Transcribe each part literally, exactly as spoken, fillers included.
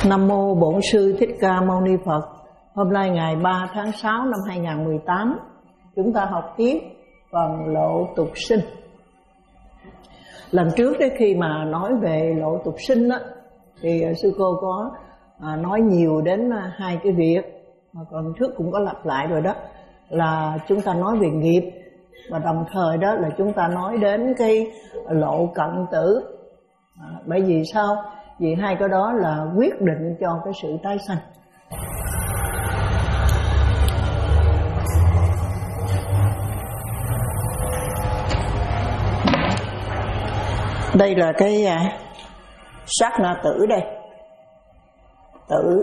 Nam mô Bổn Sư Thích Ca Mâu Ni Phật. Hôm nay ngày ba tháng sáu năm hai nghìn không trăm mười tám, chúng ta học tiếp phần lộ tục sinh. Lần trước đấy, khi mà nói về lộ tục sinh đó, thì sư cô có à, nói nhiều đến hai cái việc mà còn trước cũng có lặp lại rồi đó, là chúng ta nói về nghiệp, và đồng thời đó là chúng ta nói đến cái lộ cận tử. À, bởi vì sao? Vì hai cái đó là quyết định cho cái sự tái sanh. Đây là cái à, sát na tử đây. Tử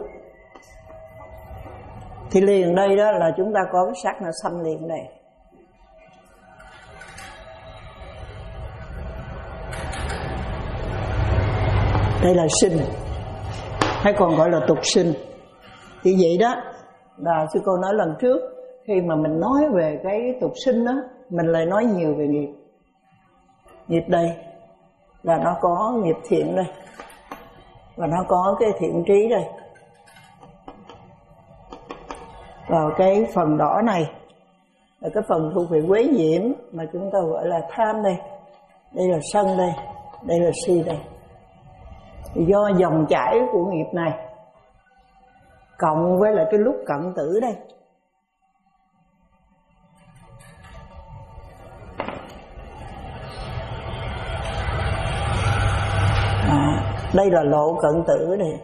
thì liền đây đó là chúng ta có cái sát na sanh liền đây. Đây là sinh, hay còn gọi là tục sinh. Thì vậy đó là sư cô nói lần trước, khi mà mình nói về cái tục sinh đó, mình lại nói nhiều về nghiệp. Nghiệp đây là nó có nghiệp thiện đây, và nó có cái thiện trí đây. Vào cái phần đỏ này là cái phần thuộc về quế nhiễm mà chúng ta gọi là tham đây. Đây là sân đây, đây là si đây. Do dòng chảy của nghiệp này cộng với lại cái lúc cận tử đây, à, đây là lộ cận tử đây.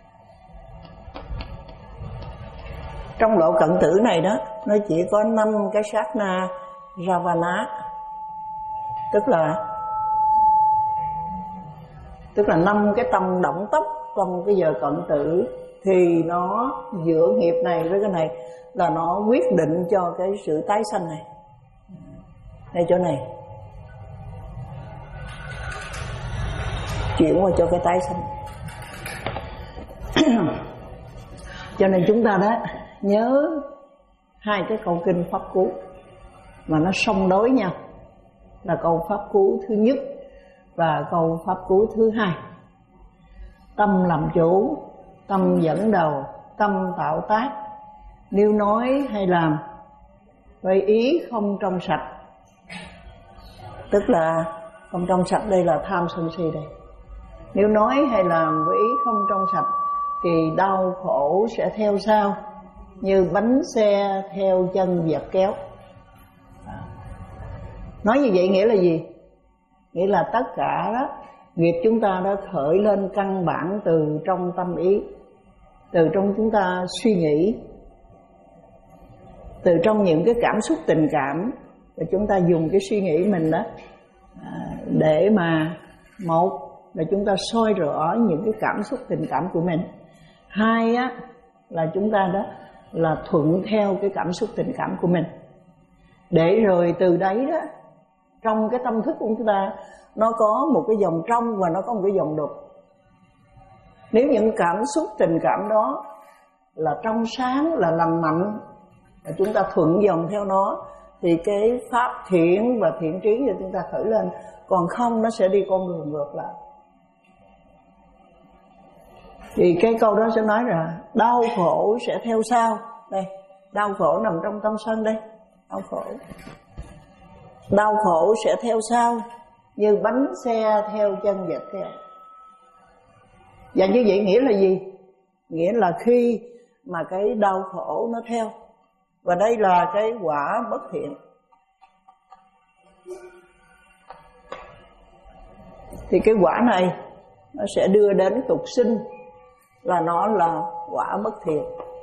Trong lộ cận tử này đó, nó chỉ có năm cái sát na ravana, tức là tức là năm cái tâm động tốc trong cái giờ cận tử, thì nó giữa nghiệp này với cái này là nó quyết định cho cái sự tái sanh này. Đây chỗ này chuyển qua cho cái tái sanh. Cho nên chúng ta đó nhớ hai cái câu kinh pháp cú mà nó song đối nhau, là câu pháp cú thứ nhất và câu pháp cú thứ hai. Tâm làm chủ, tâm dẫn đầu, tâm tạo tác. Nếu nói hay làm với ý không trong sạch, tức là không trong sạch đây là tham sân si đây. Nếu nói hay làm với ý không trong sạch thì đau khổ sẽ theo sau, như bánh xe theo chân vợt kéo. Nói như vậy nghĩa là gì? Nghĩa là tất cả đó, nghiệp chúng ta đã khởi lên căn bản từ trong tâm ý, từ trong chúng ta suy nghĩ, từ trong những cái cảm xúc tình cảm. Và chúng ta dùng cái suy nghĩ mình đó để mà, một là chúng ta soi rõ những cái cảm xúc tình cảm của mình. Hai á là chúng ta đó là thuận theo cái cảm xúc tình cảm của mình, để rồi từ đấy đó, trong cái tâm thức của chúng ta nó có một cái dòng trong và nó có một cái dòng đục. Nếu những cảm xúc tình cảm đó là trong sáng, là lành mạnh, và chúng ta thuận dòng theo nó, thì cái pháp thiện và thiện trí của chúng ta khởi lên. Còn không, nó sẽ đi con đường ngược lại. Thì cái câu đó sẽ nói là đau khổ sẽ theo sau. Đây, đau khổ nằm trong tâm sân đây. Đau khổ Đau khổ sẽ theo sau, như bánh xe theo chân vợt kéo. Và như vậy nghĩa là gì? Nghĩa là khi mà cái đau khổ nó theo, và đây là cái quả bất thiện, thì cái quả này nó sẽ đưa đến tục sinh, là nó là quả bất thiện.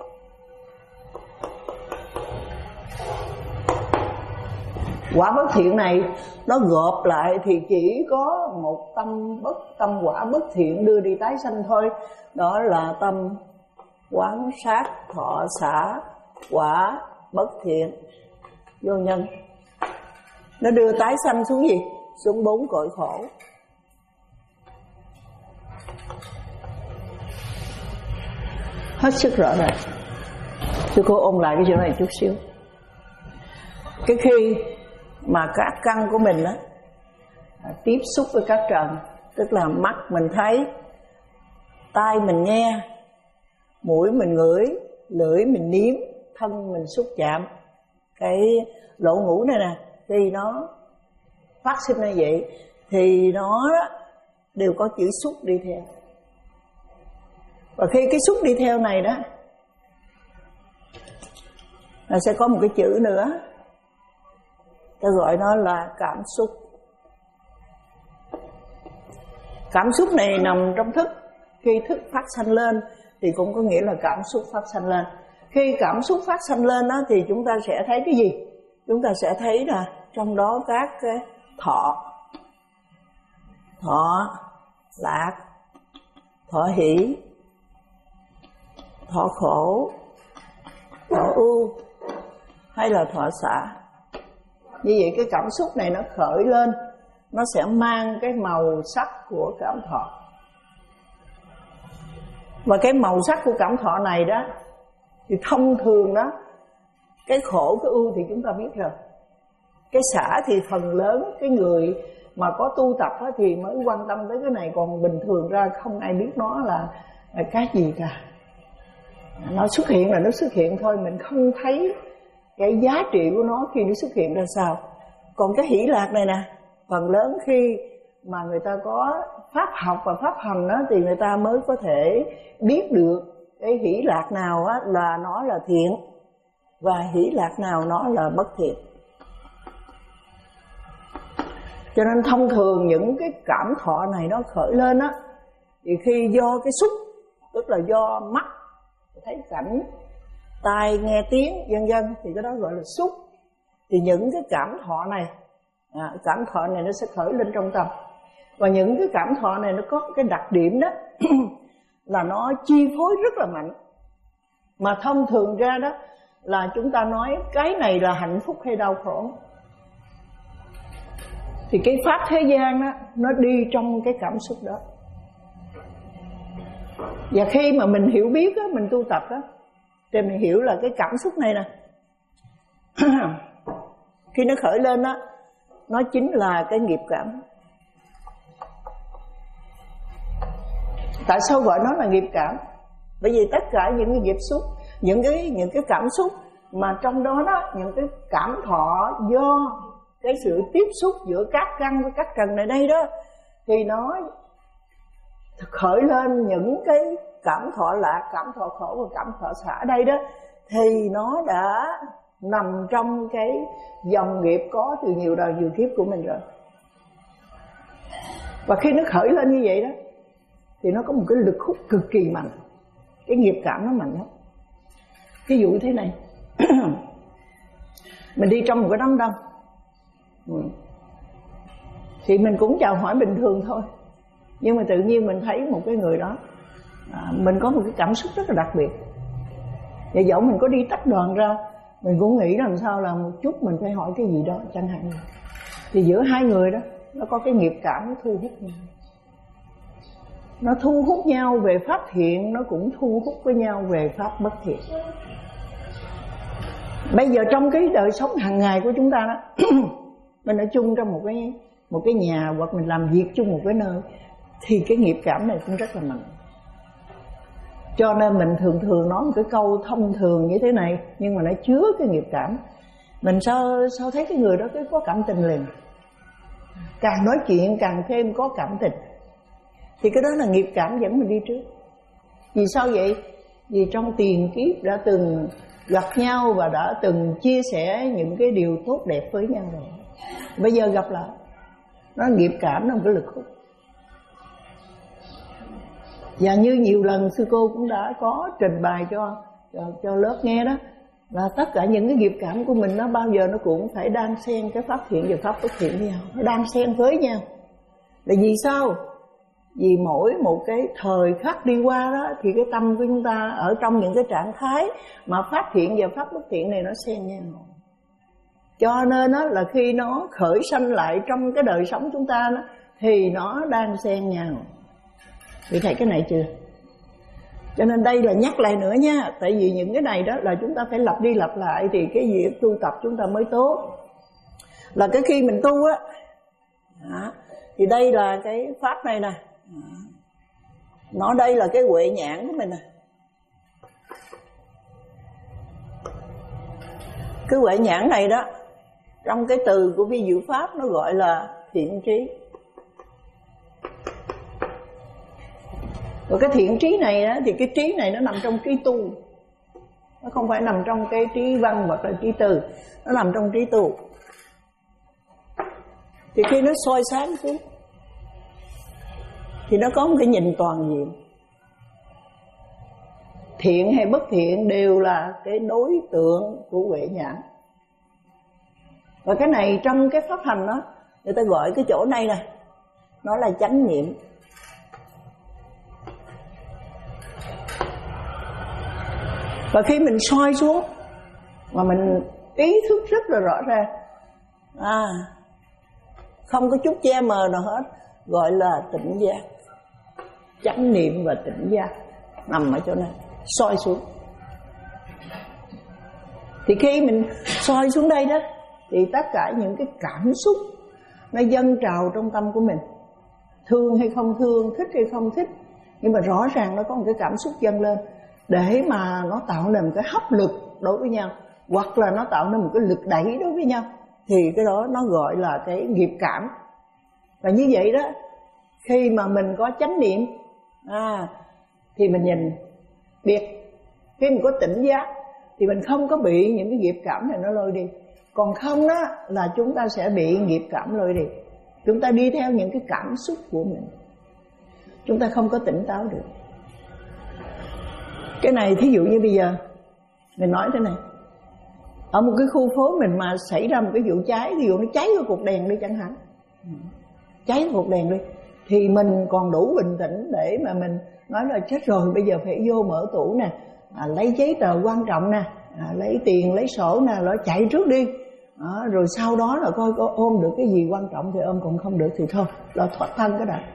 Quả bất thiện này nó gộp lại thì chỉ có một tâm bất tâm quả bất thiện đưa đi tái sanh thôi. Đó là tâm quán sát thọ xả quả bất thiện vô nhân. Nó đưa tái sanh xuống gì? Xuống bốn cõi khổ. Hết sức rõ ràng. Tôi cô ôn lại cái chỗ này chút xíu. Cái khi mà các căn của mình đó tiếp xúc với các trần, tức là mắt mình thấy, tai mình nghe, mũi mình ngửi, lưỡi mình nếm, thân mình xúc chạm. Cái lỗ ngũ này nè, khi nó phát sinh như vậy thì nó đều có chữ xúc đi theo. Và khi cái xúc đi theo này đó, nó sẽ có một cái chữ nữa, ta gọi nó là cảm xúc. Cảm xúc này nằm trong thức. Khi thức phát sanh lên thì cũng có nghĩa là cảm xúc phát sanh lên. Khi cảm xúc phát sanh lên đó, thì chúng ta sẽ thấy cái gì? Chúng ta sẽ thấy là trong đó các cái thọ, thọ lạc, thọ hỷ, thọ khổ, thọ ưu hay là thọ xả. Như vậy cái cảm xúc này nó khởi lên, nó sẽ mang cái màu sắc của cảm thọ. Và cái màu sắc của cảm thọ này đó, thì thông thường đó, cái khổ, cái ưu thì chúng ta biết rồi. Cái xả thì phần lớn cái người mà có tu tập đó thì mới quan tâm tới cái này. Còn bình thường ra không ai biết nó là, là cái gì cả. Nó xuất hiện là nó xuất hiện thôi, mình không thấy cái giá trị của nó khi nó xuất hiện ra sao. Còn cái hỷ lạc này nè, phần lớn khi mà người ta có pháp học và pháp hành đó, thì người ta mới có thể biết được cái hỷ lạc nào á, là nó là thiện và hỷ lạc nào nó là bất thiện. Cho nên thông thường những cái cảm thọ này nó khởi lên á, thì khi do cái xúc, tức là do mắt thấy cảnh, tai nghe tiếng vân vân, thì cái đó gọi là xúc. Thì những cái cảm thọ này, à, cảm thọ này nó sẽ khởi lên trong tâm. Và những cái cảm thọ này nó có cái đặc điểm đó là nó chi phối rất là mạnh. Mà thông thường ra đó là chúng ta nói cái này là hạnh phúc hay đau khổ. Thì cái pháp thế gian đó, nó đi trong cái cảm xúc đó. Và khi mà mình hiểu biết đó, mình tu tập đó, thì mình hiểu là cái cảm xúc này nè khi nó khởi lên đó, nó chính là cái nghiệp cảm. Tại sao gọi nó là nghiệp cảm? Bởi vì tất cả những cái nghiệp xúc, những cái những cái cảm xúc mà trong đó đó, những cái cảm thọ do cái sự tiếp xúc giữa các căn với các trần này đây đó, thì nó khởi lên những cái cảm thọ lạc, cảm thọ khổ và cảm thọ xả đây đó, thì nó đã nằm trong cái dòng nghiệp có từ nhiều đời nhiều kiếp của mình rồi. Và khi nó khởi lên như vậy đó, thì nó có một cái lực hút cực kỳ mạnh. Cái nghiệp cảm nó mạnh lắm. Ví dụ thế này mình đi trong một cái đám đông, ừ. thì mình cũng chào hỏi bình thường thôi. Nhưng mà tự nhiên mình thấy một cái người đó, à, mình có một cái cảm xúc rất là đặc biệt. Và dẫu mình có đi tách đoàn ra, mình cũng nghĩ làm sao là một chút mình phải hỏi cái gì đó chẳng hạn. Thì giữa hai người đó, nó có cái nghiệp cảm nó thu hút nhau. Nó thu hút nhau về pháp thiện, nó cũng thu hút với nhau về pháp bất thiện. Bây giờ trong cái đời sống hàng ngày của chúng ta đó, mình ở chung trong một cái một cái nhà, hoặc mình làm việc chung một cái nơi, thì cái nghiệp cảm này cũng rất là mạnh. Cho nên mình thường thường nói một cái câu thông thường như thế này, nhưng mà nó chứa cái nghiệp cảm. Mình sao sao thấy cái người đó cái có cảm tình liền. Càng nói chuyện càng thêm có cảm tình. Thì cái đó là nghiệp cảm dẫn mình đi trước. Vì sao vậy? Vì trong tiền kiếp đã từng gặp nhau và đã từng chia sẻ những cái điều tốt đẹp với nhau rồi. Bây giờ gặp lại, nó nghiệp cảm, nó một cái lực hút. Và như nhiều lần sư cô cũng đã có trình bày cho, cho, cho lớp nghe đó, là tất cả những cái nghiệp cảm của mình nó bao giờ nó cũng phải đan xen cái pháp thiện và pháp bất thiện với nhau. Nó đan xen với nhau. Là vì sao? Vì mỗi một cái thời khắc đi qua đó, thì cái tâm của chúng ta ở trong những cái trạng thái mà pháp thiện và pháp bất thiện này nó xen nhau. Cho nên đó là khi nó khởi sanh lại trong cái đời sống chúng ta đó, thì nó đang xen nhau. Thì thấy cái này chưa? Cho nên đây là nhắc lại nữa nha. Tại vì những cái này đó là chúng ta phải lặp đi lặp lại, thì cái việc tu tập chúng ta mới tốt. Là cái khi mình tu á, đó, thì đây là cái pháp này nè, nó đây là cái huệ nhãn của mình nè. Cái huệ nhãn này đó, trong cái từ của vi diệu pháp nó gọi là thiện trí. Rồi cái thiện trí này á, thì cái trí này nó nằm trong trí tu, nó không phải nằm trong cái trí văn hoặc là trí từ, nó nằm trong trí tu. Thì khi nó soi sáng xuống thì nó có một cái nhìn toàn diện. Thiện hay bất thiện đều là cái đối tượng của huệ nhãn. Và cái này trong cái pháp hành đó, người ta gọi cái chỗ này nè, nó là chánh niệm. Và khi mình soi xuống mà mình ý thức rất là rõ ràng, à, không có chút che mờ nào hết, gọi là tỉnh giác. Chánh niệm và tỉnh giác nằm ở chỗ này, soi xuống. Thì khi mình soi xuống đây đó, thì tất cả những cái cảm xúc nó dâng trào trong tâm của mình, thương hay không thương, thích hay không thích, nhưng mà rõ ràng nó có một cái cảm xúc dâng lên, để mà nó tạo nên một cái hấp lực đối với nhau, hoặc là nó tạo nên một cái lực đẩy đối với nhau, thì cái đó nó gọi là cái nghiệp cảm. Và như vậy đó, khi mà mình có chánh niệm, à, thì mình nhìn biết. Khi mình có tỉnh giác thì mình không có bị những cái nghiệp cảm này nó lôi đi. Còn không đó là chúng ta sẽ bị nghiệp cảm lôi đi. Chúng ta đi theo những cái cảm xúc của mình, chúng ta không có tỉnh táo được. Cái này thí dụ như bây giờ mình nói thế này, ở một cái khu phố mình mà xảy ra một cái vụ cháy, ví dụ nó cháy cái cột đèn đi chẳng hạn, cháy cái cột đèn đi, thì mình còn đủ bình tĩnh để mà mình nói là chết rồi, bây giờ phải vô mở tủ nè, à, lấy giấy tờ quan trọng nè, à, lấy tiền, lấy sổ nè, rồi chạy trước đi, à, rồi sau đó là coi có ôm được cái gì quan trọng thì ôm, còn không được thì thôi, là thoát thân cái đã.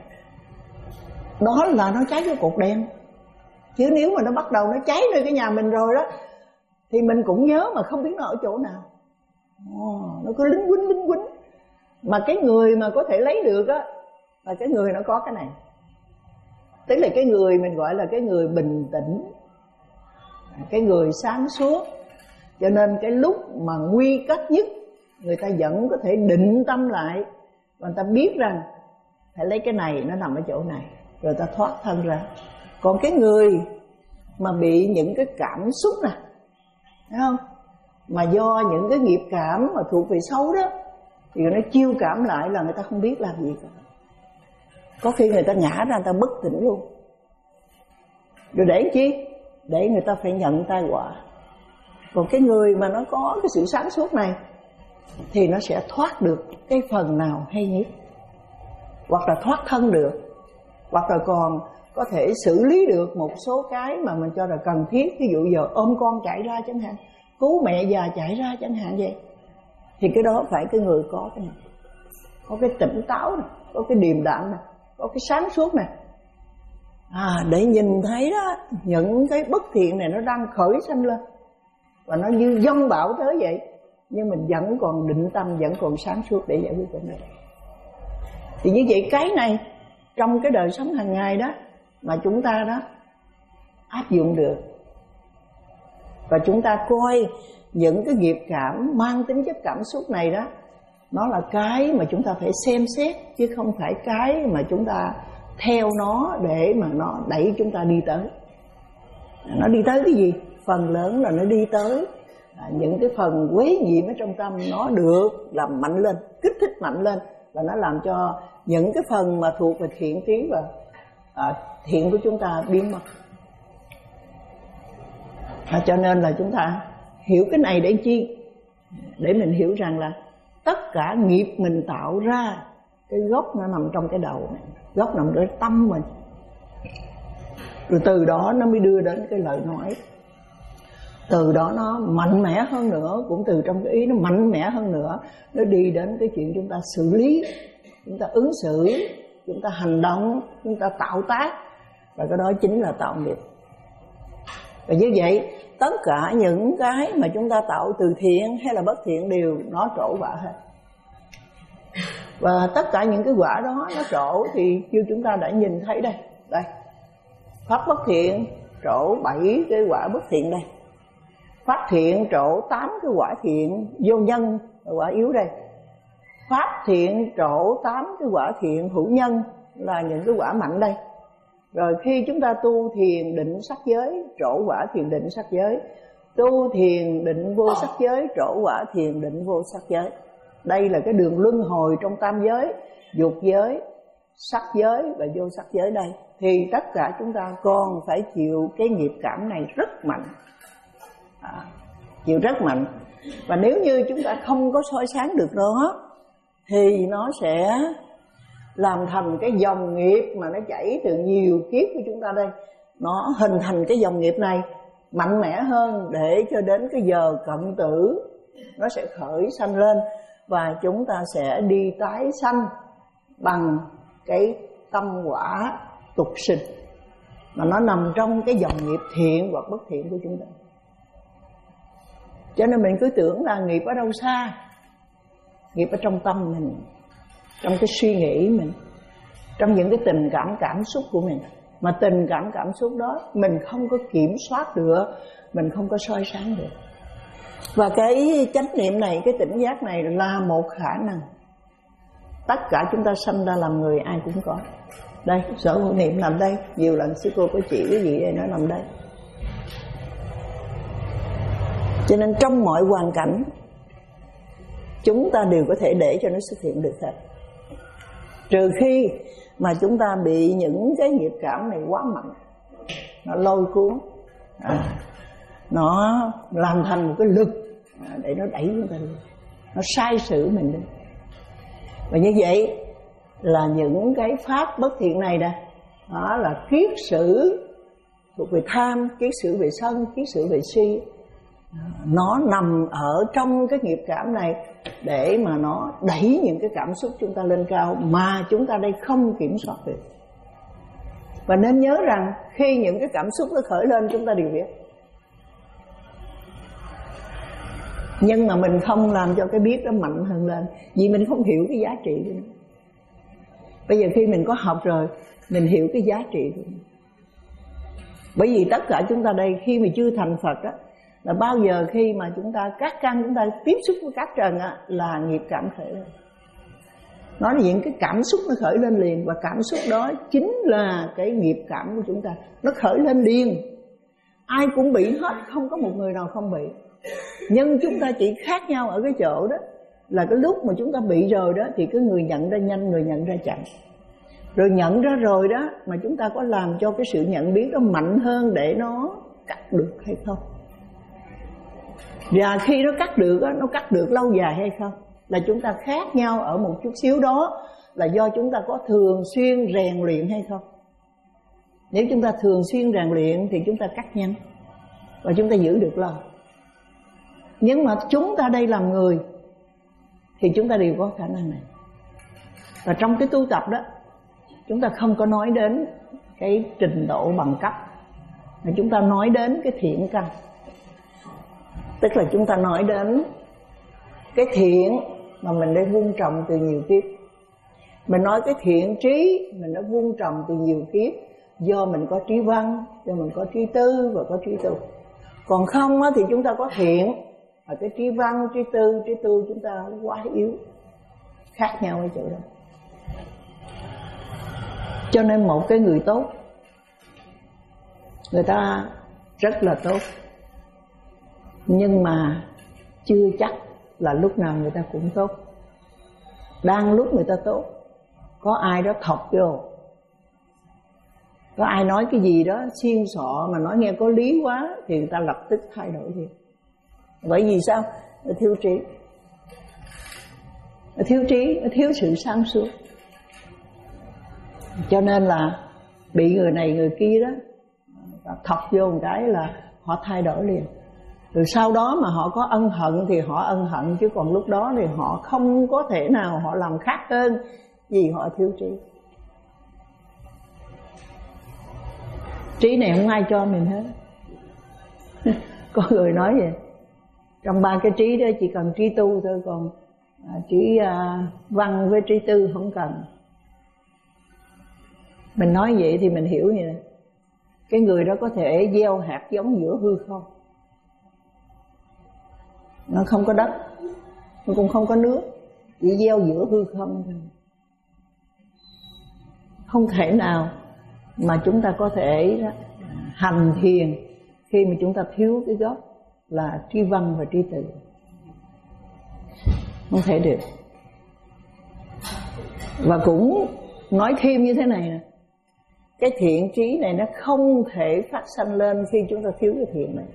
Đó là nó cháy cái cột đèn. Chứ nếu mà nó bắt đầu nó cháy nơi cái nhà mình rồi đó, thì mình cũng nhớ mà không biết nó ở chỗ nào. Ồ, nó cứ lính quýnh lính quýnh. Mà cái người mà có thể lấy được á, là cái người nó có cái này. Tức là cái người mình gọi là cái người bình tĩnh, cái người sáng suốt. Cho nên cái lúc mà nguy cấp nhất, người ta vẫn có thể định tâm lại, và người ta biết rằng phải lấy cái này, nó nằm ở chỗ này, rồi ta thoát thân ra. Còn cái người mà bị những cái cảm xúc nè, thấy không, mà do những cái nghiệp cảm mà thuộc về xấu đó, thì nó chiêu cảm lại là người ta không biết làm gì cả. Có khi người ta ngã ra, người ta bất tỉnh luôn. Rồi để chi? Để người ta phải nhận tai họa. Còn cái người mà nó có cái sự sáng suốt này thì nó sẽ thoát được cái phần nào hay nhất, hoặc là thoát thân được, hoặc là còn có thể xử lý được một số cái mà mình cho là cần thiết. Ví dụ giờ ôm con chạy ra chẳng hạn, cứu mẹ già chạy ra chẳng hạn vậy, thì cái đó phải cái người có cái này, có cái tỉnh táo này, có cái điềm đạm này, có cái sáng suốt này, à, để nhìn thấy đó những cái bất thiện này nó đang khởi sanh lên, và nó như dông bão tới vậy, nhưng mình vẫn còn định tâm, vẫn còn sáng suốt để giải quyết vấn đề. Thì như vậy cái này trong cái đời sống hàng ngày đó mà chúng ta đó áp dụng được, và chúng ta coi những cái nghiệp cảm mang tính chất cảm xúc này đó, nó là cái mà chúng ta phải xem xét, chứ không phải cái mà chúng ta theo nó để mà nó đẩy chúng ta đi tới. Nó đi tới cái gì? Phần lớn là nó đi tới à, những cái phần quế nhiễm ở trong tâm nó được làm mạnh lên, kích thích mạnh lên, và nó làm cho những cái phần mà thuộc về thiện trí và à, thiện của chúng ta biến mất. À, cho nên là chúng ta hiểu cái này để chi? Để mình hiểu rằng là tất cả nghiệp mình tạo ra, cái gốc nó nằm trong cái đầu này, gốc nằm trong tâm mình. Rồi từ đó nó mới đưa đến cái lời nói, từ đó nó mạnh mẽ hơn nữa, cũng từ trong cái ý nó mạnh mẽ hơn nữa, nó đi đến cái chuyện chúng ta xử lý, chúng ta ứng xử, chúng ta hành động, chúng ta tạo tác, và cái đó chính là tạo nghiệp. Và như vậy tất cả những cái mà chúng ta tạo từ thiện hay là bất thiện đều nó trổ quả hết. Và tất cả những cái quả đó nó trổ thì như chúng ta đã nhìn thấy đây, đây pháp bất thiện trổ bảy cái quả bất thiện đây. Pháp thiện trổ tám cái quả thiện vô nhân là quả yếu đây. Pháp thiện trổ tám cái quả thiện hữu nhân là những cái quả mạnh đây. Rồi khi chúng ta tu thiền định sắc giới, trổ quả thiền định sắc giới. Tu thiền định vô sắc giới, trổ quả thiền định vô sắc giới. Đây là cái đường luân hồi trong tam giới, dục giới, sắc giới và vô sắc giới đây. Thì tất cả chúng ta còn phải chịu cái nghiệp cảm này rất mạnh, à, chịu rất mạnh. Và nếu như chúng ta không có soi sáng được nó thì nó sẽ làm thành cái dòng nghiệp mà nó chảy từ nhiều kiếp của chúng ta đây. Nó hình thành cái dòng nghiệp này mạnh mẽ hơn để cho đến cái giờ cận tử nó sẽ khởi sanh lên. Và chúng ta sẽ đi tái sanh bằng cái tâm quả tục sinh mà nó nằm trong cái dòng nghiệp thiện hoặc bất thiện của chúng ta. Cho nên mình cứ tưởng là nghiệp ở đâu xa. Nghiệp ở trong tâm mình, trong cái suy nghĩ mình, trong những cái tình cảm cảm xúc của mình. Mà tình cảm cảm xúc đó mình không có kiểm soát được, mình không có soi sáng được. Và cái chánh niệm này, cái tỉnh giác này là một khả năng tất cả chúng ta sanh ra làm người ai cũng có. Đây, sở hữu niệm nằm đây. Nhiều lần sư cô có chỉ cái gì đây, nó nằm đây. Cho nên trong mọi hoàn cảnh chúng ta đều có thể để cho nó xuất hiện được hết. Trừ khi mà chúng ta bị những cái nghiệp cảm này quá mạnh, nó lôi cuốn, à, nó làm thành một cái lực à, để nó đẩy chúng ta lên, nó sai sử mình lên. Và như vậy là những cái pháp bất thiện này đây, đó là kiết sử thuộc về tham, kiết sử về sân, kiết sử về si. Nó nằm ở trong cái nghiệp cảm này để mà nó đẩy những cái cảm xúc chúng ta lên cao mà chúng ta đây không kiểm soát được. Và nên nhớ rằng khi những cái cảm xúc nó khởi lên chúng ta đều biết, nhưng mà mình không làm cho cái biết nó mạnh hơn lên, vì mình không hiểu cái giá trị của nó. Bây giờ khi mình có học rồi, mình hiểu cái giá trị của nó. Bởi vì tất cả chúng ta đây khi mà chưa thành Phật á, là bao giờ khi mà chúng ta các căn chúng ta tiếp xúc với các trần á, là nghiệp cảm khởi lên. Nó là những cái cảm xúc nó khởi lên liền, và cảm xúc đó chính là cái nghiệp cảm của chúng ta. Nó khởi lên liền, ai cũng bị hết, không có một người nào không bị. Nhưng chúng ta chỉ khác nhau ở cái chỗ đó là cái lúc mà chúng ta bị rồi đó thì cái người nhận ra nhanh, người nhận ra chậm. Rồi nhận ra rồi đó mà chúng ta có làm cho cái sự nhận biết đó mạnh hơn để nó cắt được hay không. Và khi nó cắt được đó, nó cắt được lâu dài hay không, là chúng ta khác nhau ở một chút xíu đó, là do chúng ta có thường xuyên rèn luyện hay không. Nếu chúng ta thường xuyên rèn luyện thì chúng ta cắt nhanh và chúng ta giữ được lâu. Nhưng mà chúng ta đây làm người thì chúng ta đều có khả năng này. Và trong cái tu tập đó, chúng ta không có nói đến cái trình độ bằng cấp, mà chúng ta nói đến cái thiện căn. Tức là chúng ta nói đến cái thiện mà mình đã vun trồng từ nhiều kiếp. Mình nói cái thiện trí mình đã vun trồng từ nhiều kiếp, do mình có trí văn, do mình có trí tư và có trí tu. Còn không thì chúng ta có thiện, và cái trí văn, trí tư, trí tu chúng ta quá yếu, khác nhau ở chỗ đó. Cho nên một cái người tốt, người ta rất là tốt, nhưng mà chưa chắc là lúc nào người ta cũng tốt. Đang lúc người ta tốt, có ai đó thọc vô, có ai nói cái gì đó xiên xọ mà nói nghe có lý quá, thì người ta lập tức thay đổi đi. Bởi vì sao? Nó thiếu trí, nó thiếu trí, nó thiếu sự sáng suốt. Cho nên là bị người này người kia đó thọc vô một cái là họ thay đổi liền. Rồi sau đó mà họ có ân hận thì họ ân hận, chứ còn lúc đó thì họ không có thể nào họ làm khác hơn, vì họ thiếu trí. Trí này không ai cho mình hết. Có người nói vậy, trong ba cái trí đó chỉ cần trí tu thôi, còn à, trí à, văn với trí tư không cần. Mình nói vậy thì mình hiểu như này, cái người đó có thể gieo hạt giống giữa hư không, nó không có đất, nó cũng không có nước, chỉ gieo giữa hư không thôi. Không thể nào mà chúng ta có thể hành thiền khi mà chúng ta thiếu cái gốc là tri văn và tri từ. Không thể được. Và cũng nói thêm như thế này nè, cái thiện trí này nó không thể phát sanh lên khi chúng ta thiếu cái thiện này.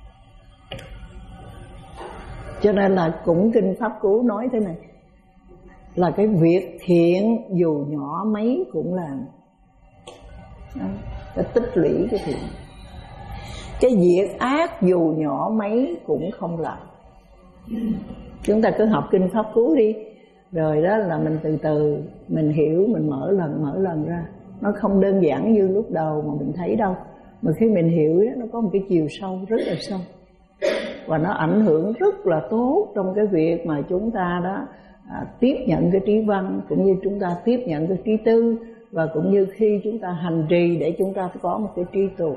Cho nên là cũng kinh Pháp Cú nói thế này, là cái việc thiện dù nhỏ mấy cũng làm. Đó, cái tích lũy cái thiện. Cái việc ác dù nhỏ mấy cũng không làm. Chúng ta cứ học kinh Pháp Cú đi, rồi đó là mình từ từ mình hiểu, mình mở lần mở lần ra. Nó không đơn giản như lúc đầu mà mình thấy đâu, mà khi mình hiểu đó, nó có một cái chiều sâu rất là sâu, và nó ảnh hưởng rất là tốt trong cái việc mà chúng ta đó à, tiếp nhận cái trí văn, cũng như chúng ta tiếp nhận cái trí tư, và cũng như khi chúng ta hành trì để chúng ta có một cái trí tuệ.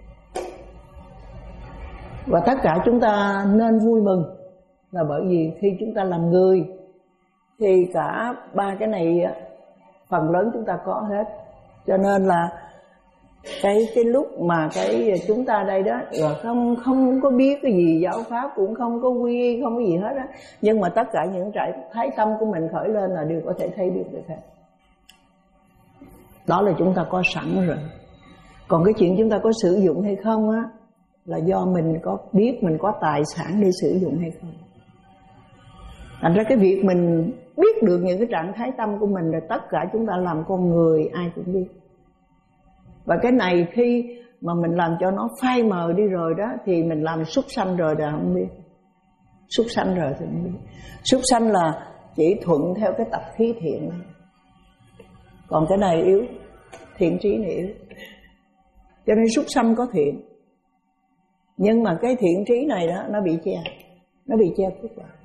Và tất cả chúng ta nên vui mừng, là bởi vì khi chúng ta làm người thì cả ba cái này phần lớn chúng ta có hết. Cho nên là cái cái lúc mà cái chúng ta đây đó là không không có biết cái gì giáo pháp, cũng không có quy, không có gì hết á, nhưng mà tất cả những trạng thái tâm của mình khởi lên là đều có thể thấy được được hết. Đó là chúng ta có sẵn rồi. Còn cái chuyện chúng ta có sử dụng hay không á, là do mình có biết mình có tài sản để sử dụng hay không. Thành ra cái việc mình biết được những cái trạng thái tâm của mình là tất cả chúng ta làm con người ai cũng biết. Và cái này khi mà mình làm cho nó phai mờ đi rồi đó, thì mình làm súc sanh rồi là không biết. Súc sanh rồi thì không biết. Súc sanh là chỉ thuận theo cái tập khí thiện, còn cái này yếu, thiện trí này yếu. Cho nên súc sanh có thiện, nhưng mà cái thiện trí này đó nó bị che, nó bị che khuất lại.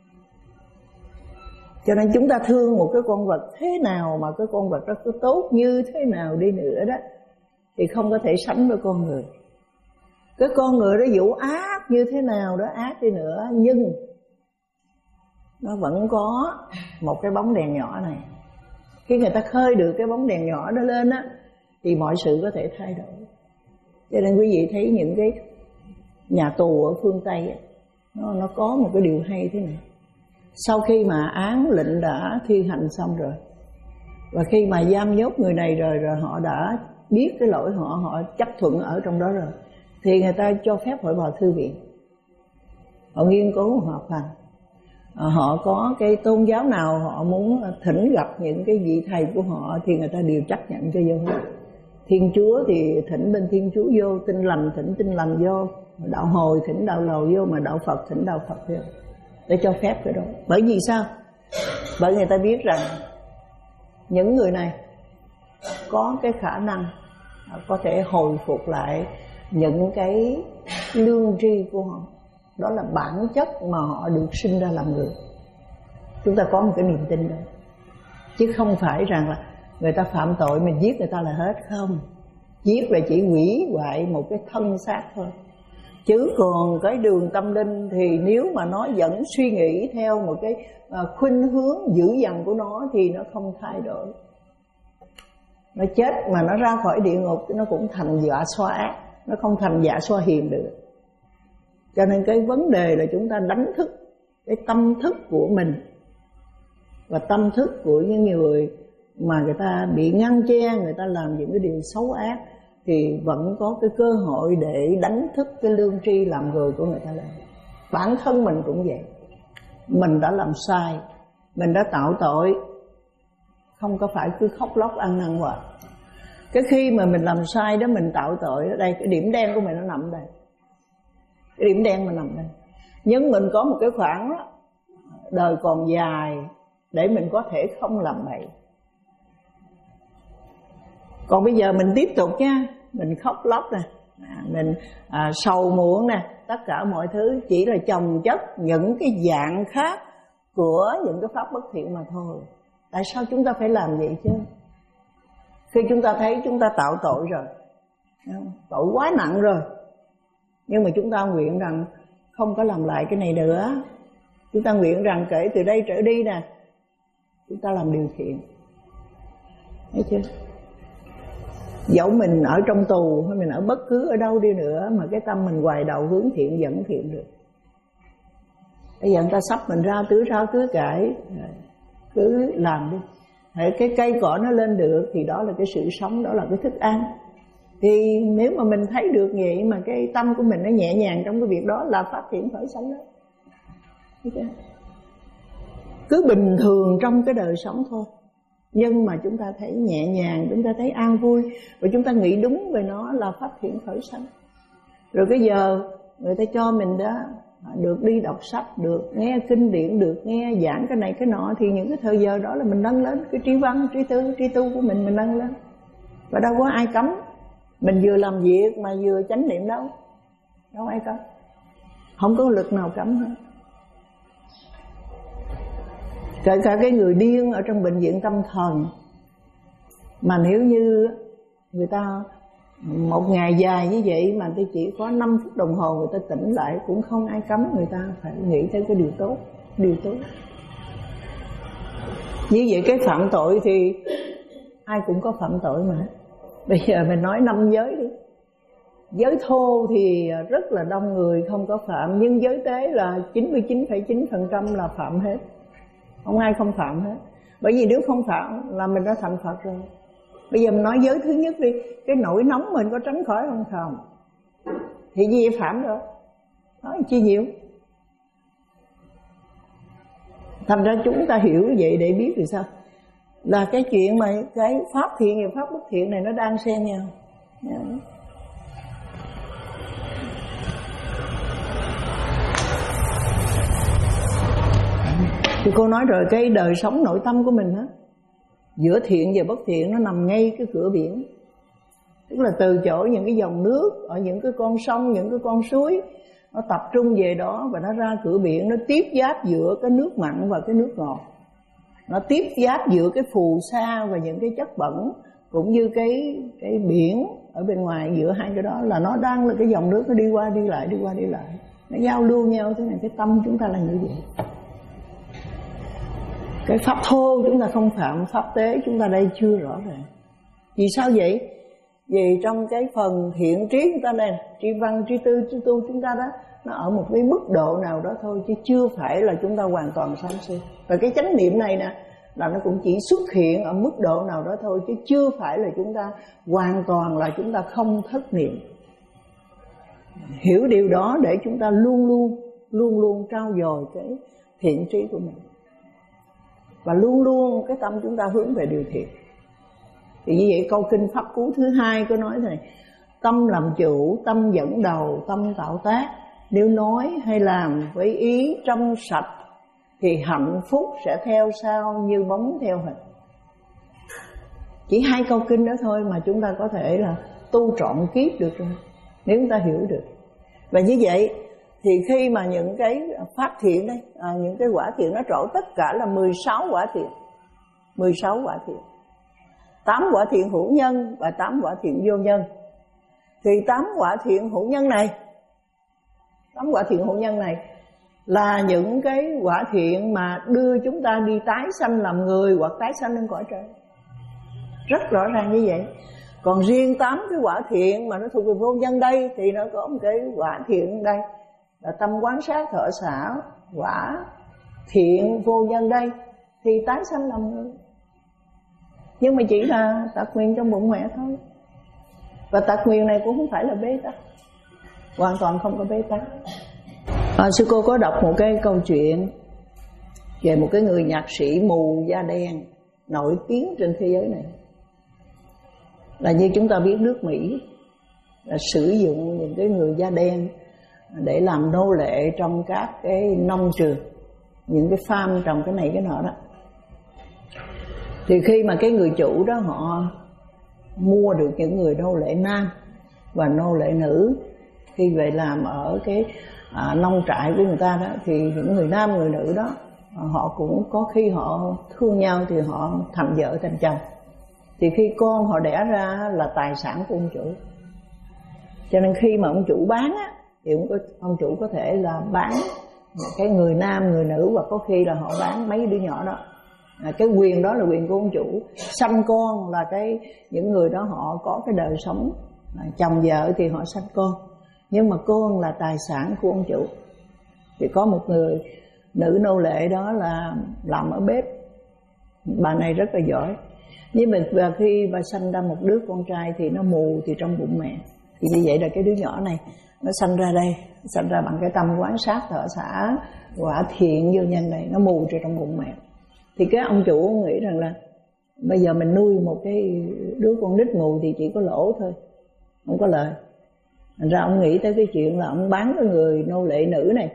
Cho nên chúng ta thương một cái con vật thế nào, mà cái con vật đó cứ tốt như thế nào đi nữa đó, thì không có thể sánh với con người. Cái con người đó dụ ác như thế nào đó, ác đi nữa, nhưng nó vẫn có một cái bóng đèn nhỏ này. Khi người ta khơi được cái bóng đèn nhỏ đó lên á, thì mọi sự có thể thay đổi. Cho nên quý vị thấy những cái nhà tù ở phương Tây á, nó, nó có một cái điều hay thế này. Sau khi mà án lệnh đã thi hành xong rồi, và khi mà giam nhốt người này rồi, rồi họ đã biết cái lỗi họ, họ chấp thuận ở trong đó rồi, thì người ta cho phép họ vào thư viện. Họ nghiên cứu, họ học hành. Họ có cái tôn giáo nào họ muốn thỉnh gặp những cái vị thầy của họ thì người ta đều chấp nhận cho vô hết. Thiên Chúa thì thỉnh bên Thiên Chúa vô, Tin Lành thỉnh Tin Lành vô, đạo Hồi thỉnh đạo Hồi vô, mà đạo Phật thỉnh đạo Phật vô, để cho phép cái đó. Bởi vì sao? Bởi người ta biết rằng những người này có cái khả năng có thể hồi phục lại những cái lương tri của họ. Đó là bản chất mà họ được sinh ra làm người. Chúng ta có một cái niềm tin đó, chứ không phải rằng là người ta phạm tội mình giết người ta là hết. Không, giết là chỉ hủy hoại một cái thân xác thôi. Chứ còn cái đường tâm linh thì nếu mà nó vẫn suy nghĩ theo một cái khuynh hướng dữ dằn của nó thì nó không thay đổi. Nó chết mà nó ra khỏi địa ngục nó cũng thành dạ xoa ác, nó không thành dạ xoa hiền được. Cho nên cái vấn đề là chúng ta đánh thức cái tâm thức của mình và tâm thức của những người mà người ta bị ngăn che, người ta làm những cái điều xấu ác, thì vẫn có cái cơ hội để đánh thức cái lương tri làm người của người ta lên. Bản thân mình cũng vậy. Mình đã làm sai, mình đã tạo tội, không có phải cứ khóc lóc ăn năn hoài. Cái khi mà mình làm sai đó, mình tạo tội đó, đây cái điểm đen của mình nó nằm đây. Cái điểm đen mình nằm đây. Nhưng mình có một cái khoảng đó, đời còn dài để mình có thể không làm bậy. Còn bây giờ mình tiếp tục nha, mình khóc lóc nè, mình à, sầu muộn nè, tất cả mọi thứ chỉ là chồng chất những cái dạng khác của những cái pháp bất thiện mà thôi. Tại sao chúng ta phải làm vậy chứ? Khi chúng ta thấy chúng ta tạo tội rồi, tội quá nặng rồi, nhưng mà chúng ta nguyện rằng không có làm lại cái này nữa. Chúng ta nguyện rằng kể từ đây trở đi nè, chúng ta làm điều thiện. Thấy chưa? Dẫu mình ở trong tù hay mình ở bất cứ ở đâu đi nữa, mà cái tâm mình hoài đầu hướng thiện vẫn thiện được. Bây giờ người ta sắp mình ra tưới rau tưới cải, cứ làm đi. Cái cây cỏ nó lên được thì đó là cái sự sống, đó là cái thức ăn. Thì nếu mà mình thấy được vậy mà cái tâm của mình nó nhẹ nhàng trong cái việc đó là phát triển khởi sanh đó. Cứ bình thường trong cái đời sống thôi, nhưng mà chúng ta thấy nhẹ nhàng, chúng ta thấy an vui, và chúng ta nghĩ đúng về nó là phát triển khởi sanh. Rồi cái giờ người ta cho mình đó được đi đọc sách, được nghe kinh điển, được nghe giảng cái này cái nọ, thì những cái thời giờ đó là mình nâng lên cái trí văn, trí tư, trí tu của mình mình nâng lên. Và đâu có ai cấm mình vừa làm việc mà vừa chánh niệm đâu, đâu ai cấm, không có lực nào cấm hết. Kể cả cái người điên ở trong bệnh viện tâm thần, mà nếu như người ta một ngày dài như vậy mà tôi chỉ có năm phút đồng hồ người ta tỉnh lại, cũng không ai cấm người ta phải nghĩ tới cái điều tốt, điều tốt. Như vậy cái phạm tội thì ai cũng có phạm tội mà. Bây giờ mình nói năm giới đi. Giới thô thì rất là đông người không có phạm, nhưng giới tế là chín mươi chín phẩy chín phần trăm là phạm hết. Không ai không phạm hết. Bởi vì nếu không phạm là mình đã thành Phật rồi. Bây giờ mình nói giới thứ nhất đi, cái nỗi nóng mình có tránh khỏi không? Không. Thì gì phạm rồi, nói chi nhiều. Thành ra chúng ta hiểu vậy để biết vì sao là cái chuyện mà cái pháp thiện và pháp bất thiện này nó đang xen nhau. Thì cô nói rồi, cái đời sống nội tâm của mình á, giữa thiện và bất thiện nó nằm ngay cái cửa biển. Tức là từ chỗ những cái dòng nước, ở những cái con sông, những cái con suối, nó tập trung về đó và nó ra cửa biển, nó tiếp giáp giữa cái nước mặn và cái nước ngọt. Nó tiếp giáp giữa cái phù sa và những cái chất bẩn, cũng như cái cái biển ở bên ngoài. Giữa hai cái đó là nó đang là cái dòng nước nó đi qua đi lại, đi qua đi lại, nó giao lưu nhau. Thế này cái tâm chúng ta là như vậy. Cái pháp thô chúng ta không phạm, pháp tế chúng ta đây chưa rõ ràng. Vì sao vậy? Vì trong cái phần thiện trí chúng ta này, trí văn, trí tư, trí tu chúng ta đó, nó ở một cái mức độ nào đó thôi, chứ chưa phải là chúng ta hoàn toàn sáng suốt. Và cái chánh niệm này nè, là nó cũng chỉ xuất hiện ở mức độ nào đó thôi, chứ chưa phải là chúng ta hoàn toàn là chúng ta không thất niệm. Hiểu điều đó để chúng ta luôn luôn, luôn luôn trau dồi cái thiện trí của mình. Và luôn luôn cái tâm chúng ta hướng về điều thiện. Thì như vậy câu kinh Pháp Cú thứ hai có nói này: tâm làm chủ, tâm dẫn đầu, tâm tạo tác. Nếu nói hay làm với ý trong sạch thì hạnh phúc sẽ theo sau như bóng theo hình. Chỉ hai câu kinh đó thôi mà chúng ta có thể là tu trọn kiếp được rồi, nếu chúng ta hiểu được. Và như vậy thì khi mà những cái pháp thiện đây, à, những cái quả thiện nó trổ, tất cả là mười sáu quả thiện. mười sáu quả thiện. tám quả thiện hữu nhân và tám quả thiện vô nhân. Thì tám quả thiện hữu nhân này, tám quả thiện hữu nhân này là những cái quả thiện mà đưa chúng ta đi tái sanh làm người hoặc tái sanh lên cõi trời. Rất rõ ràng như vậy. Còn riêng tám cái quả thiện mà nó thuộc về vô nhân đây thì nó có một cái quả thiện đây là tâm quán sát thọ xả. Quả thiện vô nhân đây thì tái sanh làm người, nhưng mà chỉ là tật nguyền trong bụng mẹ thôi. Và tật nguyền này cũng không phải là bế tắc, hoàn toàn không có bế tắc. À, sư cô có đọc một cái câu chuyện về một cái người nhạc sĩ mù da đen nổi tiếng trên thế giới này. Là như chúng ta biết nước Mỹ là sử dụng những cái người da đen để làm nô lệ trong các cái nông trường, những cái farm trồng cái này cái nọ đó. Thì khi mà cái người chủ đó họ mua được những người nô lệ nam và nô lệ nữ khi về làm ở cái à, nông trại của người ta đó, thì những người nam người nữ đó họ cũng có khi họ thương nhau thì họ thành vợ thành chồng. Thì khi con họ đẻ ra là tài sản của ông chủ. Cho nên khi mà ông chủ bán á, thì ông, có, ông chủ có thể là bán cái người nam, người nữ, và có khi là họ bán mấy đứa nhỏ đó. À, cái quyền đó là quyền của ông chủ. Sanh con là cái những người đó họ có cái đời sống, à, chồng vợ thì họ sanh con, nhưng mà con là tài sản của ông chủ. Thì có một người nữ nô lệ đó là làm ở bếp, bà này rất là giỏi, nhưng mà khi bà sanh ra một đứa con trai thì nó mù thì trong bụng mẹ. Thì như vậy là cái đứa nhỏ này nó sanh ra đây, sanh ra bằng cái tâm quán sát thọ xả quả thiện vô nhân này, nó mù từ trong bụng mẹ. Thì cái ông chủ nghĩ rằng là bây giờ mình nuôi một cái đứa con nít mù thì chỉ có lỗ thôi, không có lời. Thành ra ông nghĩ tới cái chuyện là ông bán cái người nô lệ nữ này,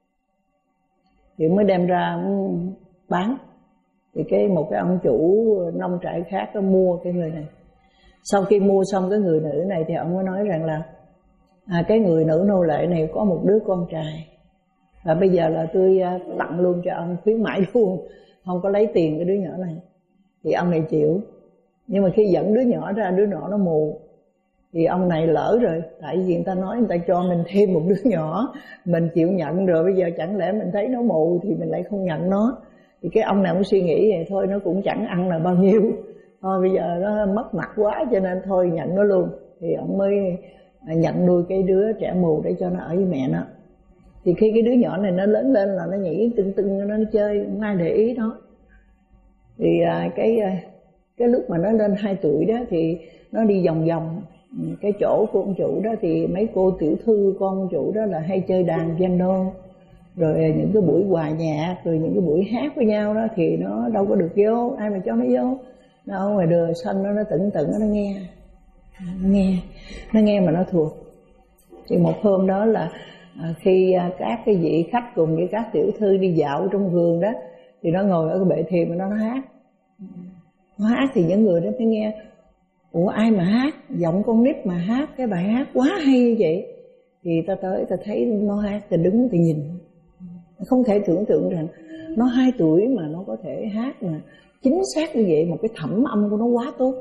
thì mới đem ra ông bán. Thì cái một cái ông chủ nông trại khác có mua cái người này. Sau khi mua xong cái người nữ này thì ông mới nói rằng là à, cái người nữ nô lệ này có một đứa con trai, và bây giờ là tôi tặng luôn cho ông, khuyến mãi luôn, không có lấy tiền cái đứa nhỏ này. Thì ông này chịu. Nhưng mà khi dẫn đứa nhỏ ra, đứa nhỏ nó mù, thì ông này lỡ rồi. Tại vì người ta nói người ta cho mình thêm một đứa nhỏ, mình chịu nhận rồi, bây giờ chẳng lẽ mình thấy nó mù thì mình lại không nhận nó. Thì cái ông này ông suy nghĩ vậy thôi, nó cũng chẳng ăn là bao nhiêu, thôi bây giờ nó mất mặt quá cho nên thôi nhận nó luôn. Thì ông mới nhận nuôi cái đứa trẻ mù để cho nó ở với mẹ nó. Thì khi cái đứa nhỏ này nó lớn lên là nó nhảy tưng tưng, nó chơi, không ai để ý nó. Thì cái cái lúc mà nó lên hai tuổi đó thì nó đi vòng vòng cái chỗ của ông chủ đó, thì mấy cô tiểu thư con ông chủ đó là hay chơi đàn piano, rồi những cái buổi hòa nhạc, rồi những cái buổi hát với nhau đó, thì nó đâu có được vô, ai mà cho nó vô. Nó ở ngoài đường sân nó nó tận tận nó nghe, nó nghe, nó nghe mà nó thuộc. Thì một hôm đó là à, khi à, các cái vị khách cùng với các tiểu thư đi dạo trong vườn đó, thì nó ngồi ở cái bệ thiền mà nó, nó hát. Nó hát thì những người đó mới nghe, ủa ai mà hát, giọng con nít mà hát cái bài hát quá hay như vậy. Thì ta tới ta thấy nó hát, ta đứng ta nhìn, không thể tưởng tượng rằng nó hai tuổi mà nó có thể hát mà chính xác như vậy, một cái thẩm âm của nó quá tốt.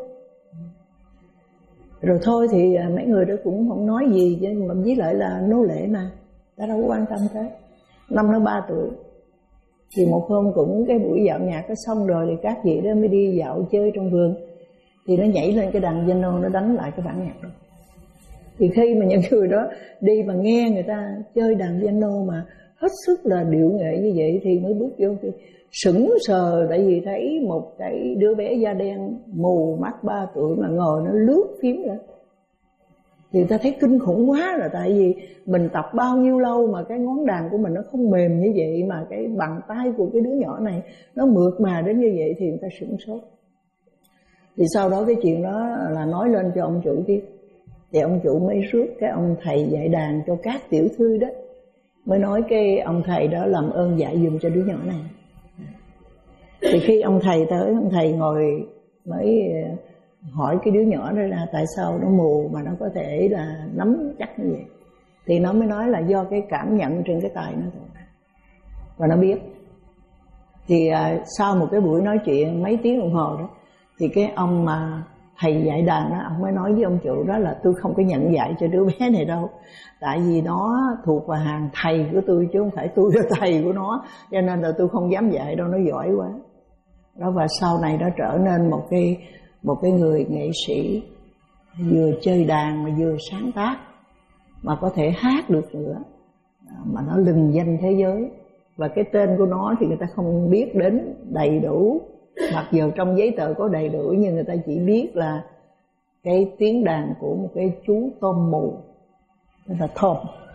Rồi thôi thì mấy người đó cũng không nói gì, nhưng mà với lại là nô lệ mà, ta đâu có quan tâm tới. Năm nó ba tuổi, thì một hôm cũng cái buổi dạo nhạc có xong rồi, thì các vị đó mới đi dạo chơi trong vườn. Thì nó nhảy lên cái đàn piano, nó đánh lại cái bản nhạc đó. Thì khi mà những người đó đi mà nghe người ta chơi đàn piano mà hết sức là điệu nghệ như vậy, thì mới bước vô thì sững sờ, tại vì thấy một cái đứa bé da đen mù mắt ba tuổi mà ngồi nó lướt phím nữa. Thì ta thấy kinh khủng quá, là tại vì mình tập bao nhiêu lâu mà cái ngón đàn của mình nó không mềm như vậy, mà cái bàn tay của cái đứa nhỏ này nó mượt mà đến như vậy, thì người ta sửng sốt. Thì sau đó cái chuyện đó là nói lên cho ông chủ biết. Thì ông chủ mới rước cái ông thầy dạy đàn cho các tiểu thư đó, mới nói cái ông thầy đó làm ơn dạy dùm cho đứa nhỏ này. Thì khi ông thầy tới, ông thầy ngồi mới hỏi cái đứa nhỏ đó là tại sao nó mù mà nó có thể là nắm chắc như vậy. Thì nó mới nói là do cái cảm nhận trên cái tay nó thôi, và nó biết. Thì à, sau một cái buổi nói chuyện mấy tiếng đồng hồ đó, thì cái ông mà thầy dạy đàn đó, ông mới nói với ông chủ đó là tôi không có nhận dạy cho đứa bé này đâu, tại vì nó thuộc vào hàng thầy của tôi chứ không phải tôi là thầy của nó, cho nên là tôi không dám dạy đâu, nó giỏi quá đó. Và sau này nó trở nên một cái một cái người nghệ sĩ, vừa chơi đàn mà vừa sáng tác, mà có thể hát được nữa, mà nó lừng danh thế giới. Và cái tên của nó thì người ta không biết đến đầy đủ, mặc dù trong giấy tờ có đầy đủ, nhưng người ta chỉ biết là cái tiếng đàn của một cái chú tôm mù, tên là Tom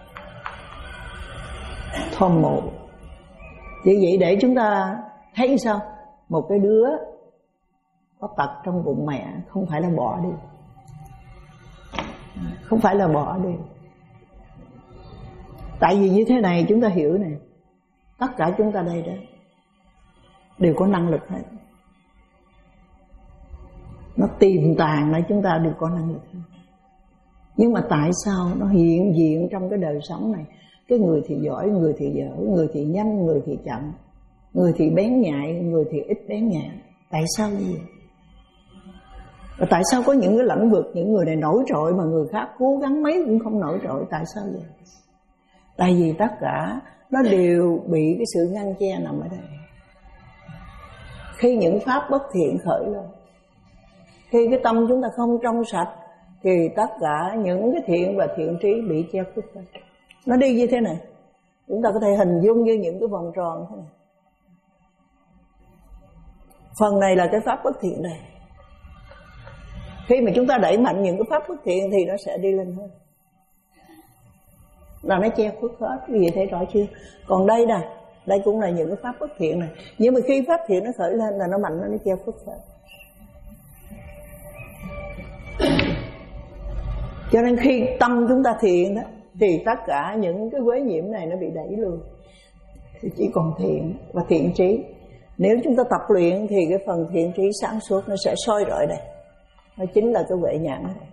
Tom mù. Chỉ vậy để chúng ta thấy sao một cái đứa có tật trong bụng mẹ không phải là bỏ đi, không phải là bỏ đi. Tại vì như thế này chúng ta hiểu này, tất cả chúng ta đây đó đều có năng lực hết, nó tiềm tàng là chúng ta đều có năng lực hết. Nhưng mà tại sao nó hiện diện trong cái đời sống này, cái người thì giỏi, người thì dở, người thì nhanh, người thì chậm, người thì bén nhạy, người thì ít bén nhạy. Tại sao như vậy? Và tại sao có những cái lĩnh vực những người này nổi trội mà người khác cố gắng mấy cũng không nổi trội? Tại sao vậy? Tại vì tất cả nó đều bị cái sự ngăn che nằm ở đây. Khi những pháp bất thiện khởi lên, khi cái tâm chúng ta không trong sạch, thì tất cả những cái thiện và thiện trí bị che khuất lên. Nó đi như thế này, chúng ta có thể hình dung như những cái vòng tròn thế này. Phần này là cái pháp bất thiện này. Khi mà chúng ta đẩy mạnh những cái pháp bất thiện thì nó sẽ đi lên hơn, là nó che khuất hết. Quý vị thấy rõ chưa? Còn đây nè, đây cũng là những cái pháp bất thiện này, nhưng mà khi pháp thiện nó khởi lên là nó mạnh, nó che khuất hết. Cho nên khi tâm chúng ta thiện đó, thì tất cả những cái quế nhiễm này nó bị đẩy luôn, thì chỉ còn thiện và thiện trí. Nếu chúng ta tập luyện thì cái phần thiện trí sáng suốt nó sẽ soi rọi đây. Nó chính là cái huệ nhãn này.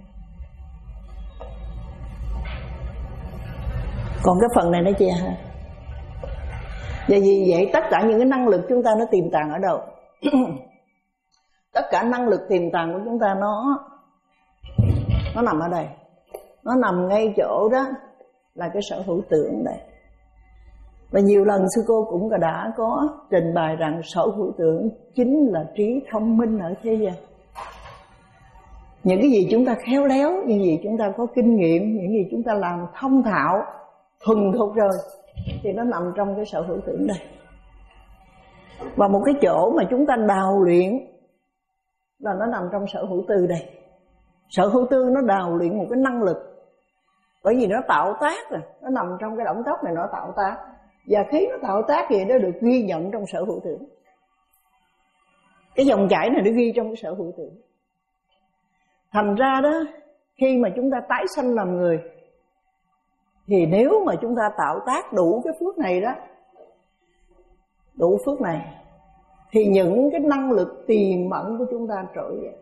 Còn cái phần này nó che hết. Và vì vậy tất cả những cái năng lực chúng ta nó tiềm tàng ở đâu? Tất cả năng lực tiềm tàng của chúng ta nó Nó nằm ở đây. Nó nằm ngay chỗ đó là cái sở hữu tưởng đây. Và nhiều lần sư cô cũng đã có trình bày rằng sở hữu tưởng chính là trí thông minh ở thế gian. Những cái gì chúng ta khéo léo, những gì chúng ta có kinh nghiệm, những gì chúng ta làm thông thạo, thuần thục rồi, thì nó nằm trong cái sở hữu tưởng đây. Và một cái chỗ mà chúng ta đào luyện là nó nằm trong sở hữu tư đây. Sở hữu tư nó đào luyện một cái năng lực, bởi vì nó tạo tác rồi, nó nằm trong cái động tác này, nó tạo tác. Và khi nó tạo tác thì nó được ghi nhận trong sở hữu tưởng. Cái dòng chảy này nó ghi trong cái sở hữu tưởng. Thành ra đó, khi mà chúng ta tái sanh làm người, thì nếu mà chúng ta tạo tác đủ cái phước này đó, đủ phước này, thì những cái năng lực tiềm ẩn của chúng ta trỗi dậy.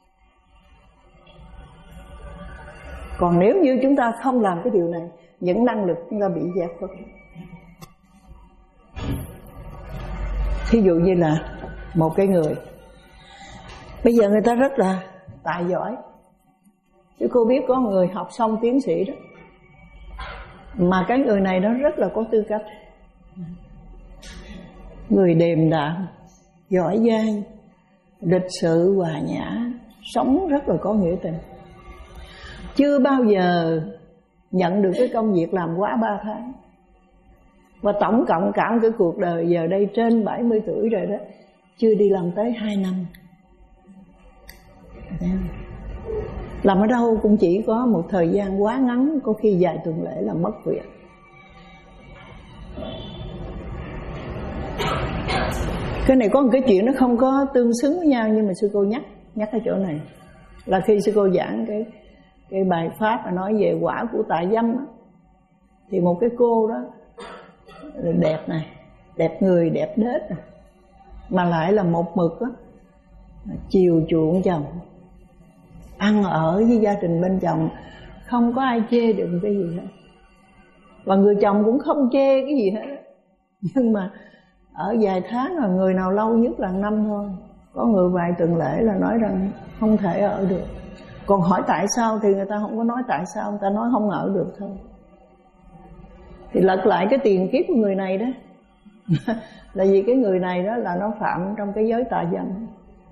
Còn nếu như chúng ta không làm cái điều này, những năng lực chúng ta bị dẹp khuất. Thí dụ như là một cái người, bây giờ người ta rất là tài giỏi. Chứ cô biết có người học xong tiến sĩ đó, mà cái người này nó rất là có tư cách. Người điềm đạm, giỏi giang, lịch sự, hòa nhã, sống rất là có nghĩa tình. Chưa bao giờ nhận được cái công việc làm quá ba tháng. Và tổng cộng cả cái cuộc đời giờ đây trên bảy mươi tuổi rồi đó, chưa đi làm tới hai năm. Làm ở đâu cũng chỉ có một thời gian quá ngắn, có khi vài tuần lễ là mất việc. Cái này có một cái chuyện nó không có tương xứng với nhau, nhưng mà sư cô nhắc nhắc ở chỗ này là khi sư cô giảng cái cái bài pháp mà nói về quả của tà dâm đó, thì một cái cô đó đẹp này, đẹp người, đẹp nết này, mà lại là một mực đó, chiều chuộng chồng, ăn ở với gia đình bên chồng, không có ai chê được cái gì hết, và người chồng cũng không chê cái gì hết. Nhưng mà ở vài tháng là người nào lâu nhất là năm thôi, có người vài tuần lễ là nói rằng không thể ở được. Còn hỏi tại sao thì người ta không có nói tại sao, người ta nói không ở được thôi. Thì lật lại cái tiền kiếp của người này đó là vì cái người này đó là nó phạm trong cái giới tà dâm,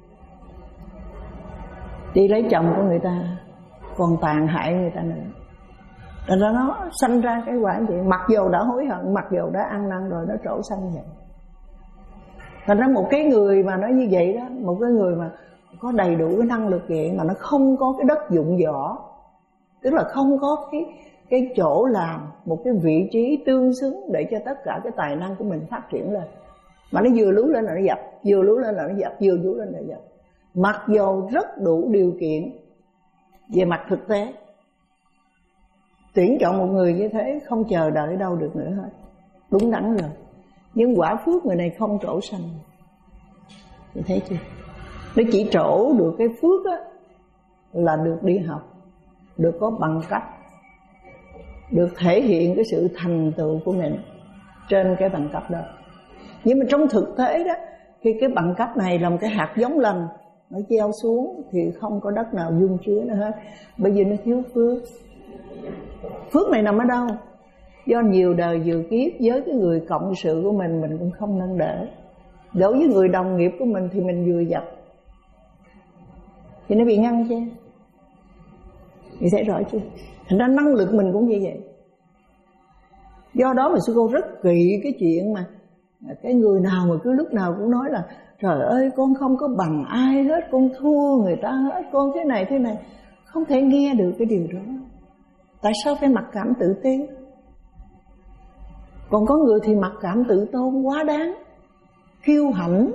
đi lấy chồng của người ta, còn tàn hại người ta nữa. Thành ra nó sanh ra cái quả vậy. Mặc dù đã hối hận, mặc dù đã ăn năn rồi, nó trổ sanh vậy. Thành ra một cái người mà nói như vậy đó, một cái người mà có đầy đủ cái năng lực vậy, mà nó không có cái đất dụng võ, tức là không có cái cái chỗ làm, một cái vị trí tương xứng để cho tất cả cái tài năng của mình phát triển lên, mà nó vừa lú lên là nó dập, vừa lú lên là nó dập, vừa lú lên là nó dập. Mặc dù rất đủ điều kiện về mặt thực tế, tuyển chọn một người như thế không chờ đợi đâu được nữa hết, đúng đắn rồi. Nhưng quả phước người này không trổ sanh. Chị thấy chưa? Nó chỉ trổ được cái phước á, là được đi học, được có bằng cấp, được thể hiện cái sự thành tựu của mình trên cái bằng cấp đó. Nhưng mà trong thực tế đó, khi cái bằng cấp này là một cái hạt giống lành, nó gieo xuống thì không có đất nào dung chứa nữa hết, bởi vì nó thiếu phước. Phước này nằm ở đâu? Do nhiều đời nhiều kiếp với cái người cộng sự của mình, mình cũng không nâng đỡ. Đối với người đồng nghiệp của mình thì mình vừa dập thì nó bị ngăn chứ. Chị thấy rõ chưa? Thành ra năng lực mình cũng như vậy. Do đó mà sư cô rất kỵ cái chuyện mà cái người nào mà cứ lúc nào cũng nói là trời ơi con không có bằng ai hết, con thua người ta hết, con thế này thế này. Không thể nghe được cái điều đó. Tại sao phải mặc cảm tự ti? Còn có người thì mặc cảm tự tôn quá đáng, kiêu hãnh,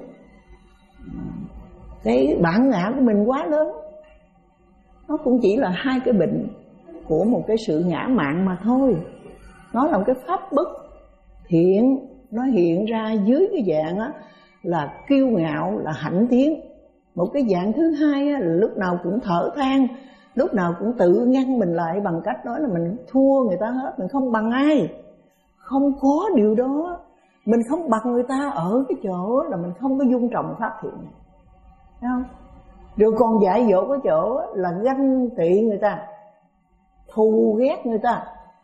cái bản ngã của mình quá lớn. Nó cũng chỉ là hai cái bệnh của một cái sự ngã mạn mà thôi. Nó là một cái pháp bất thiện, nó hiện ra dưới cái dạng á, là kiêu ngạo, là hãnh tiến. Một cái dạng thứ hai á, là lúc nào cũng thở than, lúc nào cũng tự ngăn mình lại bằng cách nói là mình thua người ta hết, mình không bằng ai. Không có điều đó. Mình không bằng người ta ở cái chỗ là mình không có dung trọng pháp thiện này. Thấy không? Rồi còn dạy dỗ cái chỗ là ganh tị người ta, thù ghét người ta.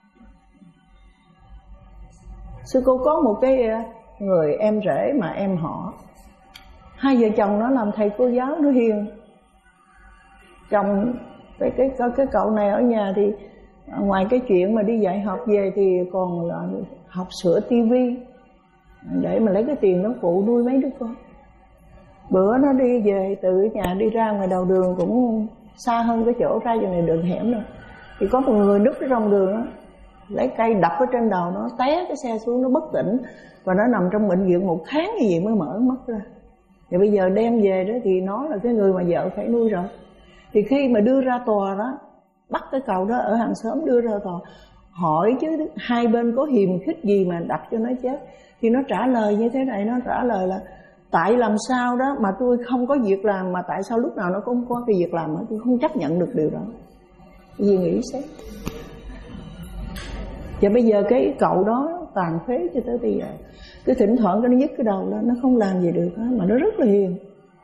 Sư cô có một cái người em rể mà em họ, hai vợ chồng nó làm thầy cô giáo, nó hiền. Chồng cái cái cái, cái cậu này ở nhà thì ngoài cái chuyện mà đi dạy học về thì còn là học sửa tivi để mà lấy cái tiền nó phụ nuôi mấy đứa con. Bữa nó đi về từ nhà đi ra ngoài đầu đường, cũng xa hơn cái chỗ ra vô này đường hẻm rồi, thì có một người núp ở trong đường đó, lấy cây đập ở trên đầu nó, té cái xe xuống, nó bất tỉnh và nó nằm trong bệnh viện một tháng như vậy mới mở mắt ra. Thì bây giờ đem về đó thì nó là cái người mà vợ phải nuôi rồi. Thì khi mà đưa ra tòa đó, bắt cái cậu đó ở hàng xóm đưa ra tòa, hỏi chứ hai bên có hiềm khích gì mà đập cho nó chết. Thì nó trả lời như thế này, nó trả lời là tại làm sao đó mà tôi không có việc làm, mà tại sao lúc nào nó cũng có cái việc làm mà tôi không chấp nhận được điều đó. Gì nghĩ xét. Và bây giờ cái cậu đó tàn phế cho tới bây giờ, cứ thỉnh thoảng cái nó nhức cái đầu lên, nó không làm gì được đó, mà nó rất là hiền.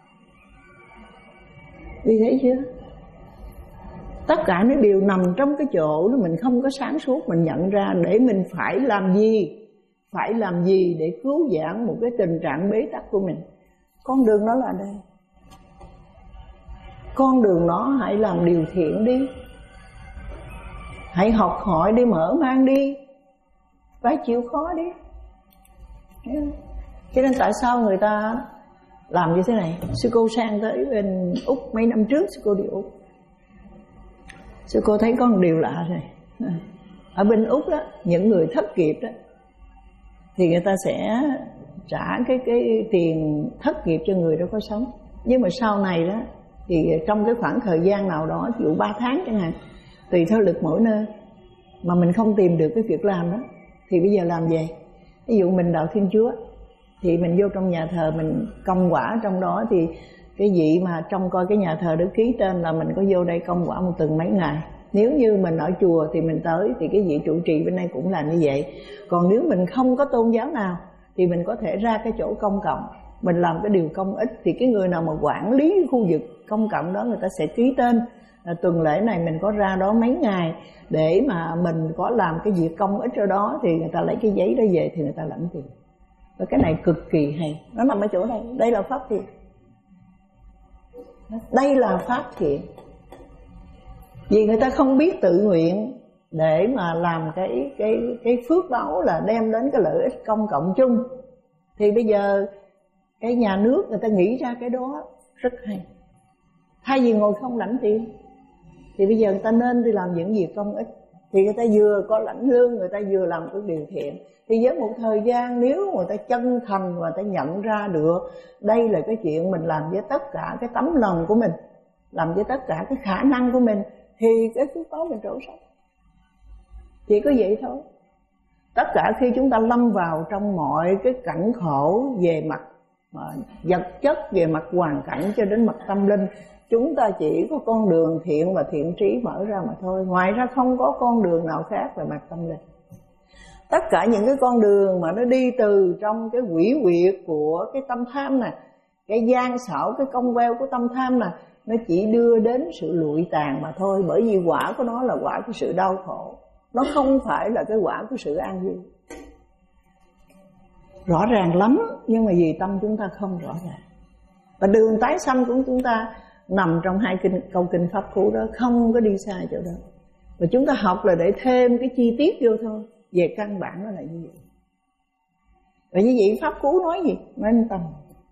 Vì thấy chưa? Tất cả nó đều nằm trong cái chỗ đó mình không có sáng suốt, mình nhận ra để mình phải làm gì, phải làm gì để cứu vãn một cái tình trạng bế tắc của mình. Con đường nó là đây. Con đường nó hãy làm điều thiện đi, hãy học hỏi đi, mở mang đi, phải chịu khó đi. Cho nên tại sao người ta làm như thế này? Sư cô sang tới bên Úc mấy năm trước, sư cô đi Úc, sư cô thấy có một điều lạ rồi. Ở bên Úc đó, những người thất nghiệp đó thì người ta sẽ trả cái cái tiền thất nghiệp cho người đó có sống. Nhưng mà sau này đó thì trong cái khoảng thời gian nào đó, ví dụ ba tháng chẳng hạn, tùy theo lực mỗi nơi, mà mình không tìm được cái việc làm đó thì bây giờ làm gì? Ví dụ mình đạo Thiên Chúa thì mình vô trong nhà thờ mình công quả trong đó, thì cái vị mà trông coi cái nhà thờ đó ký tên là mình có vô đây công quả một tuần mấy ngày. Nếu như mình ở chùa thì mình tới, thì cái vị trụ trì bên đây cũng làm như vậy. Còn nếu mình không có tôn giáo nào thì mình có thể ra cái chỗ công cộng, mình làm cái điều công ích. Thì cái người nào mà quản lý cái khu vực công cộng đó, người ta sẽ ký tên là tuần lễ này mình có ra đó mấy ngày để mà mình có làm cái việc công ích ở đó, thì người ta lấy cái giấy đó về thì người ta lãnh tiền. Và cái này cực kỳ hay, nó nằm ở chỗ này. Đây là pháp thiện, đây là pháp thiện. Vì người ta không biết tự nguyện để mà làm cái cái cái phước báu là đem đến cái lợi ích công cộng chung. Thì bây giờ cái nhà nước người ta nghĩ ra cái đó rất hay. Thay vì ngồi không lãnh tiền thì bây giờ người ta nên đi làm những việc công ích. Thì người ta vừa có lãnh lương, người ta vừa làm cái điều thiện. Thì với một thời gian nếu người ta chân thành và người ta nhận ra được đây là cái chuyện mình làm với tất cả cái tấm lòng của mình, làm với tất cả cái khả năng của mình, thì cái phước báo mình trổ sống. Chỉ có vậy thôi. Tất cả khi chúng ta lâm vào trong mọi cái cảnh khổ về mặt vật chất, về mặt hoàn cảnh cho đến mặt tâm linh, chúng ta chỉ có con đường thiện và thiện trí mở ra mà thôi. Ngoài ra không có con đường nào khác về mặt tâm linh. Tất cả những cái con đường mà nó đi từ trong cái quỷ quyệt của cái tâm tham nè, cái gian xảo, cái cong queo của tâm tham nè, nó chỉ đưa đến sự lụi tàn mà thôi. Bởi vì quả của nó là quả của sự đau khổ. nó không phải là cái quả của sự an vui. Rõ ràng lắm, nhưng mà vì tâm chúng ta không rõ ràng. Và đường tái sanh của chúng ta nằm trong hai kinh, câu kinh pháp cú đó, không có đi xa chỗ đó. Và chúng ta học là để thêm cái chi tiết vô thôi. Về căn bản nó là như vậy. Và như vậy pháp cú nói gì? Nói tâm.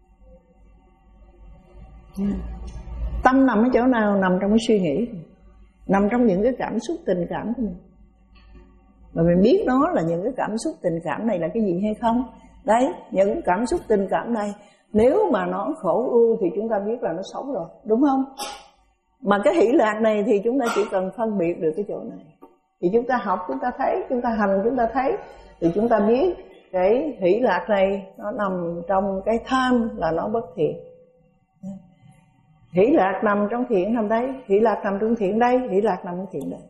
Tâm nằm ở chỗ nào? Nằm trong cái suy nghĩ, nằm trong những cái cảm xúc tình cảm của mình. Và mình biết nó là những cái cảm xúc tình cảm này là cái gì hay không? Đấy, những cảm xúc tình cảm này nếu mà nó khổ ưu thì chúng ta biết là nó xấu rồi, đúng không? Mà cái hỷ lạc này thì chúng ta chỉ cần phân biệt được cái chỗ này. Thì chúng ta học, chúng ta thấy, chúng ta hành, chúng ta thấy. Thì chúng ta biết cái hỷ lạc này nó nằm trong cái tham là nó bất thiện. Hỷ lạc nằm trong thiện nằm đây, hỷ lạc nằm trong thiện đây, hỷ lạc nằm trong thiện đây.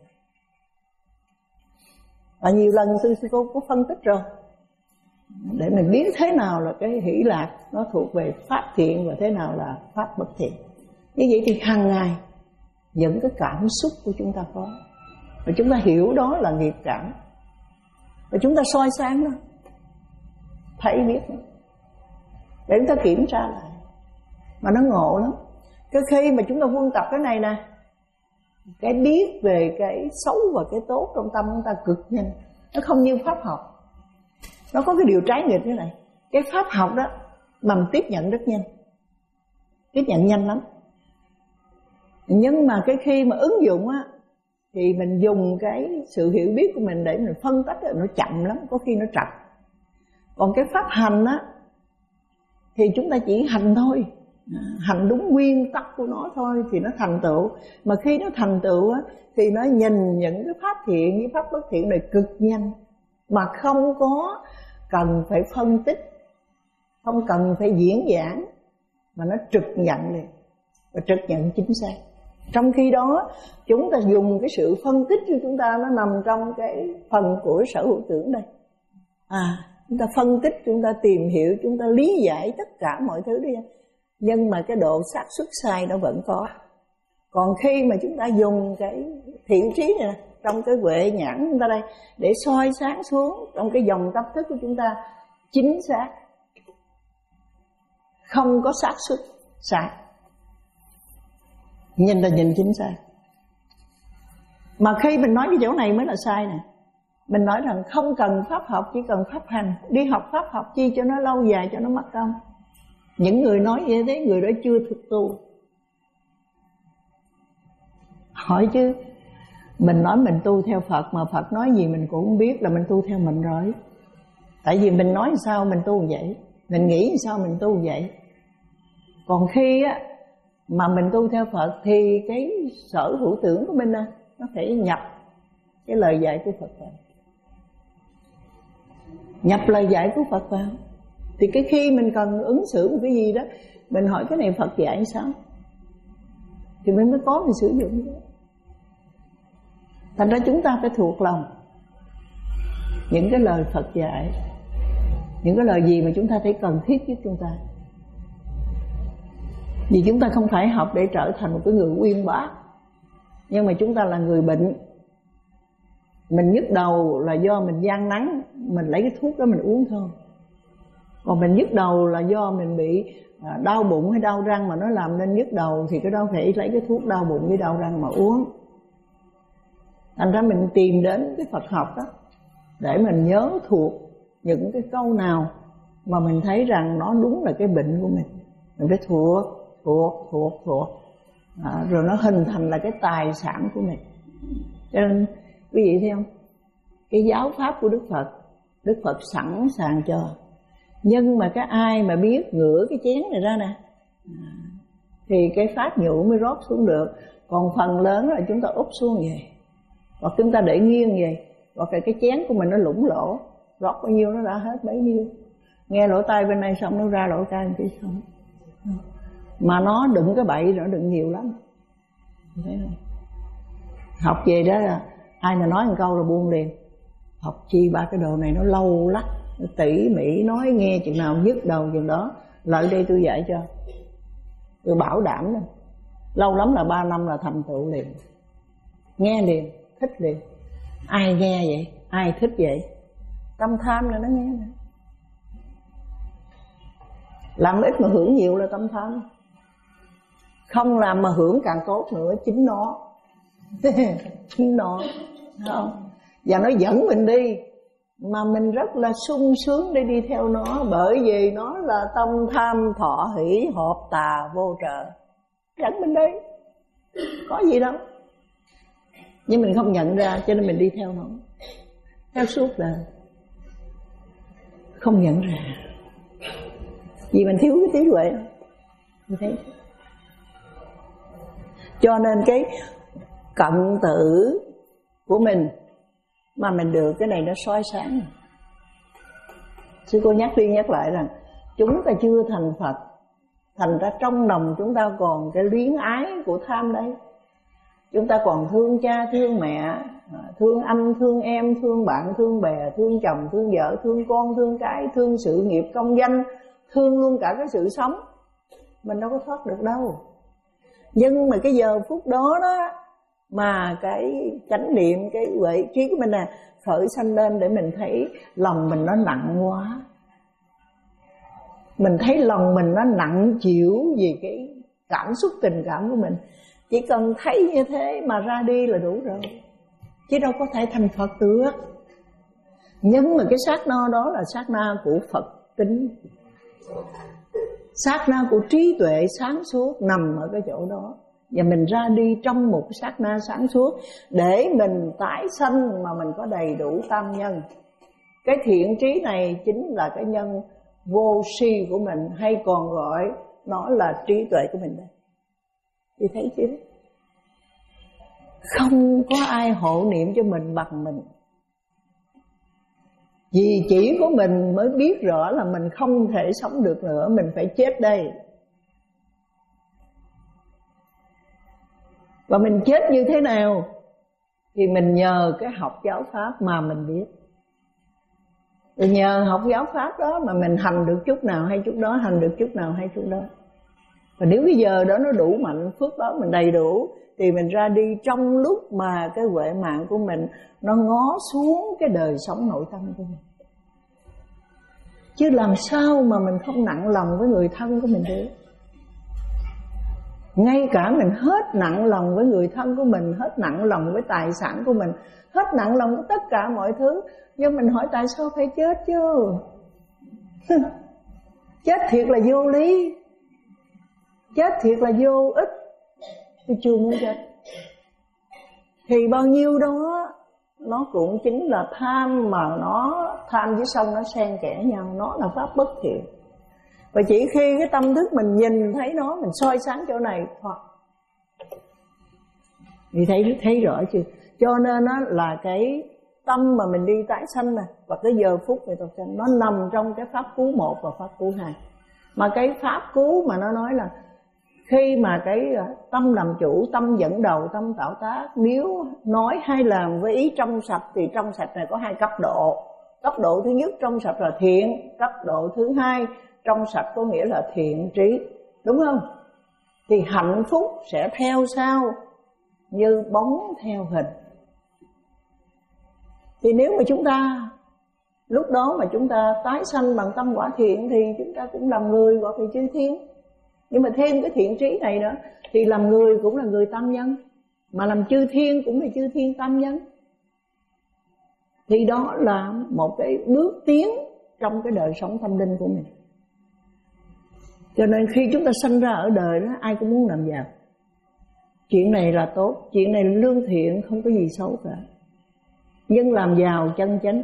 Và nhiều lần sư sư cô có phân tích rồi, để mình biết thế nào là cái hỷ lạc nó thuộc về pháp thiện và thế nào là pháp bất thiện. Như vậy thì hàng ngày những cái cảm xúc của chúng ta có, và chúng ta hiểu đó là nghiệp cảm, và chúng ta soi sáng nó, thấy biết nó, để chúng ta kiểm tra lại. Mà nó ngộ lắm. Cái khi mà chúng ta huân tập cái này nè, cái biết về cái xấu và cái tốt trong tâm chúng ta cực nhanh. Nó không như pháp học, nó có cái điều trái nghịch như này. Cái pháp học đó mà mình tiếp nhận rất nhanh, tiếp nhận nhanh lắm. Nhưng mà cái khi mà ứng dụng á, thì mình dùng cái sự hiểu biết của mình để mình phân tích, nó chậm lắm, có khi nó trật. Còn cái pháp hành á thì chúng ta chỉ hành thôi, hành đúng nguyên tắc của nó thôi thì nó thành tựu. Mà khi nó thành tựu á thì nó nhìn những cái pháp thiện với pháp bất thiện này cực nhanh, mà không có cần phải phân tích, không cần phải diễn giảng, mà nó trực nhận liền, và trực nhận chính xác. Trong khi đó chúng ta dùng cái sự phân tích của chúng ta, nó nằm trong cái phần của sở hữu tưởng đây. À, chúng ta phân tích, chúng ta tìm hiểu, chúng ta lý giải tất cả mọi thứ đi. Nhưng mà cái độ xác suất sai nó vẫn có. Còn khi mà chúng ta dùng cái thiện trí này nè, trong cái huệ nhãn chúng ta đây, để soi sáng xuống trong cái dòng tâm thức của chúng ta chính xác, không có xác suất sai, nhìn là nhìn chính xác. Mà khi mình nói cái chỗ này mới là sai nè. Mình nói rằng không cần pháp học, chỉ cần pháp hành. Đi học pháp học chi cho nó lâu dài, cho nó mất công. Những người nói như thế, người đó chưa thực tu. Hỏi chứ, mình nói mình tu theo Phật, mà Phật nói gì mình cũng không biết, là mình tu theo mình rồi. Tại vì mình nói sao mình tu vậy, mình nghĩ sao mình tu vậy. Còn khi á mà mình tu theo Phật thì cái sở hữu tưởng của mình á, nó phải nhập cái lời dạy của Phật vào. Nhập lời dạy của Phật vào thì cái khi mình cần ứng xử một cái gì đó, mình hỏi cái này Phật dạy sao, thì mình mới có mình sử dụng đó. Thành ra chúng ta phải thuộc lòng những cái lời Phật dạy, những cái lời gì mà chúng ta thấy cần thiết với chúng ta. Vì chúng ta không phải học để trở thành một cái người uyên bác, nhưng mà chúng ta là người bệnh. Mình nhức đầu là do mình gian nắng, mình lấy cái thuốc đó mình uống thôi. Còn mình nhức đầu là do mình bị đau bụng hay đau răng mà nó làm nên nhức đầu, thì cái đó phải lấy cái thuốc đau bụng với đau răng mà uống. Thành ra mình tìm đến cái Phật học đó để mình nhớ thuộc những cái câu nào mà mình thấy rằng nó đúng là cái bệnh của mình. Mình phải thuộc, thuộc, thuộc, thuộc à, rồi nó hình thành là cái tài sản của mình. Cho nên quý vị thấy không, cái giáo pháp của Đức Phật, Đức Phật sẵn sàng cho. Nhưng mà cái ai mà biết ngửa cái chén này ra nè, thì cái pháp nhũ mới rót xuống được. Còn phần lớn là chúng ta úp xuống vậy, hoặc chúng ta để nghiêng vậy, hoặc là cái chén của mình nó lủng lỗ, rót bao nhiêu nó ra hết bấy nhiêu. Nghe lỗ tai bên này xong nó ra lỗ tai bên kia xong. Mà nó đựng cái bậy rồi, nó đựng nhiều lắm. Thấy không? Học về đó là ai mà nói một câu là buông liền. Học chi ba cái đồ này nó lâu lắm, nó tỉ mỉ nói nghe chừng nào nhức đầu chừng đó. Lại đây tôi dạy cho, tôi bảo đảm đó, lâu lắm là ba năm là thành tựu liền, nghe liền, thích liền. Ai nghe vậy? Ai thích vậy? Tâm tham là nó nghe này. Làm ít mà hưởng nhiều là tâm tham. Không làm mà hưởng càng tốt nữa, chính nó. Chính nó, không? Và nó dẫn mình đi mà mình rất là sung sướng để đi theo nó, bởi vì nó là tâm tham thọ hỷ hợp tà vô trợ, dẫn mình đi, có gì đâu. Nhưng mình không nhận ra, cho nên mình đi theo nó, theo suốt đời, không nhận ra vì mình thiếu cái trí huệ. Như thế, cho nên cái cận tử của mình mà mình được cái này nó soi sáng. Sư cô nhắc đi nhắc lại rằng chúng ta chưa thành Phật, thành ra trong lòng chúng ta còn cái luyến ái của tham đấy. Chúng ta còn thương cha, thương mẹ, thương anh, thương em, thương bạn, thương bè, thương chồng, thương vợ, thương con, thương cái, thương sự nghiệp công danh, thương luôn cả cái sự sống. Mình đâu có thoát được đâu. Nhưng mà cái giờ phút đó đó mà cái chánh niệm, cái huệ trí của mình nè khởi sanh lên, để mình thấy lòng mình nó nặng quá. Mình thấy lòng mình nó nặng chịu vì cái cảm xúc tình cảm của mình. Chỉ cần thấy như thế mà ra đi là đủ rồi, chứ đâu có thể thành Phật được. Nhưng mà cái sát na đó là sát na của Phật tính, sát na của trí tuệ sáng suốt nằm ở cái chỗ đó. Và mình ra đi trong một sát na sáng suốt để mình tái sanh mà mình có đầy đủ tam nhân. Cái thiện trí này chính là cái nhân vô si của mình, hay còn gọi nó là trí tuệ của mình đây. Thì thấy chứ, không có ai hộ niệm cho mình bằng mình. Vì chỉ có mình mới biết rõ là mình không thể sống được nữa, mình phải chết đây. Và mình chết như thế nào thì mình nhờ cái học giáo pháp mà mình biết. Rồi nhờ học giáo pháp đó mà mình hành được chút nào hay chút đó, hành được chút nào hay chút đó. Và nếu cái giờ đó nó đủ mạnh, phước đó mình đầy đủ, thì mình ra đi trong lúc mà cái huệ mạng của mình nó ngó xuống cái đời sống nội tâm của mình. Chứ làm sao mà mình không nặng lòng với người thân của mình được. Ngay cả mình hết nặng lòng với người thân của mình, hết nặng lòng với tài sản của mình, hết nặng lòng với tất cả mọi thứ, nhưng mình hỏi tại sao phải chết chứ? Chết thiệt là vô lý, chết thiệt là vô ích. Tôi chưa muốn chết. Thì bao nhiêu đó nó cũng chính là tham, mà nó tham với sân nó xen kẽ nhau, nó là pháp bất thiện. Và chỉ khi cái tâm thức mình nhìn thấy nó, mình soi sáng chỗ này thôi, thì thấy thấy rõ chưa? Cho nên nó là cái tâm mà mình đi tái sanh này, và cái giờ phút về tập sanh nó nằm trong cái pháp cứu một và pháp cứu hai. Mà cái pháp cứu mà nó nói là khi mà cái tâm làm chủ, tâm dẫn đầu, tâm tạo tác, nếu nói hay làm với ý trong sạch, thì trong sạch này có hai cấp độ. Cấp độ thứ nhất trong sạch là thiện, cấp độ thứ hai trong sạch có nghĩa là thiện trí, đúng không? Thì hạnh phúc sẽ theo sau như bóng theo hình. Thì nếu mà chúng ta lúc đó mà chúng ta tái sanh bằng tâm quả thiện, thì chúng ta cũng làm người gọi là chư thiên. Nhưng mà thêm cái thiện trí này nữa, thì làm người cũng là người tam nhân, mà làm chư thiên cũng là chư thiên tam nhân. Thì đó là một cái bước tiến trong cái đời sống tâm linh của mình. Cho nên khi chúng ta sanh ra ở đời đó, ai cũng muốn làm giàu. Chuyện này là tốt, chuyện này là lương thiện, không có gì xấu cả. Nhưng làm giàu chân chánh.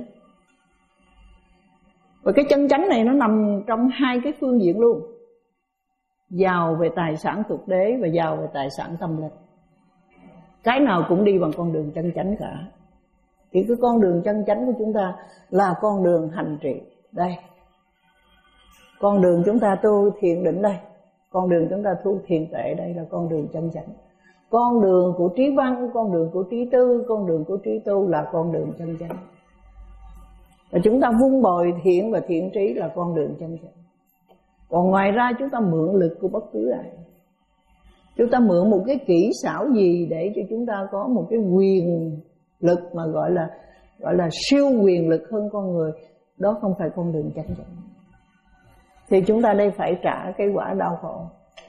Và cái chân chánh này nó nằm trong hai cái phương diện luôn. Giàu về tài sản tục đế và giàu về tài sản tâm linh. Cái nào cũng đi bằng con đường chân chánh cả. Thì cái con đường chân chánh của chúng ta là con đường hành trì đây. Con đường chúng ta tu thiền định đây. Con đường chúng ta tu thiền tuệ đây là con đường chân chánh. Con đường của trí văn, con đường của trí tư, con đường của trí tu là con đường chân chánh. Và chúng ta vun bồi thiện và thiện trí là con đường chân chánh. Còn ngoài ra chúng ta mượn lực của bất cứ ai. Chúng ta mượn một cái kỹ xảo gì để cho chúng ta có một cái quyền lực mà gọi là gọi là siêu quyền lực hơn con người, đó không phải con đường chân chính. Thì chúng ta đây phải trả cái quả đau khổ.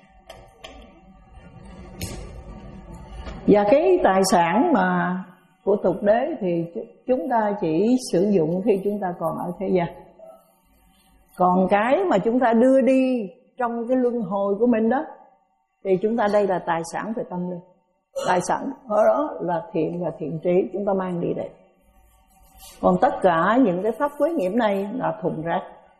Và cái tài sản mà của tục đế thì chúng ta chỉ sử dụng khi chúng ta còn ở thế gian. Còn cái mà chúng ta đưa đi trong cái luân hồi của mình đó, thì chúng ta đây là tài sản về tâm linh. Tài sản ở đó là thiện và thiện trí, chúng ta mang đi đây. Còn tất cả những cái pháp quế nghiệp này là thùng rác.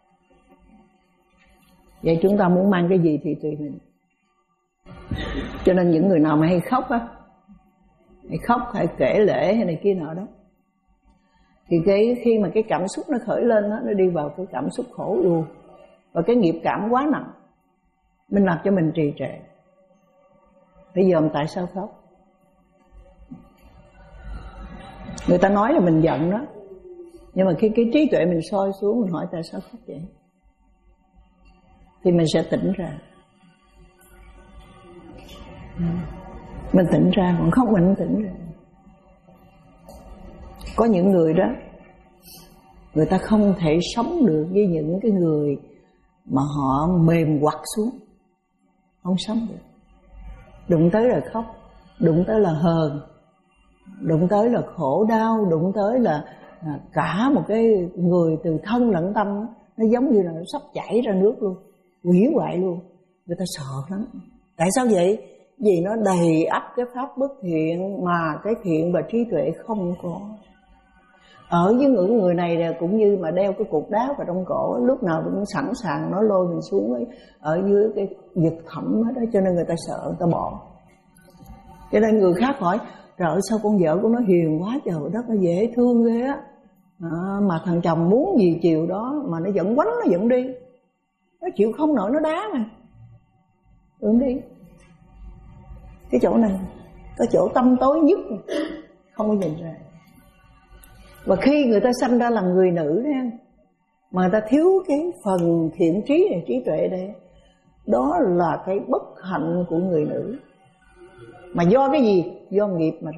Vậy chúng ta muốn mang cái gì thì tùy mình. Cho nên những người nào mà hay khóc á, hay khóc hay kể lể hay này kia nọ đó, thì cái khi mà cái cảm xúc nó khởi lên đó, nó đi vào cái cảm xúc khổ luôn. Và cái nghiệp cảm quá nặng, mình làm cho mình trì trệ. Bây giờ tại sao khóc? Người ta nói là mình giận đó, nhưng mà khi cái trí tuệ mình soi xuống, mình hỏi tại sao khóc vậy, thì mình sẽ tỉnh ra. Mình tỉnh ra, còn không mình không tỉnh ra. Có những người đó, người ta không thể sống được với những cái người mà họ mềm quặt xuống, không sống được. Đụng tới là khóc, đụng tới là hờn, đụng tới là khổ đau, đụng tới là cả một cái người từ thân lẫn tâm, nó giống như là nó sắp chảy ra nước luôn, hủy hoại luôn. Người ta sợ lắm. Tại sao vậy? Vì nó đầy ắp cái pháp bất thiện mà cái thiện và trí tuệ không có. Ở với những người này là cũng như mà đeo cái cục đá vào trong cổ, lúc nào cũng sẵn sàng nó lôi mình xuống ấy, ở dưới cái vực thẳm đó, cho nên người ta sợ, người ta bỏ. Cho nên người khác hỏi, trời ơi sao con vợ của nó hiền quá trời đất, nó dễ thương ghê á, à, mà thằng chồng muốn gì chiều đó mà nó vẫn quánh, nó vẫn đi, nó chịu không nổi nó đá mà, đừng đi. Cái chỗ này, cái chỗ tâm tối nhất không có nhìn ra. Và khi người ta sanh ra là người nữ đó, mà người ta thiếu cái phần thiện trí này, trí tuệ đây, đó là cái bất hạnh của người nữ. Mà do cái gì? Do nghiệp mà ra.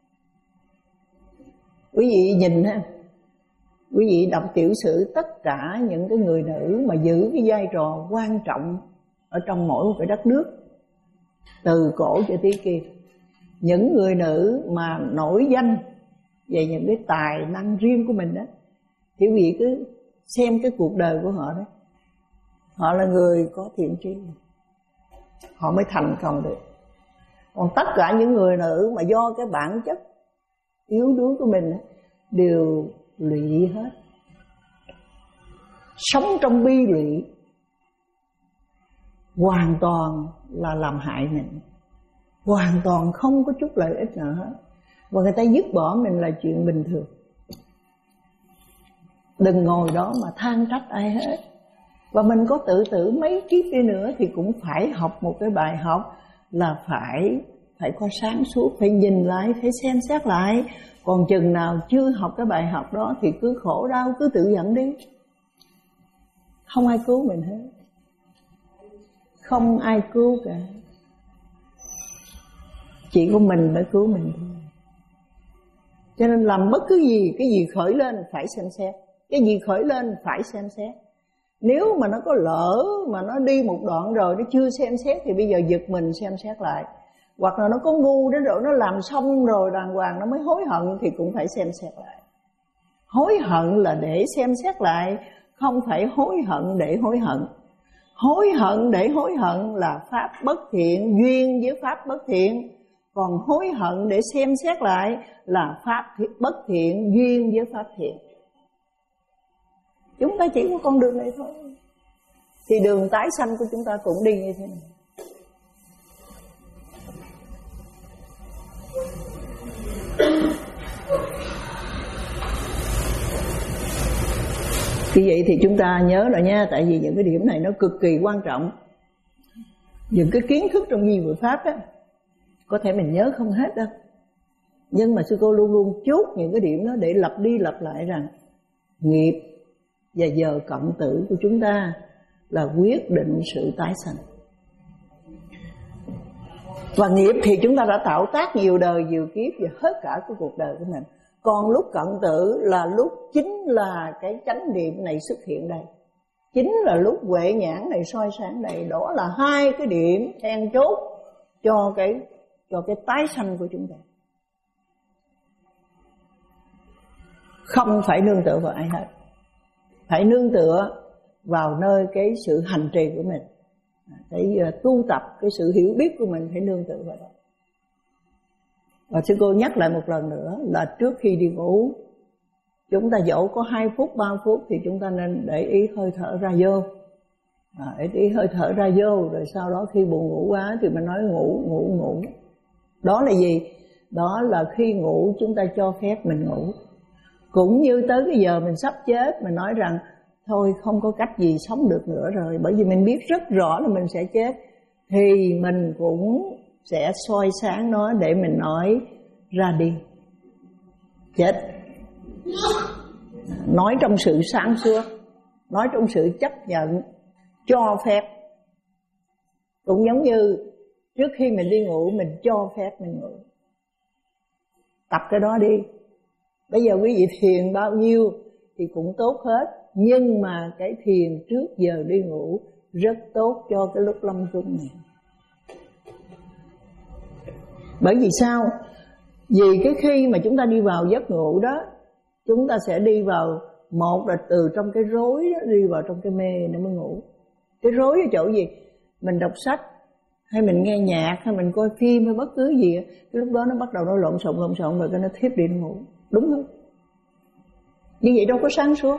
Quý vị nhìn ha, quý vị đọc tiểu sử tất cả những cái người nữ mà giữ cái vai trò quan trọng ở trong mỗi một cái đất nước, từ cổ cho tới kia, những người nữ mà nổi danh về những cái tài năng riêng của mình đó, thì quý vị cứ xem cái cuộc đời của họ đó, họ là người có thiện trí, họ mới thành công được. Còn tất cả những người nữ mà do cái bản chất yếu đuối của mình đều lụy hết, sống trong bi lụy, hoàn toàn là làm hại mình, hoàn toàn không có chút lợi ích nào hết. Và người ta dứt bỏ mình là chuyện bình thường. Đừng ngồi đó mà than trách ai hết. Và mình có tự tử mấy kiếp đi nữa thì cũng phải học một cái bài học là phải phải có sáng suốt, phải nhìn lại, phải xem xét lại. Còn chừng nào chưa học cái bài học đó thì cứ khổ đau, cứ tự giận đi. Không ai cứu mình hết, không ai cứu cả, chỉ có mình mới cứu mình thôi. Cho nên làm bất cứ gì, cái gì khởi lên phải xem xét, cái gì khởi lên phải xem xét. Nếu mà nó có lỡ mà nó đi một đoạn rồi nó chưa xem xét thì bây giờ giật mình xem xét lại. Hoặc là nó có ngu đến rồi nó làm xong rồi đàng hoàng nó mới hối hận thì cũng phải xem xét lại. Hối hận là để xem xét lại, không phải hối hận để hối hận. Hối hận để hối hận là pháp bất thiện, duyên với pháp bất thiện. Còn hối hận để xem xét lại là pháp bất thiện, duyên với pháp thiện. Chúng ta chỉ có con đường này thôi. Thì đường tái sanh của chúng ta cũng đi như thế này. Vì vậy thì chúng ta nhớ rồi nha, tại vì những cái điểm này nó cực kỳ quan trọng. Những cái kiến thức trong Di Vượng Pháp á, có thể mình nhớ không hết đâu, nhưng mà sư cô luôn luôn chốt những cái điểm đó để lặp đi lặp lại rằng nghiệp và giờ cộng tử của chúng ta là quyết định sự tái sanh. Và nghiệp thì chúng ta đã tạo tác nhiều đời nhiều kiếp và hết cả cái cuộc đời của mình. Còn lúc cận tử là lúc chính là cái chánh niệm này xuất hiện đây, chính là lúc huệ nhãn này soi sáng đây. Đó là hai cái điểm then chốt cho cái cho cái tái sanh của chúng ta. Không phải nương tựa vào ai hết, phải nương tựa vào nơi cái sự hành trì của mình, cái tu tập, cái sự hiểu biết của mình, phải nương tựa vào đó. Và sư cô nhắc lại một lần nữa là trước khi đi ngủ, chúng ta dẫu có hai phút, ba phút thì chúng ta nên để ý hơi thở ra vô, à, để ý hơi thở ra vô, rồi sau đó khi buồn ngủ quá thì mình nói ngủ, ngủ, ngủ. Đó là gì? Đó là khi ngủ chúng ta cho phép mình ngủ. Cũng như tới cái giờ mình sắp chết, mình nói rằng thôi không có cách gì sống được nữa rồi, bởi vì mình biết rất rõ là mình sẽ chết, thì mình cũng sẽ soi sáng nó để mình nói ra đi, chết. Nói trong sự sáng suốt, nói trong sự chấp nhận, cho phép. Cũng giống như trước khi mình đi ngủ, mình cho phép mình ngủ. Tập cái đó đi. Bây giờ quý vị thiền bao nhiêu thì cũng tốt hết, nhưng mà cái thiền trước giờ đi ngủ rất tốt cho cái lúc lâm chung này. Bởi vì sao? Vì cái khi mà chúng ta đi vào giấc ngủ đó, chúng ta sẽ đi vào, một là từ trong cái rối đó, đi vào trong cái mê để mới ngủ. Cái rối ở chỗ gì? Mình đọc sách, hay mình nghe nhạc, hay mình coi phim, hay bất cứ gì, cái lúc đó nó bắt đầu nó lộn xộn lộn xộn rồi cái nó thiếp đi ngủ. Đúng không? Như vậy đâu có sáng suốt.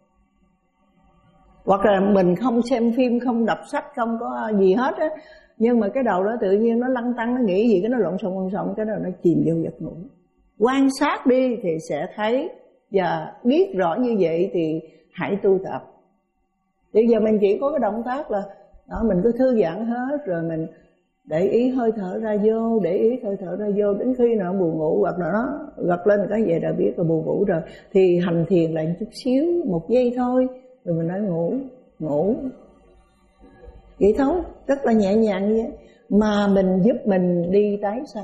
Hoặc là mình không xem phim, không đọc sách, không có gì hết á, nhưng mà cái đầu đó tự nhiên nó lăn tăng, nó nghĩ gì cái nó lộn xộn lộn xộn, cái đó nó chìm vô giấc ngủ. Quan sát đi thì sẽ thấy, và biết rõ như vậy thì hãy tu tập. Bây giờ mình chỉ có cái động tác là đó, mình cứ thư giãn hết, rồi mình để ý hơi thở ra vô, để ý hơi thở ra vô, đến khi nào buồn ngủ hoặc là nó gật lên cái vậy đã biết là buồn ngủ rồi, thì hành thiền lại một chút xíu, một giây thôi, rồi mình nói ngủ, ngủ. Vậy thôi, rất là nhẹ nhàng như vậy, mà mình giúp mình đi tái sanh.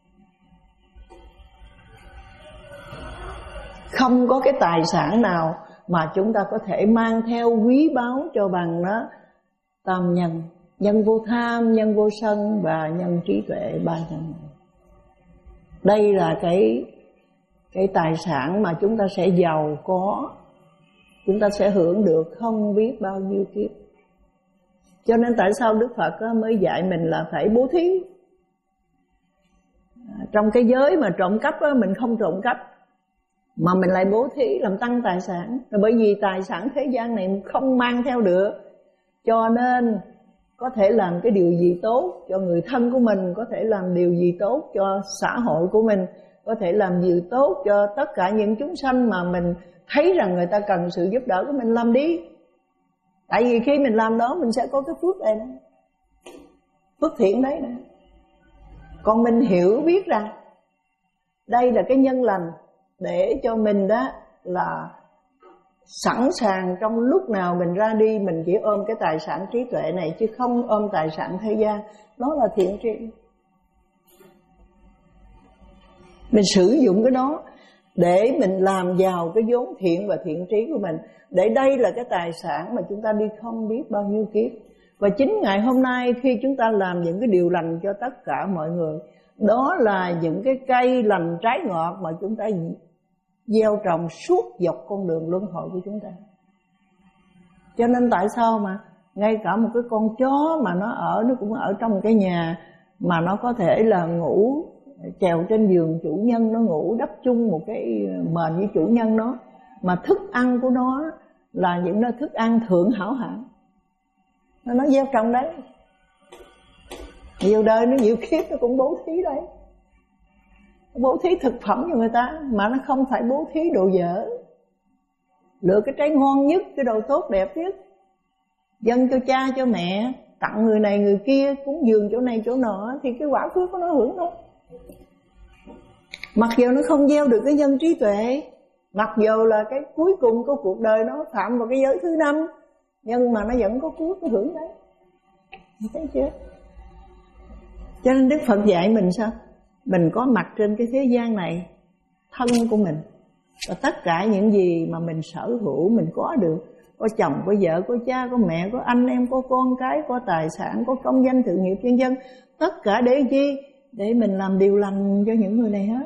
Không có cái tài sản nào mà chúng ta có thể mang theo quý báu cho bằng nó tam nhân. Nhân vô tham, nhân vô sân và nhân trí tuệ, ba nhân này. Đây là cái cái tài sản mà chúng ta sẽ giàu có, chúng ta sẽ hưởng được không biết bao nhiêu kiếp. Cho nên tại sao Đức Phật mới dạy mình là phải bố thí. Trong cái giới mà trộm cắp đó, mình không trộm cắp, mà mình lại bố thí làm tăng tài sản. Là bởi vì tài sản thế gian này không mang theo được, cho nên có thể làm cái điều gì tốt cho người thân của mình, có thể làm điều gì tốt cho xã hội của mình, có thể làm gì tốt cho tất cả những chúng sanh mà mình thấy rằng người ta cần sự giúp đỡ của mình, làm đi. Tại vì khi mình làm đó mình sẽ có cái phước này đó, phước thiện đấy nè. Còn mình hiểu biết rằng đây là cái nhân lành để cho mình đó là sẵn sàng trong lúc nào mình ra đi mình chỉ ôm cái tài sản trí tuệ này, chứ không ôm tài sản thế gian. Đó là thiện tri. Mình sử dụng cái đó để mình làm giàu cái vốn thiện và thiện trí của mình, để đây là cái tài sản mà chúng ta đi không biết bao nhiêu kiếp. Và chính ngày hôm nay khi chúng ta làm những cái điều lành cho tất cả mọi người, đó là những cái cây lành trái ngọt mà chúng ta gieo trồng suốt dọc con đường luân hồi của chúng ta. Cho nên tại sao mà ngay cả một cái con chó mà nó ở, nó cũng ở trong cái nhà mà nó có thể là ngủ trèo trên giường chủ nhân, nó ngủ đắp chung một cái mền với chủ nhân nó, mà thức ăn của nó là những nơi thức ăn thượng hảo hạng, nó gieo trồng đấy. Nhiều đời nó nhiều kiếp nó cũng bố thí đấy, bố thí thực phẩm cho người ta, mà nó không phải bố thí đồ dở. Lựa cái trái ngon nhất, cái đồ tốt đẹp nhất, dâng cho cha cho mẹ, tặng người này người kia, cúng dường chỗ này chỗ nọ, thì cái quả phước của nó hưởng thôi. Mặc dù nó không gieo được cái nhân trí tuệ, mặc dù là cái cuối cùng của cuộc đời nó phạm vào cái giới thứ năm, nhưng mà nó vẫn có phước, nó hưởng đấy. Thấy chưa? Cho nên Đức Phật dạy mình sao? Mình có mặt trên cái thế gian này, thân của mình và tất cả những gì mà mình sở hữu, mình có được, có chồng, có vợ, có cha, có mẹ, có anh em, có con cái, có tài sản, có công danh sự nghiệp nhân dân, tất cả để chi? Để mình làm điều lành cho những người này hết.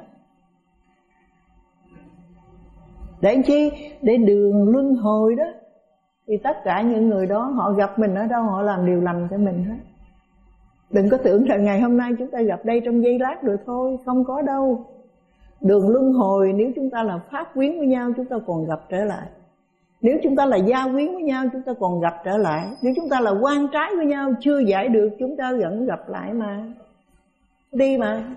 Để chi? Để đường luân hồi đó. Thì tất cả những người đó họ gặp mình ở đâu họ làm điều lành cho mình hết. Đừng có tưởng rằng ngày hôm nay chúng ta gặp đây trong giây lát được thôi, không có đâu. Đường luân hồi nếu chúng ta là pháp quyến với nhau chúng ta còn gặp trở lại. Nếu chúng ta là gia quyến với nhau chúng ta còn gặp trở lại. Nếu chúng ta là quan trái với nhau chưa giải được chúng ta vẫn gặp lại mà. Đi mà.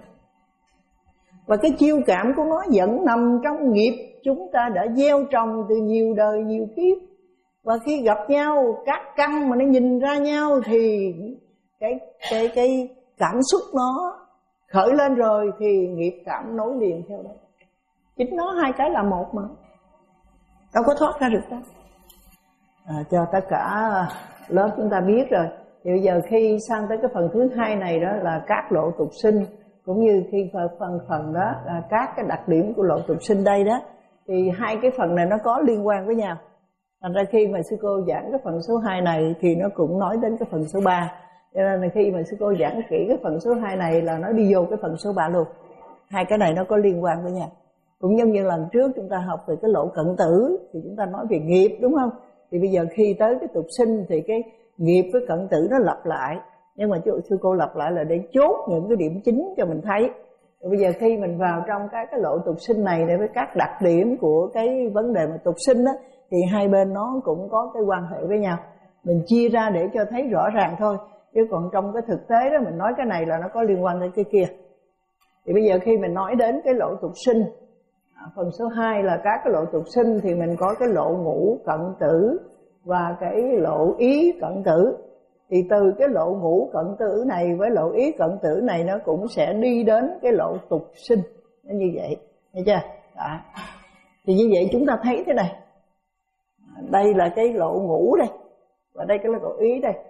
Và cái chiêu cảm của nó vẫn nằm trong nghiệp chúng ta đã gieo trồng từ nhiều đời nhiều kiếp. Và khi gặp nhau các căn mà nó nhìn ra nhau thì cái cái cái cảm xúc nó khởi lên rồi thì nghiệp cảm nối liền theo đó. Chính nó hai cái là một mà, đâu có thoát ra được đâu. À, cho tất cả lớp chúng ta biết rồi. Thì bây giờ khi sang tới cái phần thứ hai này đó là các lộ tục sinh, cũng như khi phần phần đó là các cái đặc điểm của lộ tục sinh đây đó, thì hai cái phần này nó có liên quan với nhau. Thành ra khi mà sư cô giảng cái phần số hai này thì nó cũng nói đến cái phần số ba. Cho nên là khi mà sư cô giảng kỹ cái phần số hai này là nó đi vô cái phần số ba luôn. Hai cái này nó có liên quan với nhau. Cũng giống như lần trước chúng ta học về cái lộ cận tử thì chúng ta nói về nghiệp đúng không? Thì bây giờ khi tới cái tục sinh thì cái nghiệp với cận tử nó lặp lại. Nhưng mà sư cô lặp lại là để chốt những cái điểm chính cho mình thấy. Rồi bây giờ khi mình vào trong các cái lộ tục sinh này để với các đặc điểm của cái vấn đề mà tục sinh đó, thì hai bên nó cũng có cái quan hệ với nhau. Mình chia ra để cho thấy rõ ràng thôi. Chứ còn trong cái thực tế đó mình nói cái này là nó có liên quan đến cái kia. Thì bây giờ khi mình nói đến cái lộ tục sinh, phần số hai là các cái lộ tục sinh thì mình có cái lộ ngũ cận tử và cái lộ ý cận tử. Thì từ cái lộ ngũ cận tử này với lộ ý cận tử này nó cũng sẽ đi đến cái lộ tục sinh. Nó như vậy, thấy chưa? Đó. Thì như vậy chúng ta thấy thế này. Đây là cái lộ ngũ đây, và đây cái là lộ ý đây.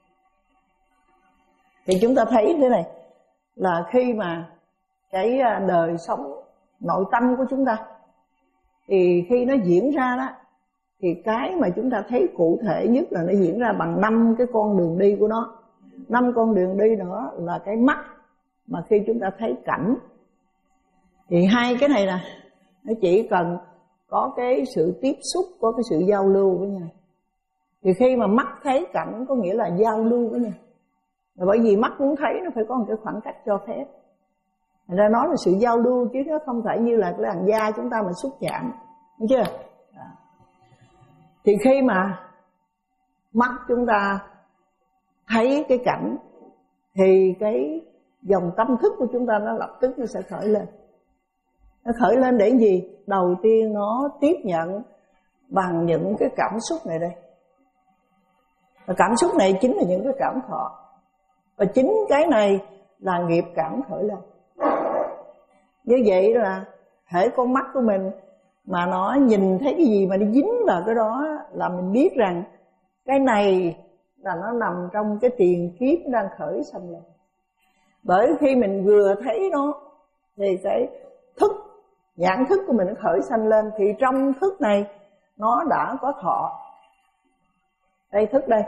Thì chúng ta thấy thế này, là khi mà cái đời sống nội tâm của chúng ta, thì khi nó diễn ra đó, thì cái mà chúng ta thấy cụ thể nhất là nó diễn ra bằng năm cái con đường đi của nó. Năm con đường đi nữa là cái mắt mà khi chúng ta thấy cảnh. Thì hai cái này nè, nó chỉ cần có cái sự tiếp xúc, có cái sự giao lưu với nhau. Thì khi mà mắt thấy cảnh có nghĩa là giao lưu với nhau. Bởi vì mắt muốn thấy nó phải có một cái khoảng cách cho phép. Thành ra nó là sự giao lưu chứ nó không phải như là cái làn da chúng ta mà xúc chạm. Đúng chưa? Đó. Thì khi mà mắt chúng ta thấy cái cảnh thì cái dòng tâm thức của chúng ta nó lập tức nó sẽ khởi lên. Nó khởi lên để gì? Đầu tiên nó tiếp nhận bằng những cái cảm xúc này đây. Và cảm xúc này chính là những cái cảm thọ. Và chính cái này là nghiệp cảm khởi lên. Như vậy là hễ con mắt của mình mà nó nhìn thấy cái gì mà nó dính vào cái đó là mình biết rằng cái này là nó nằm trong cái tiền kiếp đang khởi sanh lên. Bởi khi mình vừa thấy nó thì cái thức, nhãn thức của mình nó khởi sanh lên, thì trong thức này nó đã có thọ. Đây thức đây,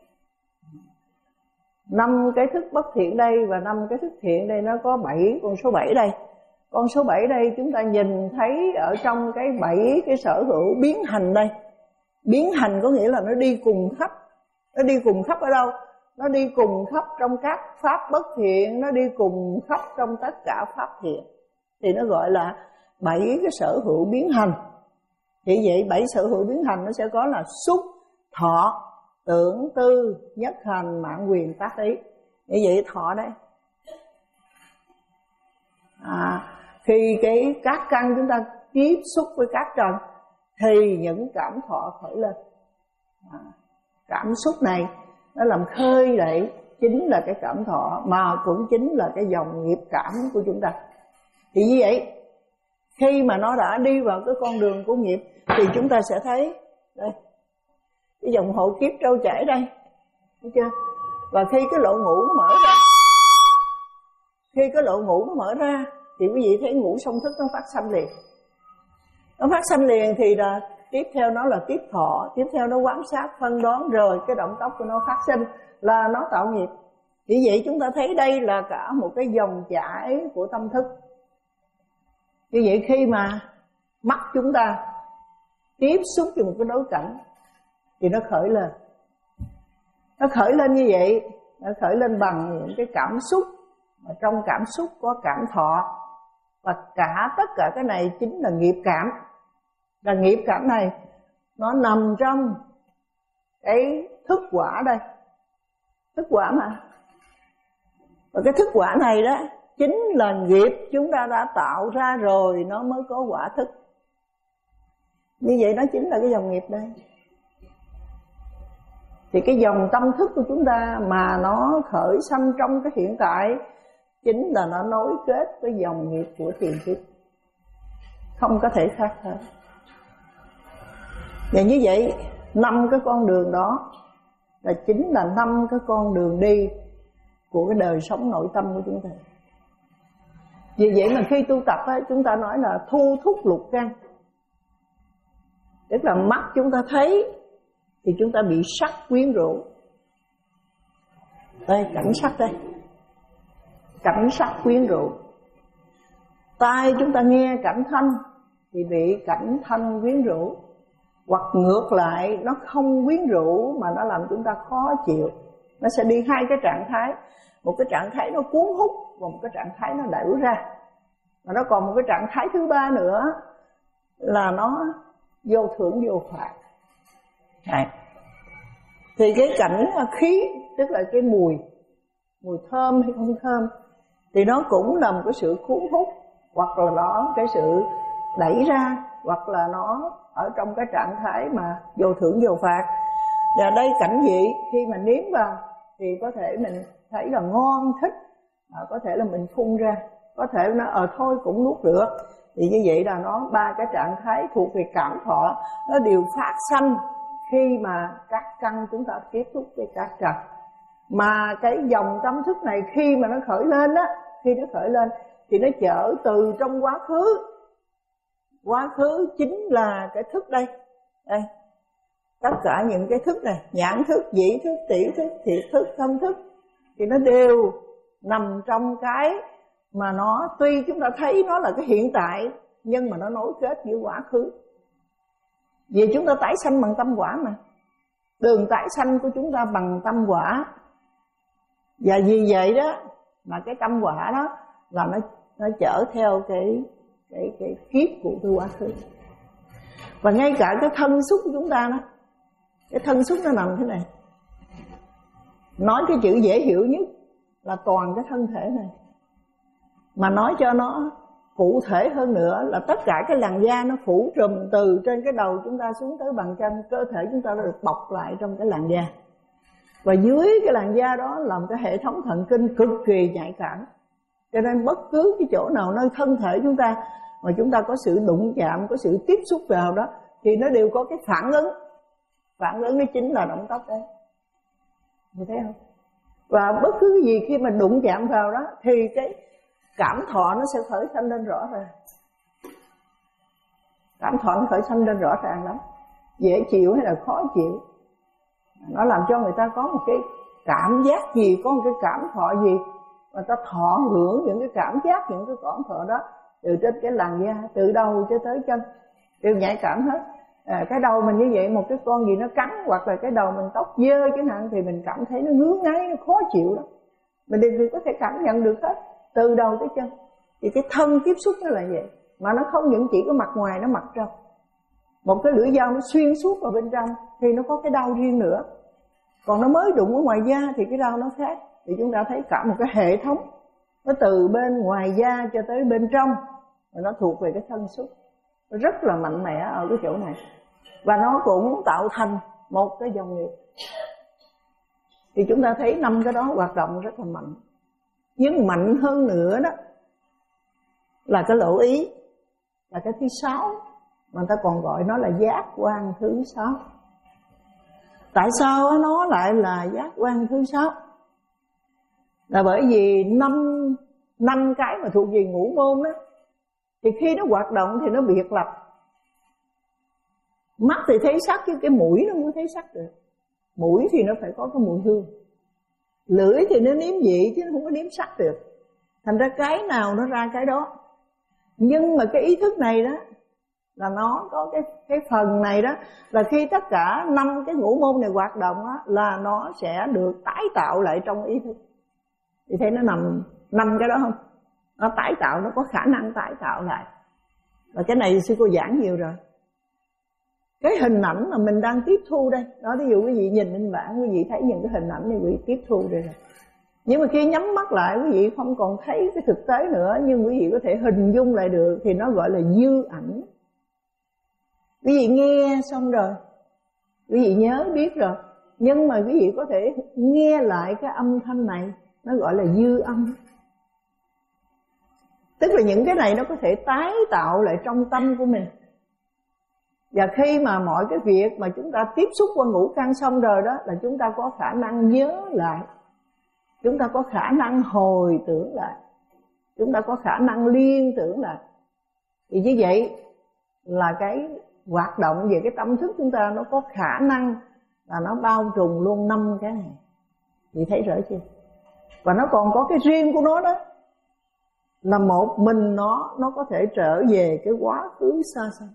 năm cái thức bất thiện đây và năm cái thức thiện đây, nó có bảy con số bảy đây. Con số bảy đây chúng ta nhìn thấy ở trong cái bảy cái sở hữu biến hành đây. Biến hành có nghĩa là nó đi cùng khắp. Nó đi cùng khắp ở đâu? Nó đi cùng khắp trong các pháp bất thiện, nó đi cùng khắp trong tất cả pháp thiện. Thì nó gọi là bảy cái sở hữu biến hành. Thì vậy bảy sở hữu biến hành nó sẽ có là xúc, thọ, tưởng, tư, nhất hành, mạng quyền, tác ý. Như vậy thọ đây. À, khi cái các căn chúng ta tiếp xúc với các trần thì những cảm thọ khởi lên. À, cảm xúc này nó làm khơi dậy chính là cái cảm thọ, mà cũng chính là cái dòng nghiệp cảm của chúng ta. Thì như vậy khi mà nó đã đi vào cái con đường của nghiệp thì chúng ta sẽ thấy đây, cái dòng hộ kiếp trôi chảy đây, thấy chưa? Và khi cái lộ ngũ nó mở ra khi cái lỗ ngũ nó mở ra thì quý vị thấy ngũ song thức nó phát sanh liền. Nó phát sanh liền thì là tiếp theo nó là tiếp thọ, tiếp theo nó quán sát phân đoán, rồi cái động tốc của nó phát sinh là nó tạo nghiệp. Vì vậy chúng ta thấy đây là cả một cái dòng chảy của tâm thức. Như vậy khi mà mắt chúng ta tiếp xúc với một cái đối cảnh thì nó khởi lên. Nó khởi lên như vậy, nó khởi lên bằng những cái cảm xúc, mà trong cảm xúc có cảm thọ, và cả tất cả cái này chính là nghiệp cảm. Và nghiệp cảm này nó nằm trong cái thức quả đây, thức quả mà. Và cái thức quả này đó chính là nghiệp chúng ta đã tạo ra rồi nó mới có quả thức. Như vậy nó chính là cái dòng nghiệp đây. Thì cái dòng tâm thức của chúng ta mà nó khởi sanh trong cái hiện tại chính là nó nối kết với dòng nghiệp của tiền kiếp, không có thể khác hơn. Và như vậy năm cái con đường đó là chính là năm cái con đường đi của cái đời sống nội tâm của chúng ta. Vì vậy mà khi tu tập á, chúng ta nói là thu thúc lục căn, tức là mắt chúng ta thấy thì chúng ta bị sắc quyến rũ. Đây, cảnh sắc đây, cảnh sắc quyến rũ. Tai chúng ta nghe cảnh thanh thì bị cảnh thanh quyến rũ. Hoặc ngược lại, nó không quyến rũ mà nó làm chúng ta khó chịu. Nó sẽ đi hai cái trạng thái. Một cái trạng thái nó cuốn hút và một cái trạng thái nó đẩy ra. Và nó còn một cái trạng thái thứ ba nữa là nó vô thưởng vô phạt. Đấy. Thì cái cảnh khí, tức là cái mùi, mùi thơm hay không thơm, thì nó cũng là một cái sự cuốn hút, hoặc là nó cái sự đẩy ra, hoặc là nó ở trong cái trạng thái mà vô thưởng vô phạt. Và đây cảnh vị khi mà nếm vào thì có thể mình thấy là ngon thích, à, có thể là mình phun ra, có thể nó ở ờ, thôi cũng nuốt được. Thì như vậy là nó ba cái trạng thái thuộc về cảm thọ nó đều phát sanh khi mà các căn chúng ta tiếp xúc với các trần. Mà cái dòng tâm thức này khi mà nó khởi lên á, khi nó khởi lên thì nó chở từ trong quá khứ. Quá khứ chính là cái thức đây. Đây. Tất cả những cái thức này, nhãn thức, nhĩ thức, tỷ thức, thiệt thức, thân thức, thì nó đều nằm trong cái mà nó tuy chúng ta thấy nó là cái hiện tại, nhưng mà nó nối kết với quá khứ. Vì chúng ta tái sanh bằng tâm quả mà. Đường tái sanh của chúng ta bằng tâm quả. Và vì vậy đó mà cái tâm quả đó là nó nó chở theo cái cái cái kiếp của cái quá khứ. Và ngay cả cái thân xúc của chúng ta đó, cái thân xúc nó nằm thế này. Nói cái chữ dễ hiểu nhất là toàn cái thân thể này. Mà nói cho nó cụ thể hơn nữa là tất cả cái làn da nó phủ trùm từ trên cái đầu chúng ta xuống tới bàn chân, cơ thể chúng ta đã được bọc lại trong cái làn da. Và dưới cái làn da đó là một cái hệ thống thần kinh cực kỳ nhạy cảm. Cho nên bất cứ cái chỗ nào nơi thân thể chúng ta mà chúng ta có sự đụng chạm, có sự tiếp xúc vào đó thì nó đều có cái phản ứng. Phản ứng nó chính là động tác đấy. Mình thấy không? Và bất cứ cái gì khi mà đụng chạm vào đó thì cái cảm thọ nó sẽ khởi sanh lên rõ ràng. Cảm thọ nó khởi sanh lên rõ ràng lắm. Dễ chịu hay là khó chịu, nó làm cho người ta có một cái cảm giác gì, có một cái cảm thọ gì, người ta thọ hưởng những cái cảm giác, những cái cảm thọ đó từ trên cái làn da, từ đầu cho tới chân đều nhạy cảm hết. À, cái đầu mình như vậy, một cái con gì nó cắn, hoặc là cái đầu mình tóc dơ chẳng hạn, thì mình cảm thấy nó ngứa ngáy, nó khó chịu lắm. Mình đều có thể cảm nhận được hết, từ đầu tới chân. Thì cái thân tiếp xúc nó là vậy. Mà nó không những chỉ có mặt ngoài, nó mặt trong. Một cái lưỡi dao nó xuyên suốt vào bên trong thì nó có cái đau riêng nữa. Còn nó mới đụng ở ngoài da thì cái đau nó khác. Thì chúng ta thấy cả một cái hệ thống, nó từ bên ngoài da cho tới bên trong, và nó thuộc về cái thân xúc. Nó rất là mạnh mẽ ở cái chỗ này. Và nó cũng tạo thành một cái dòng nghiệp. Thì chúng ta thấy năm cái đó hoạt động rất là mạnh. Nhưng mạnh hơn nữa đó là cái lỗ ý, là cái thứ sáu, mà người ta còn gọi nó là giác quan thứ sáu. Tại sao nó lại là giác quan thứ sáu? Là bởi vì năm năm cái mà thuộc về ngũ môn đó, thì khi nó hoạt động thì nó biệt lập. Mắt thì thấy sắc chứ cái mũi nó mới thấy sắc được. Mũi thì nó phải có cái mùi hương. Lưỡi thì nó nếm vị chứ nó không có nếm sắc được. Thành ra cái nào nó ra cái đó. Nhưng mà cái ý thức này đó là nó có cái cái phần này đó, là khi tất cả năm cái ngũ môn này hoạt động á, là nó sẽ được tái tạo lại trong ý thức. Thì thấy nó nằm năm cái đó không? Nó tái tạo, nó có khả năng tái tạo lại. Và cái này sư cô giảng nhiều rồi. Cái hình ảnh mà mình đang tiếp thu đây, đó ví dụ quý vị nhìn lên bảng, quý vị thấy những cái hình ảnh này quý vị tiếp thu đây rồi. Nhưng mà khi nhắm mắt lại quý vị không còn thấy cái thực tế nữa, nhưng quý vị có thể hình dung lại được, thì nó gọi là dư ảnh. Quý vị nghe xong rồi, quý vị nhớ biết rồi, nhưng mà quý vị có thể nghe lại cái âm thanh này, nó gọi là dư âm. Tức là những cái này nó có thể tái tạo lại trong tâm của mình. Và khi mà mọi cái việc mà chúng ta tiếp xúc qua ngũ căn xong rồi đó, là chúng ta có khả năng nhớ lại, chúng ta có khả năng hồi tưởng lại, chúng ta có khả năng liên tưởng lại. Thì như vậy là cái hoạt động về cái tâm thức chúng ta nó có khả năng là nó bao trùm luôn năm cái này. Chị thấy rõ chưa? Và nó còn có cái riêng của nó đó, là một mình nó nó có thể trở về cái quá khứ xa xăm,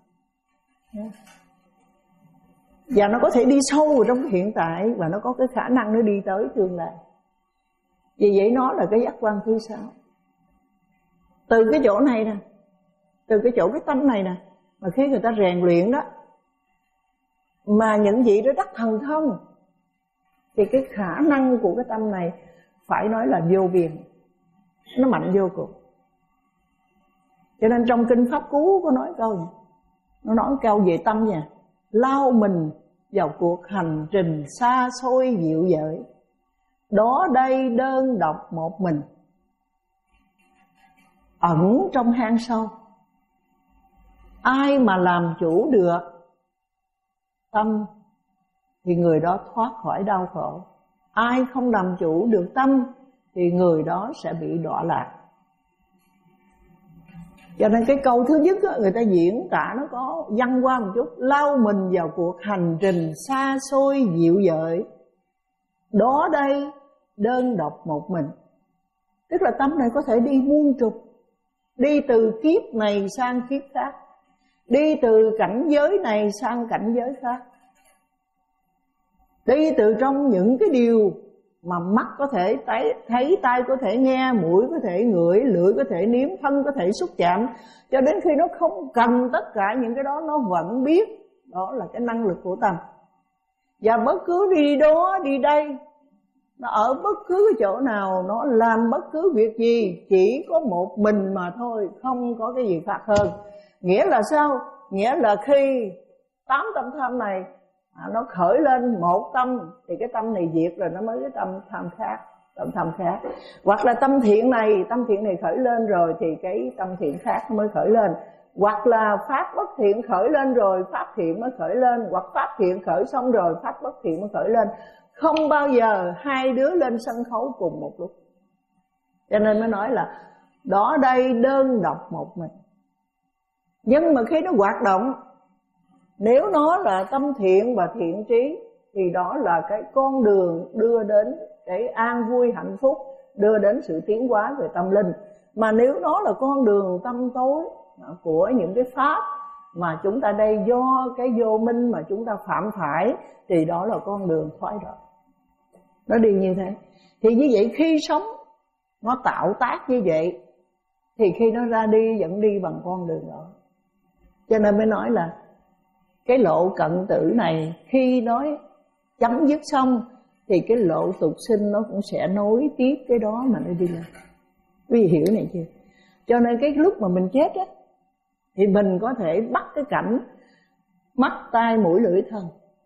và nó có thể đi sâu vào trong cái hiện tại, và nó có cái khả năng nó đi tới tương lai. Vì vậy nó là cái giác quan thứ sáu. Từ cái chỗ này nè, từ cái chỗ cái tâm này nè, mà khi người ta rèn luyện đó, mà những vị đó đắc thần thông, thì cái khả năng của cái tâm này phải nói là vô biên, nó mạnh vô cùng. Cho nên trong kinh Pháp Cú có nói câu này, nó nói câu về tâm nha: lao mình vào cuộc hành trình xa xôi diệu dợi, đó đây đơn độc một mình, ẩn trong hang sâu. Ai mà làm chủ được tâm thì người đó thoát khỏi đau khổ. Ai không làm chủ được tâm thì người đó sẽ bị đọa lạc. Cho nên cái câu thứ nhất đó, người ta diễn tả nó có văn qua một chút: lao mình vào cuộc hành trình xa xôi diệu dợi, đó đây đơn độc một mình. Tức là tâm này có thể đi muôn trục, đi từ kiếp này sang kiếp khác, đi từ cảnh giới này sang cảnh giới khác, đi từ trong những cái điều mà mắt có thể thấy, thấy, tai có thể nghe, mũi có thể ngửi, lưỡi có thể nếm, thân có thể xúc chạm, cho đến khi nó không cần tất cả những cái đó, nó vẫn biết. Đó là cái năng lực của tâm. Và bất cứ đi đó đi đây, nó ở bất cứ cái chỗ nào, nó làm bất cứ việc gì, chỉ có một mình mà thôi, không có cái gì khác hơn. Nghĩa là sao? Nghĩa là khi tám tâm tham này à, nó khởi lên một tâm, thì cái tâm này diệt rồi nó mới cái tâm tham khác, tâm tham khác. Hoặc là tâm thiện này, tâm thiện này khởi lên rồi thì cái tâm thiện khác mới khởi lên. Hoặc là pháp bất thiện khởi lên rồi pháp thiện mới khởi lên, hoặc pháp thiện khởi xong rồi pháp bất thiện mới khởi lên. Không bao giờ hai đứa lên sân khấu cùng một lúc. Cho nên mới nói là đó đây đơn độc một mình. Nhưng mà khi nó hoạt động, nếu nó là tâm thiện và thiện trí, thì đó là cái con đường đưa đến cái an vui hạnh phúc, đưa đến sự tiến hóa về tâm linh. Mà nếu nó là con đường tâm tối của những cái pháp mà chúng ta đây do cái vô minh mà chúng ta phạm phải, thì đó là con đường thoái đoạn. Nó đi như thế. Thì như vậy khi sống nó tạo tác như vậy, thì khi nó ra đi vẫn đi bằng con đường đó. Cho nên mới nói là cái lộ cận tử này khi nói chấm dứt xong, thì cái lộ tục sinh nó cũng sẽ nối tiếp cái đó mà nó đi lên. Quý vị hiểu này chưa? Cho nên cái lúc mà mình chết á, thì mình có thể bắt cái cảnh mắt, tai, mũi, lưỡi, thân.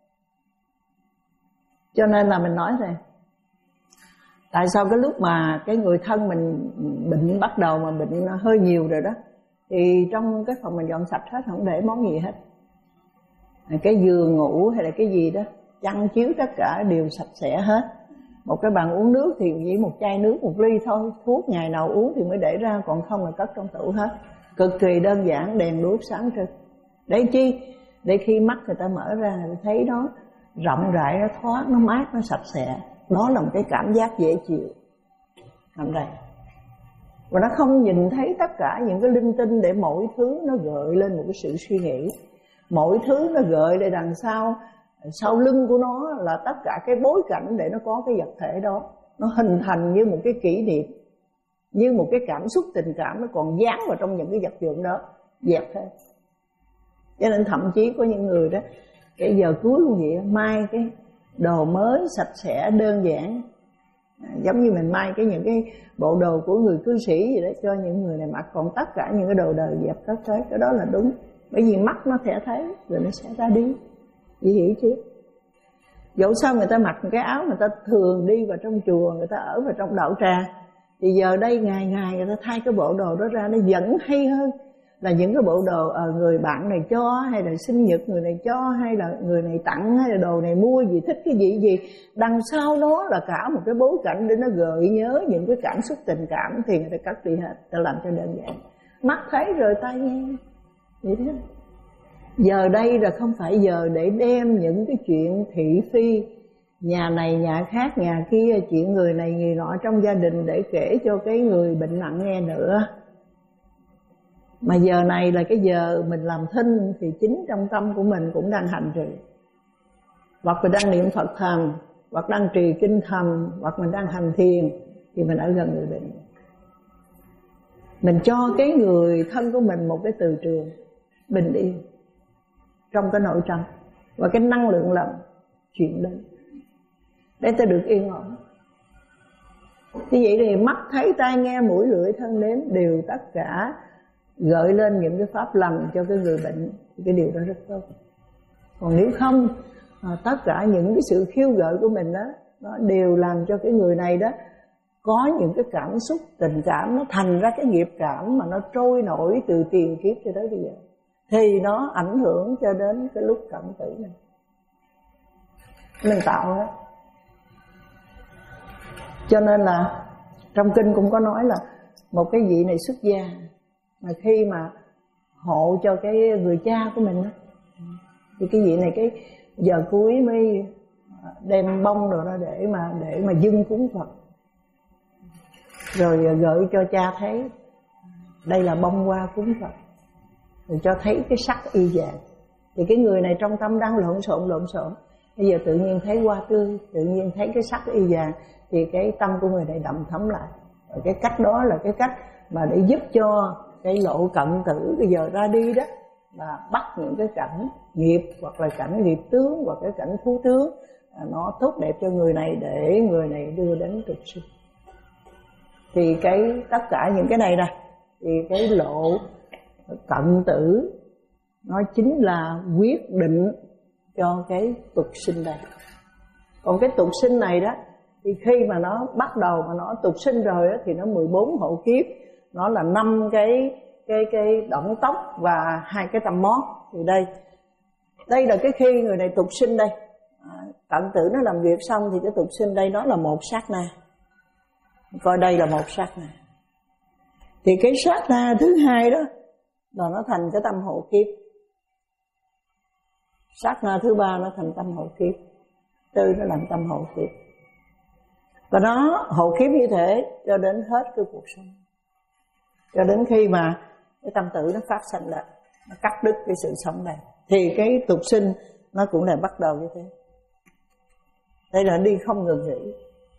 Cho nên là mình nói rồi, tại sao cái lúc mà cái người thân mình bệnh, bắt đầu mà bệnh hơi nhiều rồi đó, thì trong cái phòng mình dọn sạch hết, không để món gì hết. Cái giường ngủ hay là cái gì đó, chăn chiếu tất cả đều sạch sẽ hết. Một cái bàn uống nước thì chỉ một chai nước, một ly thôi. Thuốc ngày nào uống thì mới để ra, còn không là cất trong tủ hết. Cực kỳ đơn giản, đèn đuốc sáng trưng. Để chi? Để khi mắt người ta mở ra, người ta thấy nó rộng rãi, nó thoáng, nó mát, nó sạch sẽ. Đó là một cái cảm giác dễ chịu. Làm đây. Và nó không nhìn thấy tất cả những cái linh tinh để mỗi thứ nó gợi lên một cái sự suy nghĩ. Mỗi thứ nó gợi lên đằng sau, sau lưng của nó là tất cả cái bối cảnh để nó có cái vật thể đó. Nó hình thành như một cái kỷ niệm, như một cái cảm xúc tình cảm nó còn dán vào trong những cái vật dụng đó, dẹp hết. Cho nên thậm chí có những người đó, cái giờ cuối cũng vậy, mai cái đồ mới sạch sẽ đơn giản, à, giống như mình mai cái những cái bộ đồ của người cư sĩ gì đó cho những người này mặc, còn tất cả những cái đồ đời dẹp cất hết. Cái đó là đúng, bởi vì mắt nó sẽ thấy rồi nó sẽ ra đi. Chị hiểu chưa? Dẫu sao người ta mặc một cái áo người ta thường đi vào trong chùa, người ta ở vào trong đạo tràng, thì giờ đây ngày ngày người ta thay cái bộ đồ đó ra, nó vẫn hay hơn là những cái bộ đồ à, người bạn này cho, hay là sinh nhật người này cho, hay là người này tặng, hay là đồ này mua gì, thích cái gì gì. Đằng sau nó là cả một cái bối cảnh để nó gợi nhớ những cái cảm xúc tình cảm, thì người ta cắt đi hết, ta làm cho đơn giản. Mắt thấy rồi tai nghe, vậy đó. Giờ đây là không phải giờ để đem những cái chuyện thị phi, nhà này nhà khác nhà kia, chuyện người này người nọ trong gia đình để kể cho cái người bệnh nặng nghe nữa. Mà giờ này là cái giờ mình làm thinh, thì chính trong tâm của mình cũng đang hành trì, hoặc mình đang niệm Phật thầm, hoặc đang trì kinh thầm, hoặc mình đang hành thiền, thì mình ở gần người bệnh. Mình cho cái người thân của mình một cái từ trường bình yên trong cái nội tâm, và cái năng lượng làm chuyện đấy để ta được yên ổn. Như vậy thì mắt thấy tai nghe mũi lưỡi thân nếm đều tất cả gợi lên những cái pháp lành cho cái người bệnh, thì cái điều đó rất tốt. Còn nếu không, à, tất cả những cái sự khiêu gợi của mình đó, nó đều làm cho cái người này đó có những cái cảm xúc tình cảm, nó thành ra cái nghiệp cảm mà nó trôi nổi từ tiền kiếp cho tới bây giờ, thì nó ảnh hưởng cho đến cái lúc cận tử này. Mình tạo đó. Cho nên là trong kinh cũng có nói là một cái vị này xuất gia, mà khi mà hộ cho cái người cha của mình đó, thì cái vị này cái giờ cuối mới đem bông rồi đó để mà để mà dâng cúng Phật, rồi gợi cho cha thấy đây là bông hoa cúng Phật, rồi cho thấy cái sắc y vàng. Thì cái người này trong tâm đang lộn xộn lộn xộn, bây giờ tự nhiên thấy hoa tươi, tự nhiên thấy cái sắc y vàng, thì cái tâm của người này đậm thấm lại. Và cái cách đó là cái cách mà để giúp cho cái lộ cận tử bây giờ ra đi đó, là bắt những cái cảnh nghiệp, hoặc là cảnh nghiệp tướng, hoặc cái cảnh phú tướng, nó tốt đẹp cho người này để người này đưa đến tục sinh. Thì cái tất cả những cái này nè, thì cái lộ cận tử nó chính là quyết định cho cái tục sinh này. Còn cái tục sinh này đó, thì khi mà nó bắt đầu mà nó tục sinh rồi đó, thì nó mười bốn hộ kiếp, nó là năm cái cái cái động tóc và hai cái tâm mót. Thì đây đây là cái khi người này tục sinh đây, à, cận tử nó làm việc xong thì cái tục sinh đây nó là một sát na. Coi đây là một sát na, thì cái sát na thứ hai đó là nó thành cái tâm hộ kiếp, sát na thứ ba nó thành tâm hộ kiếp, tư nó làm tâm hộ kiếp, và nó hộ kiếp như thế cho đến hết cái cuộc sống, cho đến khi mà cái tâm tử nó phát sanh lại, nó cắt đứt cái sự sống này, thì cái tục sinh nó cũng lại bắt đầu như thế. Đây là đi không ngừng nghỉ.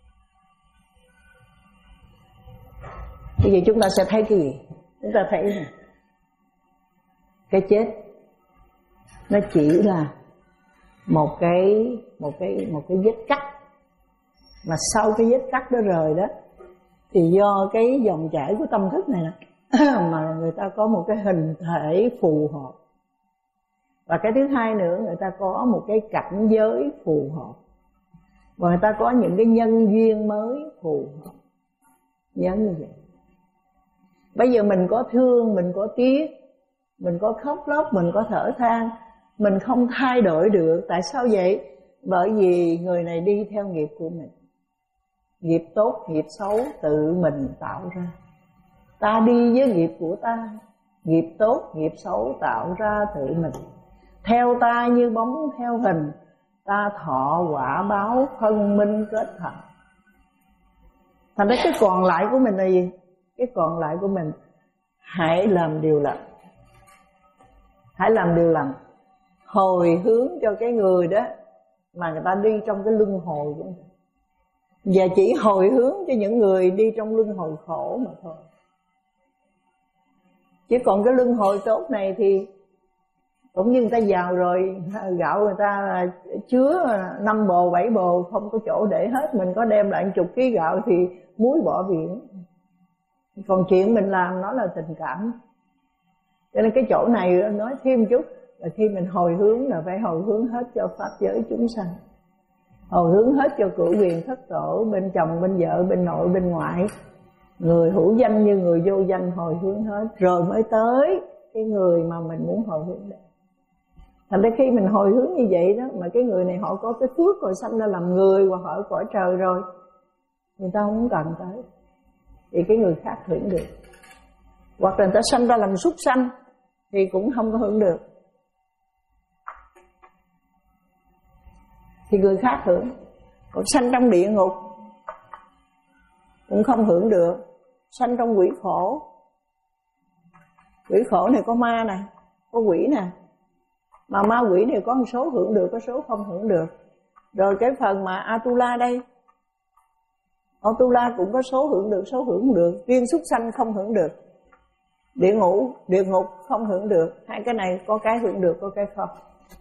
Bây giờ chúng ta sẽ thấy cái gì? Chúng ta thấy nè, cái chết nó chỉ là một cái một cái một cái vết cắt, mà sau cái vết cắt đó rồi đó, thì do cái dòng chảy của tâm thức này nè mà người ta có một cái hình thể phù hợp, và cái thứ hai nữa, người ta có một cái cảnh giới phù hợp, và người ta có những cái nhân duyên mới phù hợp. Nhớ như vậy. Bây giờ mình có thương, mình có tiếc, mình có khóc lóc, mình có thở than, mình không thay đổi được. Tại sao vậy? Bởi vì người này đi theo nghiệp của mình. Nghiệp tốt, nghiệp xấu tự mình tạo ra. Ta đi với nghiệp của ta, nghiệp tốt, nghiệp xấu tạo ra tự mình. Theo ta như bóng theo hình, ta thọ quả báo phân minh kết thành. Thành ra cái còn lại của mình là gì? Cái còn lại của mình hãy làm điều lành. Hãy làm điều lành, hồi hướng cho cái người đó mà người ta đi trong cái luân hồi của mình. Và chỉ hồi hướng cho những người đi trong luân hồi khổ mà thôi. Chứ còn cái luân hồi tốt này thì cũng như người ta giàu rồi, gạo người ta là chứa năm bồ bảy bồ, không có chỗ để hết. Mình có đem lại chục ký gạo thì muối bỏ biển. Còn chuyện mình làm nó là tình cảm. Cho nên cái chỗ này nói thêm chút là khi mình hồi hướng là phải hồi hướng hết cho pháp giới chúng sanh, hồi hướng hết cho cửu quyền thất tổ, bên chồng, bên vợ, bên nội, bên ngoại, người hữu danh như người vô danh, hồi hướng hết rồi mới tới cái người mà mình muốn hồi hướng đến. Thành ra khi mình hồi hướng như vậy đó, mà cái người này họ có cái phước rồi sanh ra làm người hoặc họ ở cõi trời rồi, người ta không cần tới thì cái người khác hưởng được. Hoặc là người ta sanh ra làm súc sanh thì cũng không có hưởng được, thì người khác hưởng. Còn sanh trong địa ngục cũng không hưởng được. Sanh trong quỷ khổ, quỷ khổ này có ma nè, có quỷ nè, mà ma quỷ này có một số hưởng được, có số không hưởng được. Rồi cái phần mà Atula đây, Atula cũng có số hưởng được, số hưởng được. Riêng súc sanh không hưởng được, địa ngục địa ngục không hưởng được. Hai cái này có cái hưởng được, có cái không.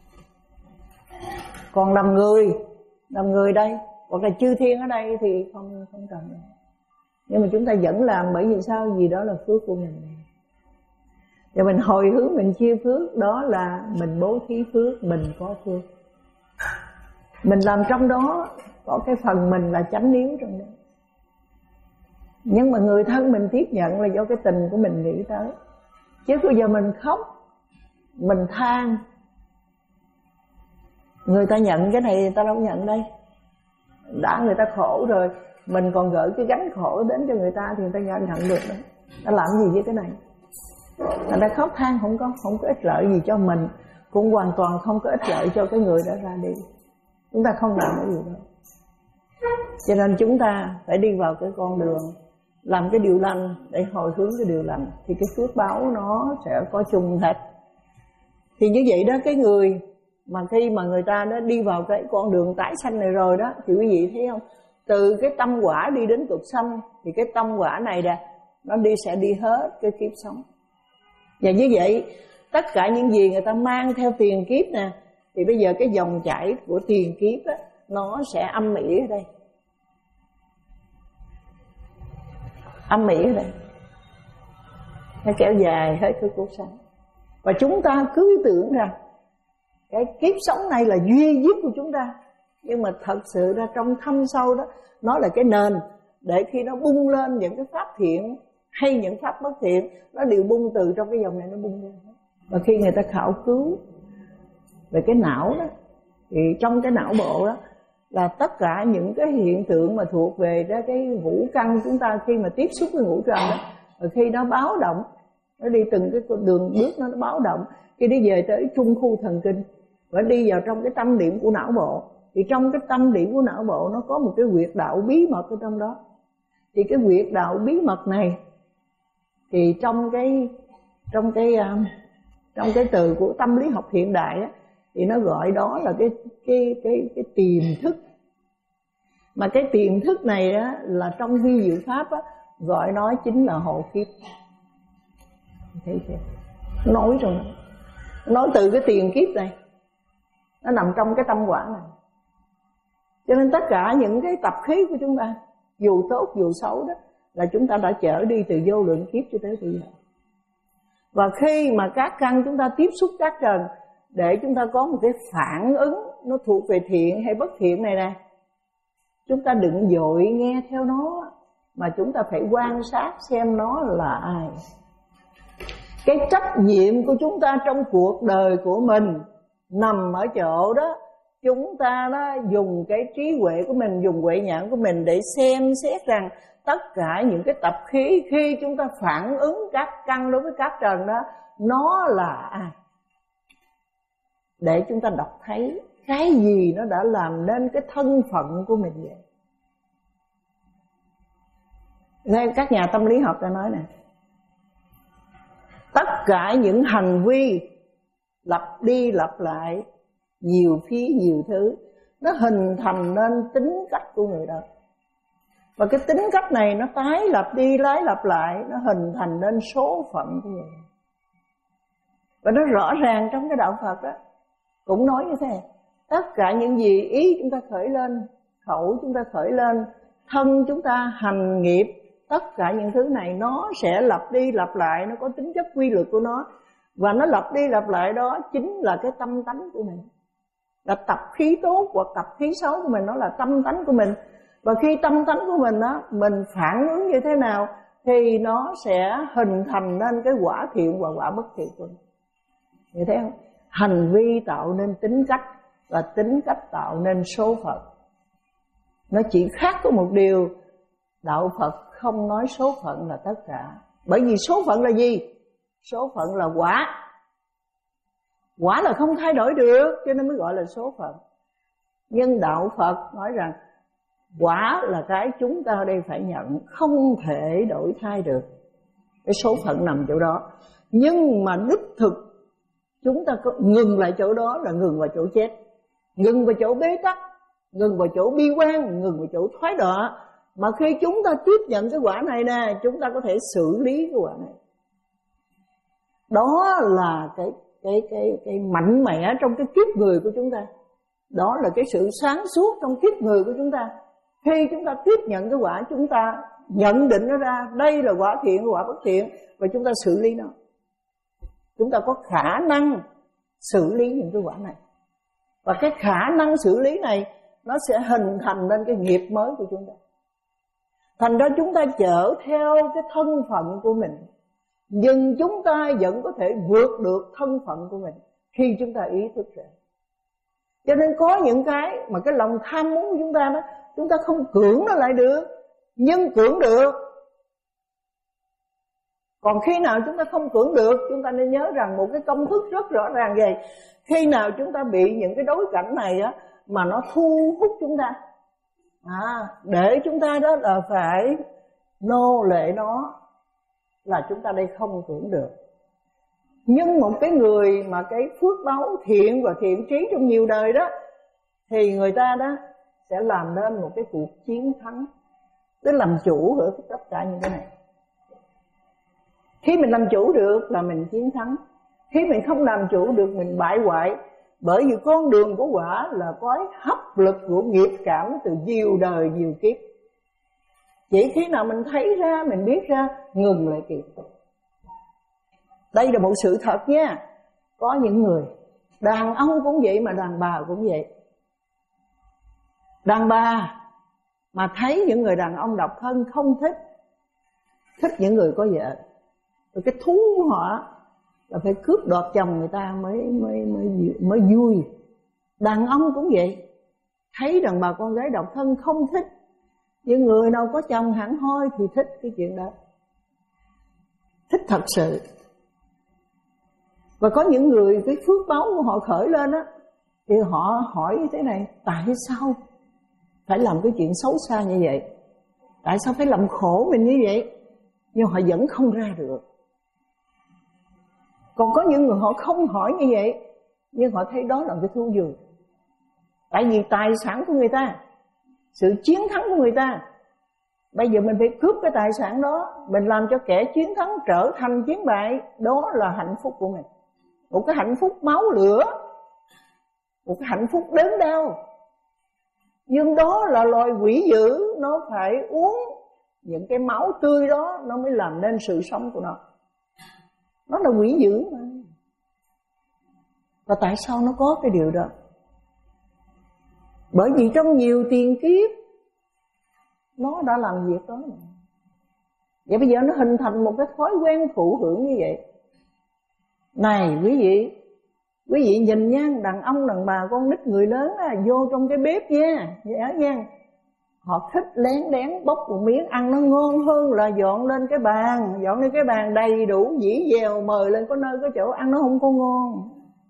Còn làm người, làm người đây hoặc là chư thiên ở đây thì không không cần. Nhưng mà chúng ta vẫn làm, bởi vì sao? Vì đó là phước của mình. Và mình hồi hướng, mình chia phước, đó là mình bố thí phước, mình có phước. Mình làm trong đó có cái phần mình là chánh yếu trong đó. Nhưng mà người thân mình tiếp nhận là do cái tình của mình nghĩ tới. Chứ bây giờ mình khóc, mình than, người ta nhận cái này, người ta đâu nhận đây. Đã người ta khổ rồi, mình còn gửi cái gánh khổ đến cho người ta thì người ta nhận nhận được đó. Ta làm gì với cái này? Người ta khóc than không có không có ích lợi gì cho mình, cũng hoàn toàn không có ích lợi cho cái người đã ra đi. Chúng ta không làm cái gì đâu. Cho nên chúng ta phải đi vào cái con đường làm cái điều lành để hồi hướng cái điều lành, thì cái phước báo nó sẽ có chung hết. Thì như vậy đó, cái người mà khi mà người ta đã đi vào cái con đường tái sanh này rồi đó, thì quý vị thấy không, từ cái tâm quả đi đến cực sanh, thì cái tâm quả này nè, nó đi sẽ đi hết cái kiếp sống. Và như vậy tất cả những gì người ta mang theo tiền kiếp nè, thì bây giờ cái dòng chảy của tiền kiếp á, nó sẽ âm ỉ ở đây, âm ỉ ở đây, nó kéo dài hết cái cuộc sống. Và chúng ta cứ tưởng rằng cái kiếp sống này là duy nhất của chúng ta, nhưng mà thật sự ra trong thâm sâu đó, nó là cái nền để khi nó bung lên những cái pháp thiện hay những pháp bất thiện, nó đều bung từ trong cái dòng này nó bung lên. Và khi người ta khảo cứu về cái não đó, thì trong cái não bộ đó là tất cả những cái hiện tượng mà thuộc về đó cái ngũ căn chúng ta khi mà tiếp xúc với ngũ trần đó, và khi nó báo động, nó đi từng cái đường bước nó, nó báo động, khi đi về tới trung khu thần kinh và đi vào trong cái tâm điểm của não bộ, thì trong cái tâm điểm của não bộ nó có một cái huyệt đạo bí mật ở trong đó. Thì cái huyệt đạo bí mật này thì trong cái trong cái um, trong cái từ của tâm lý học hiện đại á, thì nó gọi đó là cái cái cái cái tiềm thức. Mà cái tiềm thức này á, là trong vi diệu pháp á, gọi nó chính là hộ kiếp. Thấy chưa? Nói rồi, nói từ cái tiền kiếp này, nó nằm trong cái tâm quả này. Cho nên tất cả những cái tập khí của chúng ta, dù tốt dù xấu đó, là chúng ta đã chở đi từ vô lượng kiếp cho tới bây giờ. Và khi mà các căn chúng ta tiếp xúc các trần, để chúng ta có một cái phản ứng nó thuộc về thiện hay bất thiện này nè, chúng ta đừng vội nghe theo nó, mà chúng ta phải quan sát xem nó là ai. Cái trách nhiệm của chúng ta trong cuộc đời của mình nằm ở chỗ đó, chúng ta đó dùng cái trí huệ của mình, dùng huệ nhãn của mình để xem xét rằng tất cả những cái tập khí khi chúng ta phản ứng các căn đối với các trần đó, nó là ai? Để chúng ta đọc thấy cái gì nó đã làm nên cái thân phận của mình vậy. Nghe các nhà tâm lý học ta nói nè, tất cả những hành vi lặp đi lặp lại nhiều phía nhiều thứ, nó hình thành nên tính cách của người đó. Và cái tính cách này nó tái lặp đi tái lặp lại, nó hình thành nên số phận của người. Và nó rõ ràng trong cái đạo Phật đó cũng nói như thế. Tất cả những gì ý chúng ta khởi lên, khẩu chúng ta khởi lên, thân chúng ta hành nghiệp, tất cả những thứ này nó sẽ lặp đi lặp lại, nó có tính chất quy luật của nó. Và nó lặp đi lặp lại đó chính là cái tâm tánh của mình. Là tập khí tốt hoặc tập khí xấu của mình, nó là tâm tánh của mình. Và khi tâm tánh của mình đó, mình phản ứng như thế nào thì nó sẽ hình thành nên cái quả thiện và quả bất thiện của mình. Như thế không? Hành vi tạo nên tính cách, và tính cách tạo nên số phận. Nó chỉ khác có một điều, đạo Phật không nói số phận là tất cả. Bởi vì số phận là gì? Số phận là quả. Quả là không thay đổi được, cho nên mới gọi là số phận. Nhưng đạo Phật nói rằng quả là cái chúng ta ở đây phải nhận, không thể đổi thay được. Cái số phận nằm chỗ đó. Nhưng mà đích thực chúng ta có ngừng lại chỗ đó là ngừng vào chỗ chết, ngừng vào chỗ bế tắc, ngừng vào chỗ bi quan, ngừng vào chỗ thoái đọa. Mà khi chúng ta tiếp nhận cái quả này nè, chúng ta có thể xử lý cái quả này. Đó là cái cái cái cái mạnh mẽ trong cái kiếp người của chúng ta. Đó là cái sự sáng suốt trong kiếp người của chúng ta. Khi chúng ta tiếp nhận cái quả, chúng ta nhận định nó ra đây là quả thiện, quả bất thiện, và chúng ta xử lý nó. Chúng ta có khả năng xử lý những cái quả này. Và cái khả năng xử lý này nó sẽ hình thành nên cái nghiệp mới của chúng ta. Thành ra chúng ta chở theo cái thân phận của mình, nhưng chúng ta vẫn có thể vượt được thân phận của mình khi chúng ta ý thức ra. Cho nên có những cái mà cái lòng tham muốn của chúng ta đó, chúng ta không cưỡng nó lại được, nhưng cưỡng được. Còn khi nào chúng ta không cưỡng được, chúng ta nên nhớ rằng một cái công thức rất rõ ràng vậy. Khi nào chúng ta bị những cái đối cảnh này á, mà nó thu hút chúng ta, à, để chúng ta đó là phải nô lệ nó, là chúng ta đây không cưỡng được. Nhưng một cái người mà cái phước báu thiện và thiện trí trong nhiều đời đó, thì người ta đó sẽ làm nên một cái cuộc chiến thắng, tức làm chủ ở tất cả những cái này. Khi mình làm chủ được là mình chiến thắng. Khi mình không làm chủ được mình bại hoại. Bởi vì con đường của quả là có hấp lực của nghiệp cảm từ nhiều đời nhiều kiếp. Chỉ khi nào mình thấy ra, mình biết ra, ngừng lại kịp. Đây là một sự thật nha. Có những người, đàn ông cũng vậy mà đàn bà cũng vậy. Đàn bà mà thấy những người đàn ông độc thân không thích, thích những người có vợ. Rồi cái thú của họ là phải cướp đoạt chồng người ta mới mới mới mới vui. Đàn ông cũng vậy, thấy đàn bà con gái độc thân không thích, nhưng người nào có chồng hẳn hoi thì thích cái chuyện đó, thích thật sự. Và có những người cái phước báu của họ khởi lên á, thì họ hỏi như thế này: tại sao phải làm cái chuyện xấu xa như vậy? Tại sao phải làm khổ mình như vậy? Nhưng họ vẫn không ra được. Còn có những người họ không hỏi như vậy, nhưng họ thấy đó là cái thú vui. Tại vì tài sản của người ta, sự chiến thắng của người ta, bây giờ mình phải cướp cái tài sản đó, mình làm cho kẻ chiến thắng trở thành chiến bại. Đó là hạnh phúc của mình. Một cái hạnh phúc máu lửa, một cái hạnh phúc đớn đau. Nhưng đó là loài quỷ dữ, nó phải uống những cái máu tươi đó, nó mới làm nên sự sống của nó. Nó là quỷ dữ mà. Và tại sao nó có cái điều đó? Bởi vì trong nhiều tiền kiếp nó đã làm việc đó. Vậy bây giờ nó hình thành một cái thói quen thụ hưởng như vậy. Này quý vị, Quý vị nhìn nha, đàn ông, đàn bà, con nít, người lớn á, vô trong cái bếp nha, vậy nha, họ thích lén đén bốc một miếng ăn nó ngon hơn là dọn lên cái bàn. Dọn lên cái bàn đầy đủ dĩ dèo mời lên, có nơi có chỗ ăn nó không có ngon.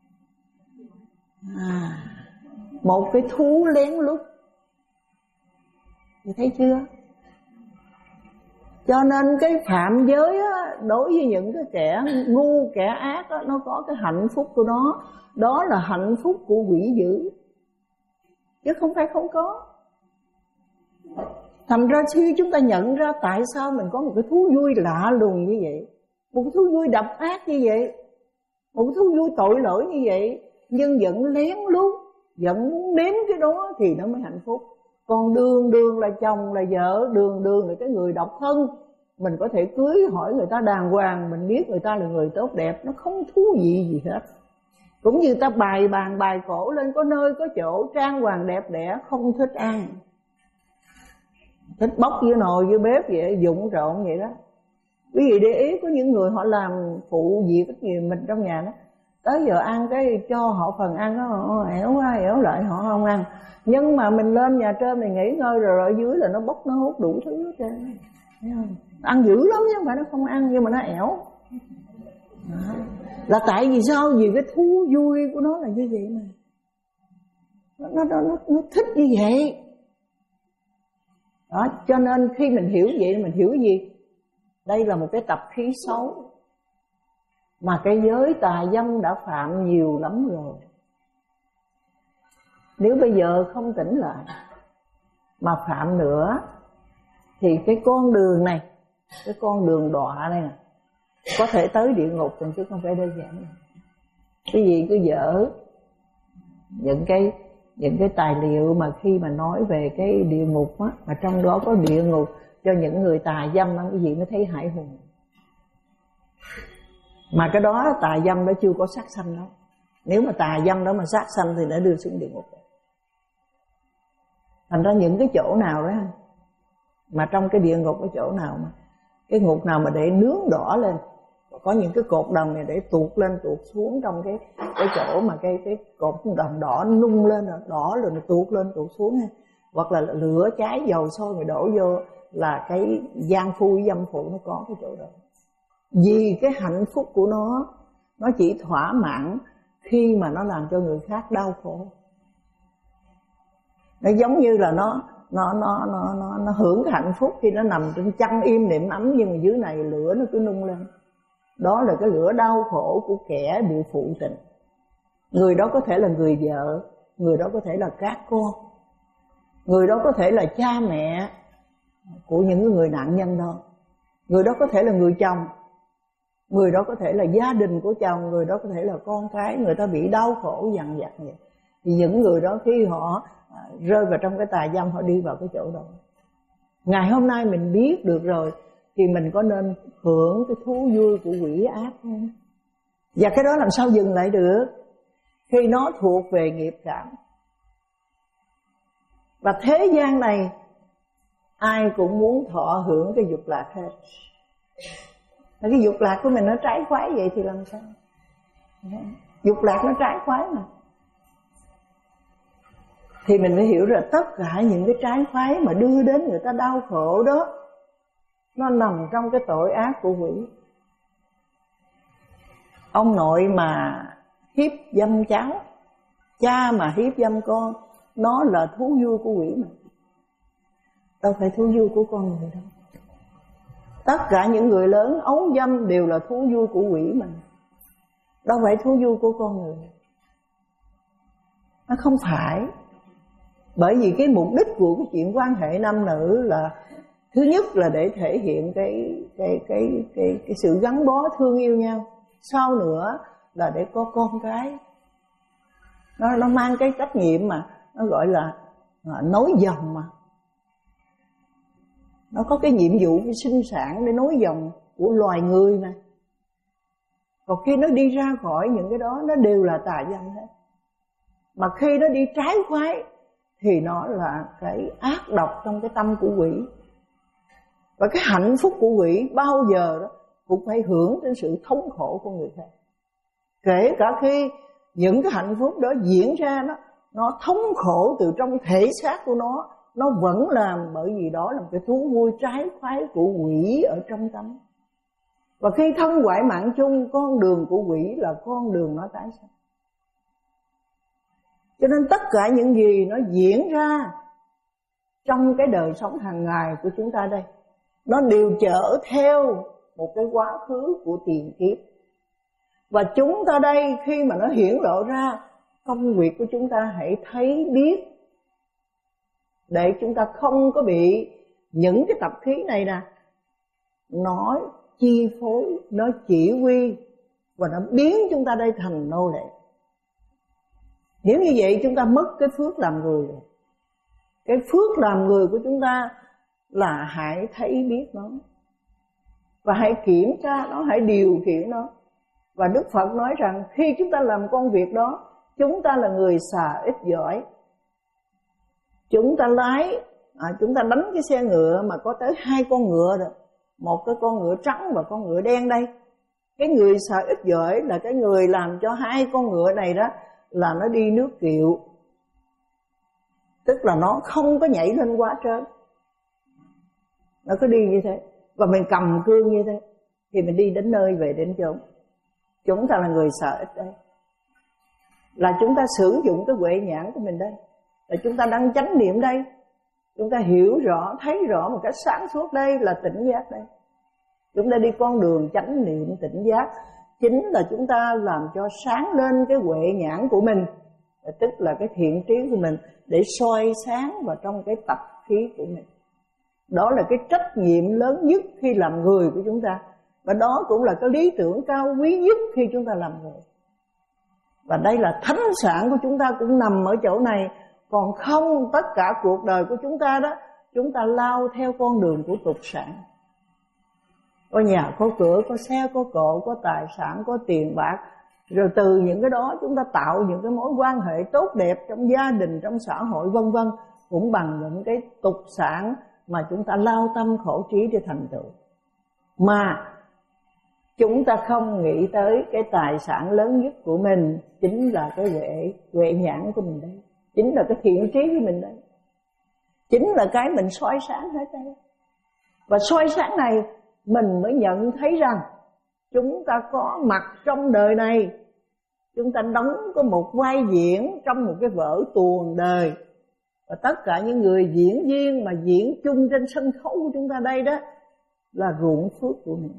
À, một cái thú lén lút. Chị thấy chưa? Cho nên cái phạm giới á, đối với những cái kẻ ngu, kẻ ác á, nó có cái hạnh phúc của nó. Đó là hạnh phúc của quỷ dữ, chứ không phải không có. Thành ra khi chúng ta nhận ra tại sao mình có một cái thú vui lạ lùng như vậy, một cái thú vui độc ác như vậy, một cái thú vui tội lỗi như vậy, nhưng vẫn lén lút, vẫn muốn nếm cái đó thì nó mới hạnh phúc. Còn đường đường là chồng là vợ, đường đường là cái người độc thân, mình có thể cưới hỏi người ta đàng hoàng, mình biết người ta là người tốt đẹp, nó không thú vị gì hết. Cũng như ta bày bàn bài cổ lên, có nơi có chỗ trang hoàng đẹp đẽ, không thích ăn, thích bốc dưới nồi dưới bếp vậy, dụng trộn vậy đó. Quý vị để ý, có những người họ làm phụ việc ít nhiều mình trong nhà đó, tới giờ ăn cái cho họ phần ăn đó, họ ẻo quá ẻo lại họ không ăn. Nhưng mà mình lên nhà trên mình nghỉ ngơi rồi, ở dưới là nó bốc nó hút đủ thứ hết trơn. Ăn dữ lắm chứ không phải nó không ăn, nhưng mà nó ẻo. Đó. Là tại vì sao? Vì cái thú vui của nó là như vậy mà. Nó, nó, nó, nó thích như vậy. Đó, cho nên khi mình hiểu vậy, mình hiểu gì? Đây là một cái tập khí xấu mà cái giới tà dâm đã phạm nhiều lắm rồi. Nếu bây giờ không tỉnh lại mà phạm nữa thì cái con đường này, cái con đường đọa này có thể tới địa ngục rồi, chứ không phải đơn giản. Cái gì cứ dở những cái những cái tài liệu mà khi mà nói về cái địa ngục á, mà trong đó có địa ngục cho những người tà dâm á, cái gì nó thấy hãi hùng. Mà cái đó tà dâm đó chưa có sát sanh đâu. Nếu mà tà dâm đó mà sát sanh thì đã đưa xuống địa ngục. Thành ra những cái chỗ nào đó mà trong cái địa ngục, cái chỗ nào mà cái ngục nào mà để nướng đỏ lên, có những cái cột đồng này để tuột lên tuột xuống, trong cái cái chỗ mà cái cái cột đồng đỏ nung lên rồi đỏ rồi nó tuột lên tuột xuống ha. Hoặc là lửa cháy dầu sôi rồi đổ vô, là cái gian phu dâm phụ nó có cái chỗ đó. Vì cái hạnh phúc của nó, nó chỉ thỏa mãn khi mà nó làm cho người khác đau khổ. Nó giống như là nó nó nó nó nó, nó hưởng cái hạnh phúc khi nó nằm trên chăn im niệm ấm, nhưng mà dưới này lửa nó cứ nung lên. Đó là cái lửa đau khổ của kẻ bị phụ tình. Người đó có thể là người vợ, người đó có thể là các con, người đó có thể là cha mẹ của những người nạn nhân đó, người đó có thể là người chồng, người đó có thể là gia đình của chồng, người đó có thể là con cái, người ta bị đau khổ dằn vặt vậy. Thì những người đó khi họ rơi vào trong cái tà dâm, họ đi vào cái chỗ đó. Ngày hôm nay mình biết được rồi thì mình có nên hưởng cái thú vui của quỷ ác không? Và cái đó làm sao dừng lại được khi nó thuộc về nghiệp cảm. Và thế gian này ai cũng muốn thọ hưởng cái dục lạc hết. Và cái dục lạc của mình nó trái khoái vậy thì làm sao? Dục lạc nó trái khoái mà. Thì mình phải hiểu rằng tất cả những cái trái khoái mà đưa đến người ta đau khổ đó, nó nằm trong cái tội ác của quỷ. Ông nội mà hiếp dâm cháu, cha mà hiếp dâm con, nó là thú vui của quỷ mà, đâu phải thú vui của con người đâu. Tất cả những người lớn ấu dâm đều là thú vui của quỷ mà, đâu phải thú vui của con người. Nó không phải. Bởi vì cái mục đích của cái chuyện quan hệ nam nữ là thứ nhất là để thể hiện cái cái cái cái cái sự gắn bó thương yêu nhau. Sau nữa là để có con cái. Nó nó mang cái trách nhiệm mà nó gọi là nối dòng mà. Nó có cái nhiệm vụ cái sinh sản để nối dòng của loài người mà. Còn khi nó đi ra khỏi những cái đó, nó đều là tà dâm hết. Mà khi nó đi trái khoái thì nó là cái ác độc trong cái tâm của quỷ. Và cái hạnh phúc của quỷ bao giờ đó cũng phải hưởng đến sự thống khổ của người khác. Kể cả khi những cái hạnh phúc đó diễn ra nó nó thống khổ từ trong thể xác của nó, nó vẫn làm, bởi vì đó là một cái thú vui trái khoái của quỷ ở trong tâm. Và khi thân ngoại mạng chung, con đường của quỷ là con đường nó tái sanh. Cho nên tất cả những gì nó diễn ra trong cái đời sống hàng ngày của chúng ta đây, nó đều chở theo một cái quá khứ của tiền kiếp. Và chúng ta đây khi mà nó hiển lộ ra, công việc của chúng ta hãy thấy biết, để chúng ta không có bị những cái tập khí này nè nó chi phối, nó chỉ huy và nó biến chúng ta đây thành nô lệ. Nếu như vậy chúng ta mất cái phước làm người rồi. Cái phước làm người của chúng ta là hãy thấy biết nó, và hãy kiểm tra nó, hãy điều khiển nó. Và Đức Phật nói rằng khi chúng ta làm công việc đó, chúng ta là người xà ít giỏi. Chúng ta lái, à, chúng ta đánh cái xe ngựa mà có tới hai con ngựa rồi, một cái con ngựa trắng và con ngựa đen đây. Cái người xà ít giỏi là cái người làm cho hai con ngựa này đó là nó đi nước kiệu, tức là nó không có nhảy lên quá trớn, nó cứ đi như thế. Và mình cầm cương như thế thì mình đi đến nơi về đến chốn. Chúng ta là người sợ ít đây, là chúng ta sử dụng cái huệ nhãn của mình đây, là chúng ta đang chánh niệm đây, chúng ta hiểu rõ, thấy rõ một cách sáng suốt đây là tỉnh giác đây. Chúng ta đi con đường chánh niệm tỉnh giác, chính là chúng ta làm cho sáng lên cái huệ nhãn của mình, tức là cái thiện trí của mình, để soi sáng vào trong cái tập khí của mình. Đó là cái trách nhiệm lớn nhất khi làm người của chúng ta, và đó cũng là cái lý tưởng cao quý nhất khi chúng ta làm người. Và đây là thánh sản của chúng ta cũng nằm ở chỗ này. Còn không, tất cả cuộc đời của chúng ta đó, chúng ta lao theo con đường của tục sản. Có nhà, có cửa, có xe, có cộ, có tài sản, có tiền bạc. Rồi từ những cái đó chúng ta tạo những cái mối quan hệ tốt đẹp trong gia đình, trong xã hội vân vân, cũng bằng những cái tục sản mà chúng ta lao tâm khổ trí để thành tựu. Mà chúng ta không nghĩ tới cái tài sản lớn nhất của mình, chính là cái huệ, huệ nhãn của mình đây, chính là cái thiện trí của mình đây, chính là cái mình soi sáng hết đây. Và soi sáng này mình mới nhận thấy rằng chúng ta có mặt trong đời này, chúng ta đóng có một vai diễn trong một cái vở tuồng đời. Và tất cả những người diễn viên mà diễn chung trên sân khấu của chúng ta đây đó là ruộng phước của mình.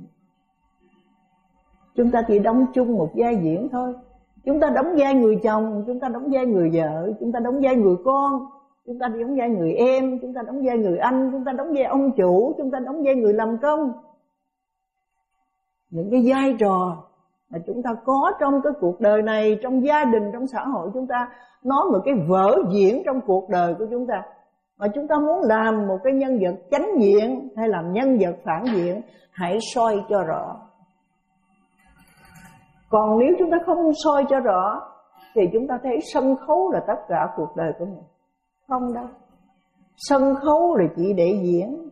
Chúng ta chỉ đóng chung một vai diễn thôi. Chúng ta đóng vai người chồng, chúng ta đóng vai người vợ, chúng ta đóng vai người con, chúng ta đóng vai người em, chúng ta đóng vai người anh, chúng ta đóng vai ông chủ, chúng ta đóng vai người làm công. Những cái vai trò mà chúng ta có trong cái cuộc đời này, trong gia đình, trong xã hội chúng ta, nó một cái vở diễn trong cuộc đời của chúng ta. Mà chúng ta muốn làm một cái nhân vật chánh diện hay làm nhân vật phản diện, hãy soi cho rõ. Còn nếu chúng ta không soi cho rõ thì chúng ta thấy sân khấu là tất cả cuộc đời của mình. Không đâu. Sân khấu là chỉ để diễn.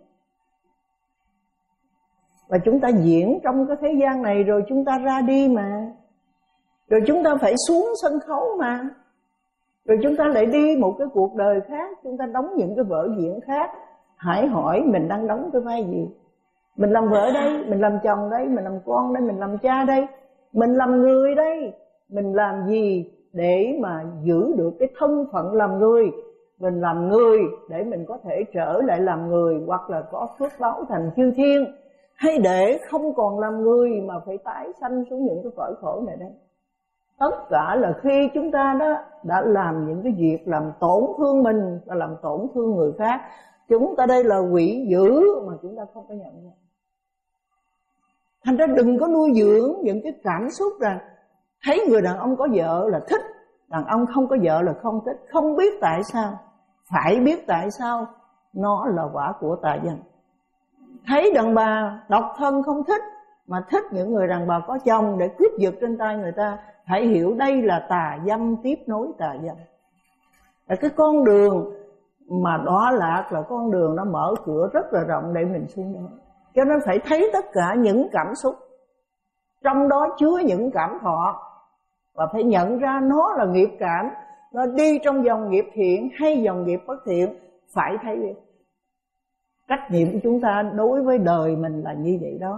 Và chúng ta diễn trong cái thế gian này rồi chúng ta ra đi mà. Rồi chúng ta phải xuống sân khấu mà. Rồi chúng ta lại đi một cái cuộc đời khác, chúng ta đóng những cái vở diễn khác. Hãy hỏi mình đang đóng cái vai gì? Mình làm vợ đây, mình làm chồng đây, mình làm con đây, mình làm cha đây, mình làm người đây. Mình làm gì để mà giữ được cái thân phận làm người? Mình làm người để mình có thể trở lại làm người, hoặc là có phước báo thành chư thiên, hay để không còn làm người mà phải tái sanh xuống những cái cõi khổ này đây. Tất cả là khi chúng ta đó đã làm những cái việc làm tổn thương mình và làm tổn thương người khác. Chúng ta đây là quỷ dữ mà chúng ta không có nhận ra. Thành ra đừng có nuôi dưỡng những cái cảm xúc rằng thấy người đàn ông có vợ là thích, đàn ông không có vợ là không thích. Không biết tại sao, phải biết tại sao. Nó là quả của tà dâm. Thấy đàn bà độc thân không thích, mà thích những người đàn bà có chồng để cướp giật trên tay người ta, hãy hiểu đây là tà dâm tiếp nối tà dâm. Là cái con đường mà đọa lạc là con đường nó mở cửa rất là rộng để mình xuống đó. Cho nên phải thấy tất cả những cảm xúc, trong đó chứa những cảm thọ. và phải nhận ra nó là nghiệp cảm, nó đi trong dòng nghiệp thiện hay dòng nghiệp bất thiện, phải thấy được. Trách nhiệm của chúng ta đối với đời mình là như vậy đó.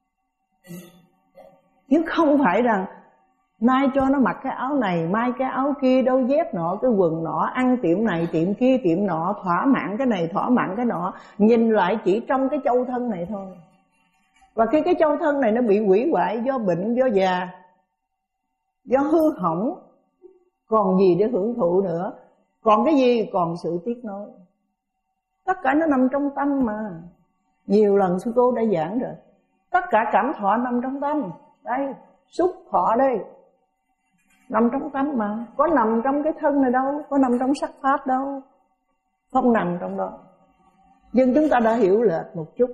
Chứ không phải rằng nay cho nó mặc cái áo này, mai cái áo kia, đâu dép nọ, cái quần nọ, ăn tiệm này, tiệm kia, tiệm nọ, thỏa mãn cái này, thỏa mãn cái nọ. Nhìn lại chỉ trong cái châu thân này thôi. Và khi cái châu thân này nó bị hủy hoại do bệnh, do già, do hư hỏng, còn gì để hưởng thụ nữa? Còn cái gì? Còn sự tiếc nuối. Tất cả nó nằm trong tâm mà. Nhiều lần sư cô đã giảng rồi. Tất cả cảm thọ nằm trong tâm. Đây, xúc thọ đây, nằm trong tâm mà. Có nằm trong cái thân này đâu, có nằm trong sắc pháp đâu, không nằm trong đó. Nhưng chúng ta đã hiểu lệch một chút.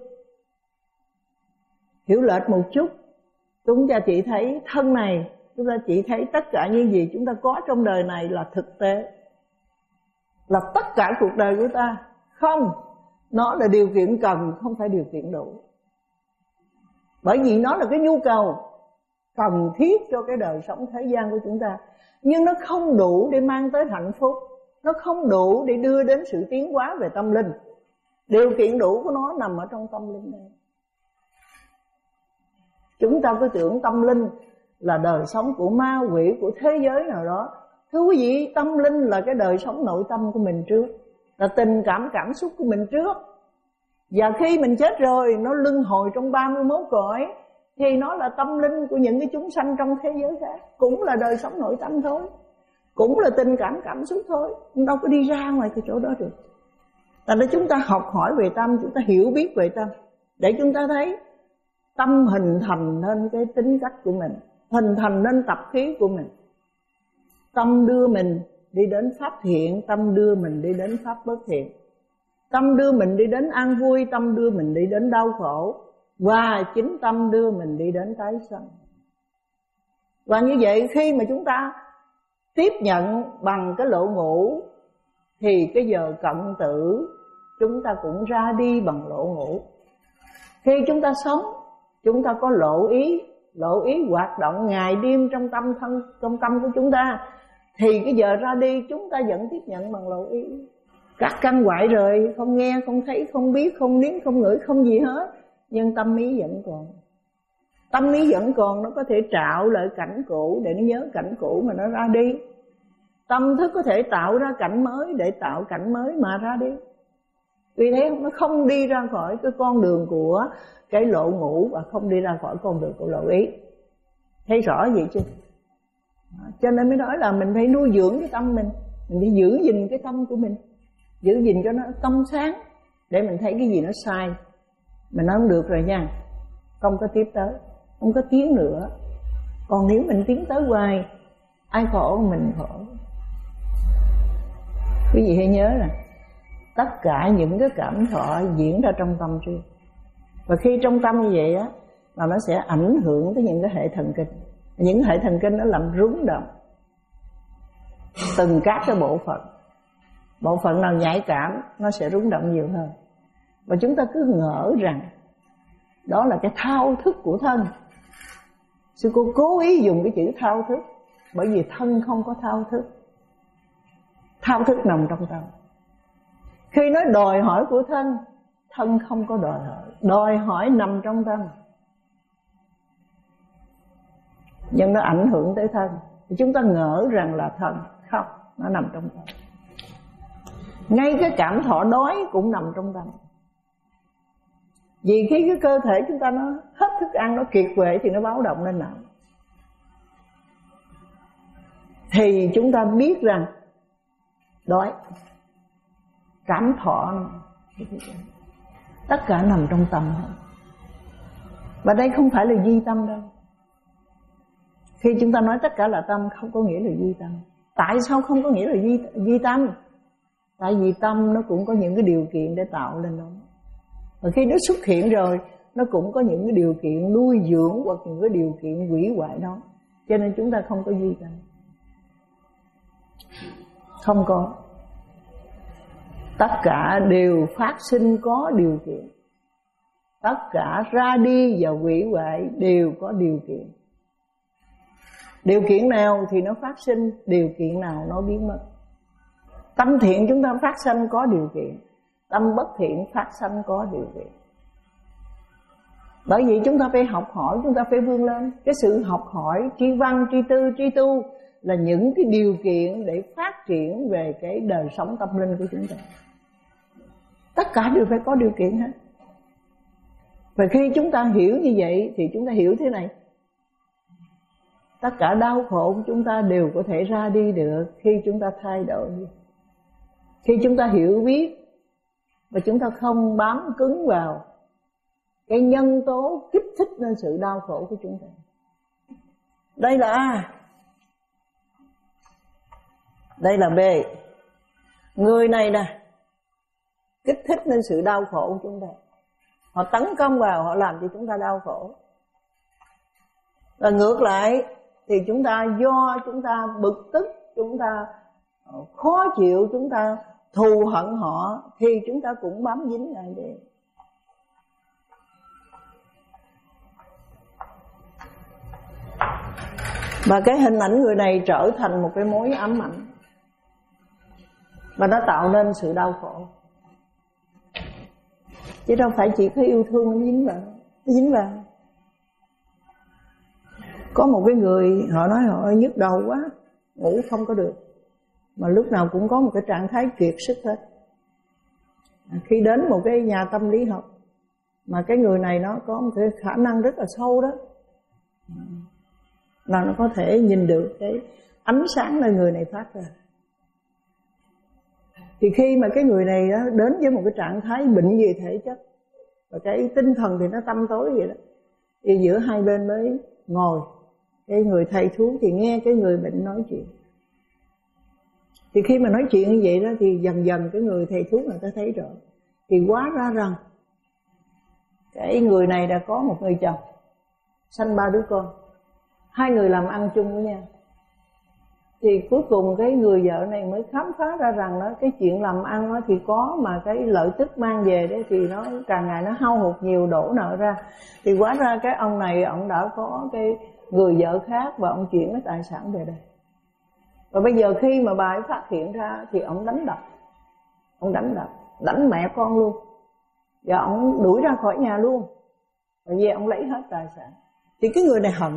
Hiểu lệch một chút, chúng ta chỉ thấy thân này, chúng ta chỉ thấy tất cả những gì chúng ta có trong đời này là thực tế, là tất cả cuộc đời của ta. Không, nó là điều kiện cần, không phải điều kiện đủ. Bởi vì nó là cái nhu cầu cần thiết cho cái đời sống thế gian của chúng ta. Nhưng nó không đủ để mang tới hạnh phúc, nó không đủ để đưa đến sự tiến hóa về tâm linh. Điều kiện đủ của nó nằm ở trong tâm linh này. Chúng ta cứ tưởng tâm linh là đời sống của ma quỷ, của thế giới nào đó. Thưa quý vị, tâm linh là cái đời sống nội tâm của mình trước, là tình cảm cảm xúc của mình trước. Và khi mình chết rồi, nó luân hồi trong ba mươi mốt cõi, thì nó là tâm linh của những cái chúng sanh trong thế giới khác. Cũng là đời sống nội tâm thôi, cũng là tình cảm cảm xúc thôi, đâu có đi ra ngoài cái chỗ đó được. Tại nên chúng ta học hỏi về tâm, chúng ta hiểu biết về tâm, để chúng ta thấy tâm hình thành nên cái tính cách của mình, hình thành nên tập khí của mình. Tâm đưa mình đi đến pháp thiện, tâm đưa mình đi đến pháp bất thiện. Tâm đưa mình đi đến an vui, tâm đưa mình đi đến đau khổ, và chính tâm đưa mình đi đến tái sanh. Và như vậy khi mà chúng ta tiếp nhận bằng cái lộ ngũ, thì cái giờ cận tử chúng ta cũng ra đi bằng lộ ngũ. Khi chúng ta sống, chúng ta có lộ ý, lộ ý hoạt động ngày đêm trong tâm thân, trong tâm của chúng ta, thì cái giờ ra đi chúng ta vẫn tiếp nhận bằng lộ ý. Các căn hoại rồi, không nghe, không thấy, không biết, không nếm, không ngửi, không gì hết, nhưng tâm ý vẫn còn. Tâm ý vẫn còn, nó có thể trạo lại cảnh cũ để nó nhớ cảnh cũ mà nó ra đi. Tâm thức có thể tạo ra cảnh mới để tạo cảnh mới mà ra đi. Vì thế nó không đi ra khỏi cái con đường của cái lộ ngũ, và không đi ra khỏi con đường của lộ ý. Thấy rõ vậy chứ? Cho nên mới nói là mình phải nuôi dưỡng cái tâm mình, mình phải giữ gìn cái tâm của mình, giữ gìn cho nó tâm sáng, để mình thấy cái gì nó sai mình nói không được rồi nha, không có tiếp tới, không có tiến nữa. Còn nếu mình tiến tới hoài, ai khổ mình khổ. Quý vị hãy nhớ là tất cả những cái cảm thọ diễn ra trong tâm riêng, và khi trong tâm như vậy á, là nó sẽ ảnh hưởng tới những cái hệ thần kinh. Những hệ thần kinh nó làm rung động từng các cái bộ phận. Bộ phận nào nhạy cảm nó sẽ rung động nhiều hơn. Và chúng ta cứ ngỡ rằng đó là cái thao thức của thân. Sư cô cố ý dùng cái chữ thao thức, bởi vì thân không có thao thức. Thao thức nằm trong tâm. Khi nói đòi hỏi của thân, thân không có đòi hỏi. Đòi hỏi nằm trong tâm, nhưng nó ảnh hưởng tới thân, thì chúng ta ngỡ rằng là thân. Không, nó nằm trong tâm. Ngay cái cảm thọ đói cũng nằm trong tâm. Vì khi cái cơ thể chúng ta nó hết thức ăn, nó kiệt quệ, thì nó báo động lên não. Thì chúng ta biết rằng đói, cảm thọ, tất cả nằm trong tâm. Và đây không phải là duy tâm đâu. Khi chúng ta nói tất cả là tâm, không có nghĩa là duy tâm. Tại sao không có nghĩa là duy, duy tâm? Tại vì tâm nó cũng có những cái điều kiện để tạo lên nó. Và khi nó xuất hiện rồi, nó cũng có những cái điều kiện nuôi dưỡng, hoặc những cái điều kiện hủy hoại nó. Cho nên chúng ta không có duy tâm. Không có. Tất cả đều phát sinh có điều kiện. Tất cả ra đi và hủy hoại đều có điều kiện. Điều kiện nào thì nó phát sinh, điều kiện nào nó biến mất. Tâm thiện chúng ta phát sanh có điều kiện, tâm bất thiện phát sanh có điều kiện. Bởi vì chúng ta phải học hỏi, chúng ta phải vươn lên. Cái sự học hỏi, tri văn, tri tư, tri tu là những cái điều kiện để phát triển về cái đời sống tâm linh của chúng ta. Tất cả đều phải có điều kiện hết. Và khi chúng ta hiểu như vậy thì chúng ta hiểu thế này: tất cả đau khổ của chúng ta đều có thể ra đi được khi chúng ta thay đổi. Khi chúng ta hiểu biết và chúng ta không bám cứng vào cái nhân tố kích thích nên sự đau khổ của chúng ta. Đây là A, đây là B. Người này nè kích thích nên sự đau khổ của chúng ta. Họ tấn công vào, họ làm cho chúng ta đau khổ. Và ngược lại thì chúng ta do chúng ta bực tức, chúng ta khó chịu, chúng ta thù hận họ thì chúng ta cũng bám dính lại đây. Và cái hình ảnh người này trở thành một cái mối ám ảnh, và nó tạo nên sự đau khổ. Chứ đâu phải chỉ có yêu thương nó dính vào, nó dính vào. Có một cái người họ nói họ nhức đầu quá, ngủ không có được, mà lúc nào cũng có một cái trạng thái kiệt sức hết. Khi đến một cái nhà tâm lý học, mà cái người này nó có một cái khả năng rất là sâu đó, là nó có thể nhìn được cái ánh sáng nơi người này phát ra. Thì khi mà cái người này đó đến với một cái trạng thái bệnh về thể chất và cái tinh thần thì nó tăm tối vậy đó, thì giữa hai bên mới ngồi, cái người thầy thuốc thì nghe cái người bệnh nói chuyện. Thì khi mà nói chuyện như vậy đó thì dần dần cái người thầy thuốc người ta thấy rõ, thì hóa ra rằng cái người này đã có một người chồng, sanh ba đứa con, hai người làm ăn chung với nhau. Thì cuối cùng cái người vợ này mới khám phá ra rằng đó, cái chuyện làm ăn đó thì có, mà cái lợi tức mang về đấy thì nó càng ngày nó hao hụt nhiều, đổ nợ ra. Thì hóa ra cái ông này ông đã có cái người vợ khác và ông chuyển cái tài sản về đây. Và bây giờ khi mà bà ấy phát hiện ra thì ông đánh đập, ông đánh đập, đánh mẹ con luôn, và ông đuổi ra khỏi nhà luôn, và về ông lấy hết tài sản. Thì cái người này hận,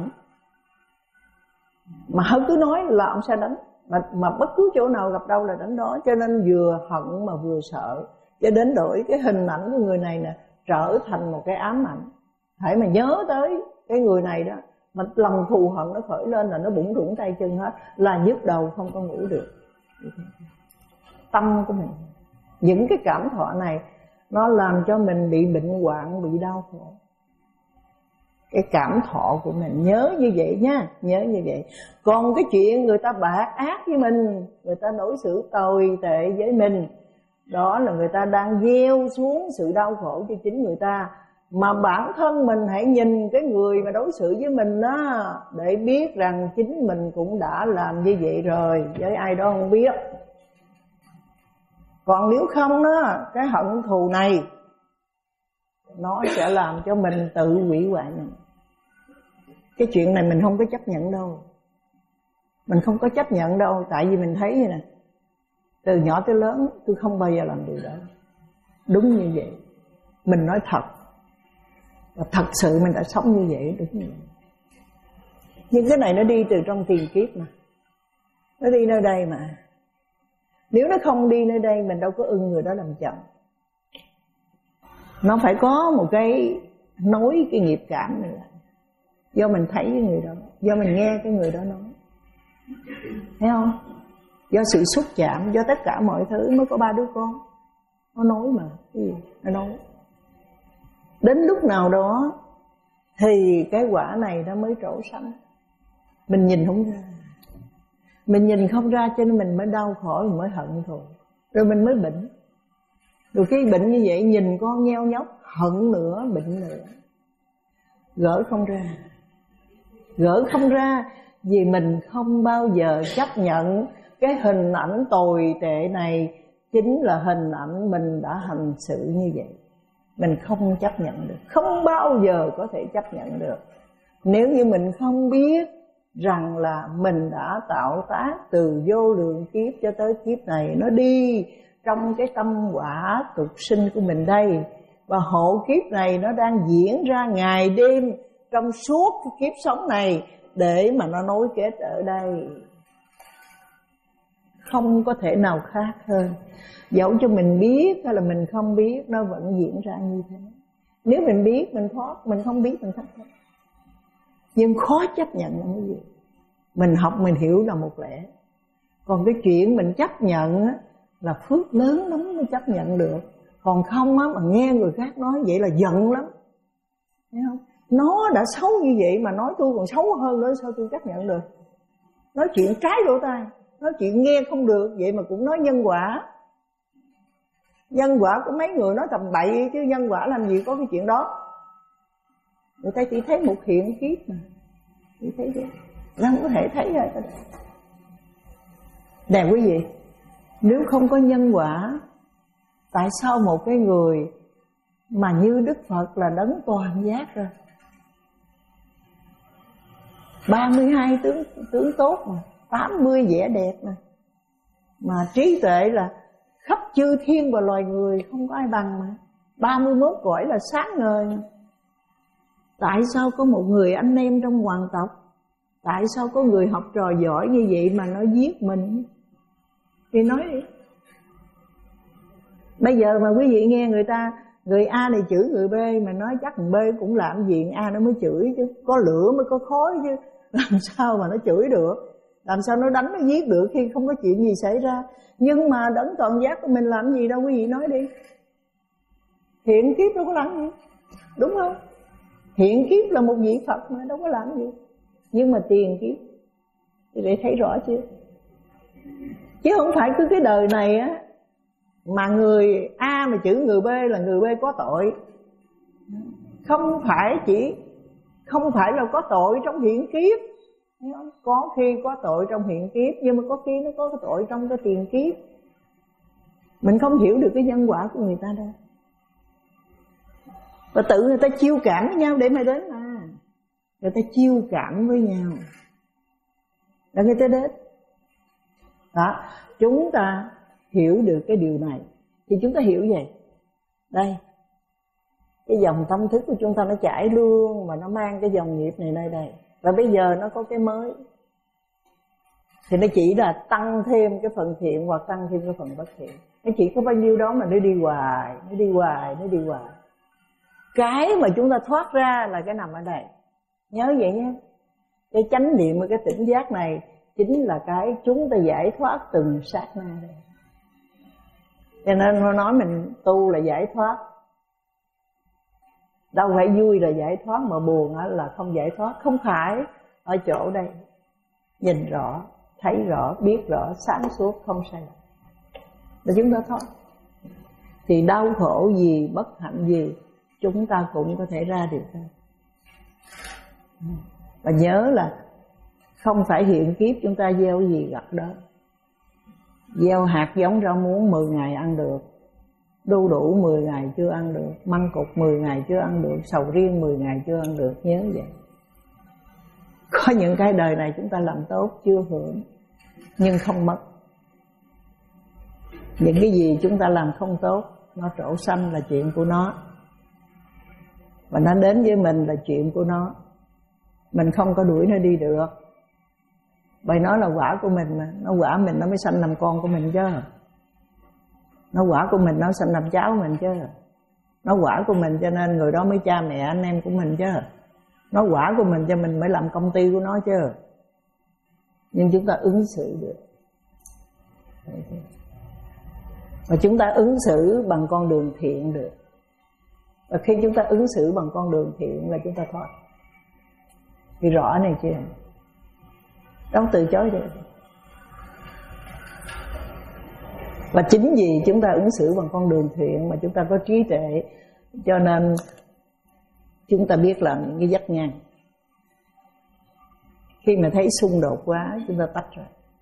mà hơn cứ nói là ông sẽ đánh, mà, mà bất cứ chỗ nào gặp đâu là đánh đó. Cho nên vừa hận mà vừa sợ, cho đến đổi cái hình ảnh của người này nè trở thành một cái ám ảnh. Hãy mà nhớ tới cái người này đó, mà lòng thù hận nó khởi lên là nó bủn rủn tay chân hết, là nhức đầu không có ngủ được. Tâm của mình, những cái cảm thọ này nó làm cho mình bị bệnh hoạn, bị đau khổ. Cái cảm thọ của mình nhớ như vậy nha, nhớ như vậy. Còn cái chuyện người ta bạc ác với mình, người ta đối xử tồi tệ với mình, đó là người ta đang gieo xuống sự đau khổ cho chính người ta. Mà bản thân mình hãy nhìn cái người mà đối xử với mình đó, để biết rằng chính mình cũng đã làm như vậy rồi, với ai đó không biết. Còn nếu không đó, cái hận thù này nó sẽ làm cho mình tự hủy hoại mình. Cái chuyện này mình không có chấp nhận đâu, mình không có chấp nhận đâu. Tại vì mình thấy như nè, từ nhỏ tới lớn tôi không bao giờ làm điều đó. Đúng như vậy, mình nói thật, và thật sự mình đã sống như vậy, đúng như vậy. Nhưng cái này nó đi từ trong tiền kiếp mà, nó đi nơi đây mà. Nếu nó không đi nơi đây mình đâu có ưng người đó làm chồng. Nó phải có một cái nối cái nghiệp cảm này, do mình thấy cái người đó, do mình nghe cái người đó nói, thấy không? Do sự xúc chạm, do tất cả mọi thứ mới có ba đứa con. Nó nói mà, cái gì? Nó nói. Đến lúc nào đó thì cái quả này nó mới trổ sánh. Mình nhìn không ra, mình nhìn không ra, cho nên mình mới đau khổ, mình mới hận thù, rồi mình mới bệnh. Rồi khi bệnh như vậy, nhìn con nheo nhóc, hận nữa, bệnh nữa, gỡ không ra. Gỡ không ra vì mình không bao giờ chấp nhận cái hình ảnh tồi tệ này chính là hình ảnh mình đã hành xử như vậy. Mình không chấp nhận được, không bao giờ có thể chấp nhận được. Nếu như mình không biết rằng là mình đã tạo tác từ vô lượng kiếp cho tới kiếp này, nó đi trong cái tâm quả tục sinh của mình đây. Và hộ kiếp này nó đang diễn ra ngày đêm trong suốt cái kiếp sống này để mà nó nối kết ở đây. Không có thể nào khác hơn. Dẫu cho mình biết hay là mình không biết, nó vẫn diễn ra như thế. Nếu mình biết mình thoát, mình không biết mình không thoát. Nhưng khó chấp nhận là cái gì? Mình học mình hiểu là một lẽ. Còn cái chuyện mình chấp nhận á, là phước lớn lắm mới chấp nhận được. Còn không á, mà nghe người khác nói vậy là giận lắm. Thấy không? Nó đã xấu như vậy mà nói tôi còn xấu hơn nữa, sao tôi chấp nhận được? Nói chuyện trái lỗ tai, nói chuyện nghe không được, vậy mà cũng nói nhân quả. Nhân quả của mấy người nói tầm bậy, chứ nhân quả làm gì có cái chuyện đó. Người ta chỉ thấy một hiện kiếp mà, chỉ thấy vậy, nó không có thể thấy ra. Nè quý vị, nếu không có nhân quả, tại sao một cái người mà như Đức Phật là đấng toàn giác rồi, ba mươi hai tướng, tướng tốt mà, tám mươi vẻ đẹp mà, mà trí tuệ là khắp chư thiên và loài người không có ai bằng mà, ba mươi mốt cõi là sáng ngời mà. Tại sao có một người anh em trong hoàng tộc, tại sao có người học trò giỏi như vậy mà nó giết mình? Thì nói đi. Bây giờ mà quý vị nghe người ta, người A này chửi người B, mà nói chắc thằng B cũng làm gì A nó mới chửi chứ, có lửa mới có khói chứ, làm sao mà nó chửi được, làm sao nó đánh nó giết được khi không có chuyện gì xảy ra. Nhưng mà đấng toàn giác của mình làm gì đâu, quý vị nói đi. Hiện kiếp đâu có làm gì, đúng không? Hiện kiếp là một vị Phật mà đâu có làm gì. Nhưng mà tiền kiếp thì để thấy rõ chưa? Chứ không phải cứ cái đời này á mà người A mà chửi người B là người B có tội. Không phải chỉ không phải là có tội trong hiện kiếp, có khi có tội trong hiện kiếp, nhưng mà có khi nó có cái tội trong cái tiền kiếp. Mình không hiểu được cái nhân quả của người ta đâu. Và tự người ta chiêu cảm với nhau để mà đến mà. Người ta chiêu cảm với nhau là người ta đến. Đó, chúng ta hiểu được cái điều này thì chúng ta hiểu vậy. Đây, cái dòng tâm thức của chúng ta nó chảy luôn, mà nó mang cái dòng nghiệp này nơi đây. Và bây giờ nó có cái mới, thì nó chỉ là tăng thêm cái phần thiện hoặc tăng thêm cái phần bất thiện. Nó chỉ có bao nhiêu đó mà nó đi hoài, nó đi hoài, nó đi hoài. Cái mà chúng ta thoát ra là cái nằm ở đây. Nhớ vậy nhé. Cái chánh niệm và cái tỉnh giác này chính là cái chúng ta giải thoát từng sát na đây. Cho nên nó nói mình tu là giải thoát. Đâu phải vui là giải thoát, mà buồn là không giải thoát. Không phải, ở chỗ đây nhìn rõ, thấy rõ, biết rõ, sáng suốt, không sai lầm là chúng ta thoát. Thì đau khổ gì, bất hạnh gì chúng ta cũng có thể ra được thôi. Và nhớ là không phải hiện kiếp chúng ta gieo gì gặt đó. Gieo hạt giống rau muống mười ngày ăn được, đu đủ mười ngày chưa ăn được, măng cụt mười ngày chưa ăn được, sầu riêng mười ngày chưa ăn được. Nhớ vậy. Có những cái đời này chúng ta làm tốt chưa hưởng, nhưng không mất. Những cái gì chúng ta làm không tốt, nó trổ xanh là chuyện của nó, và nó đến với mình là chuyện của nó. Mình không có đuổi nó đi được, bởi nó là quả của mình mà. Nó quả mình nó mới sanh làm con của mình chứ. Nó quả của mình nó sanh làm cháu mình chứ. Nó quả của mình cho nên người đó mới cha mẹ anh em của mình chứ. Nó quả của mình cho mình mới làm công ty của nó chứ. Nhưng chúng ta ứng xử được. Và chúng ta ứng xử bằng con đường thiện được. Và khi chúng ta ứng xử bằng con đường thiện là chúng ta thoát. Thì rõ này chưa? Đâu từ chối được. Và chính vì chúng ta ứng xử bằng con đường thiện mà chúng ta có trí tuệ, cho nên chúng ta biết làm những cái vách ngăn. Khi mà thấy xung đột quá, chúng ta tách ra,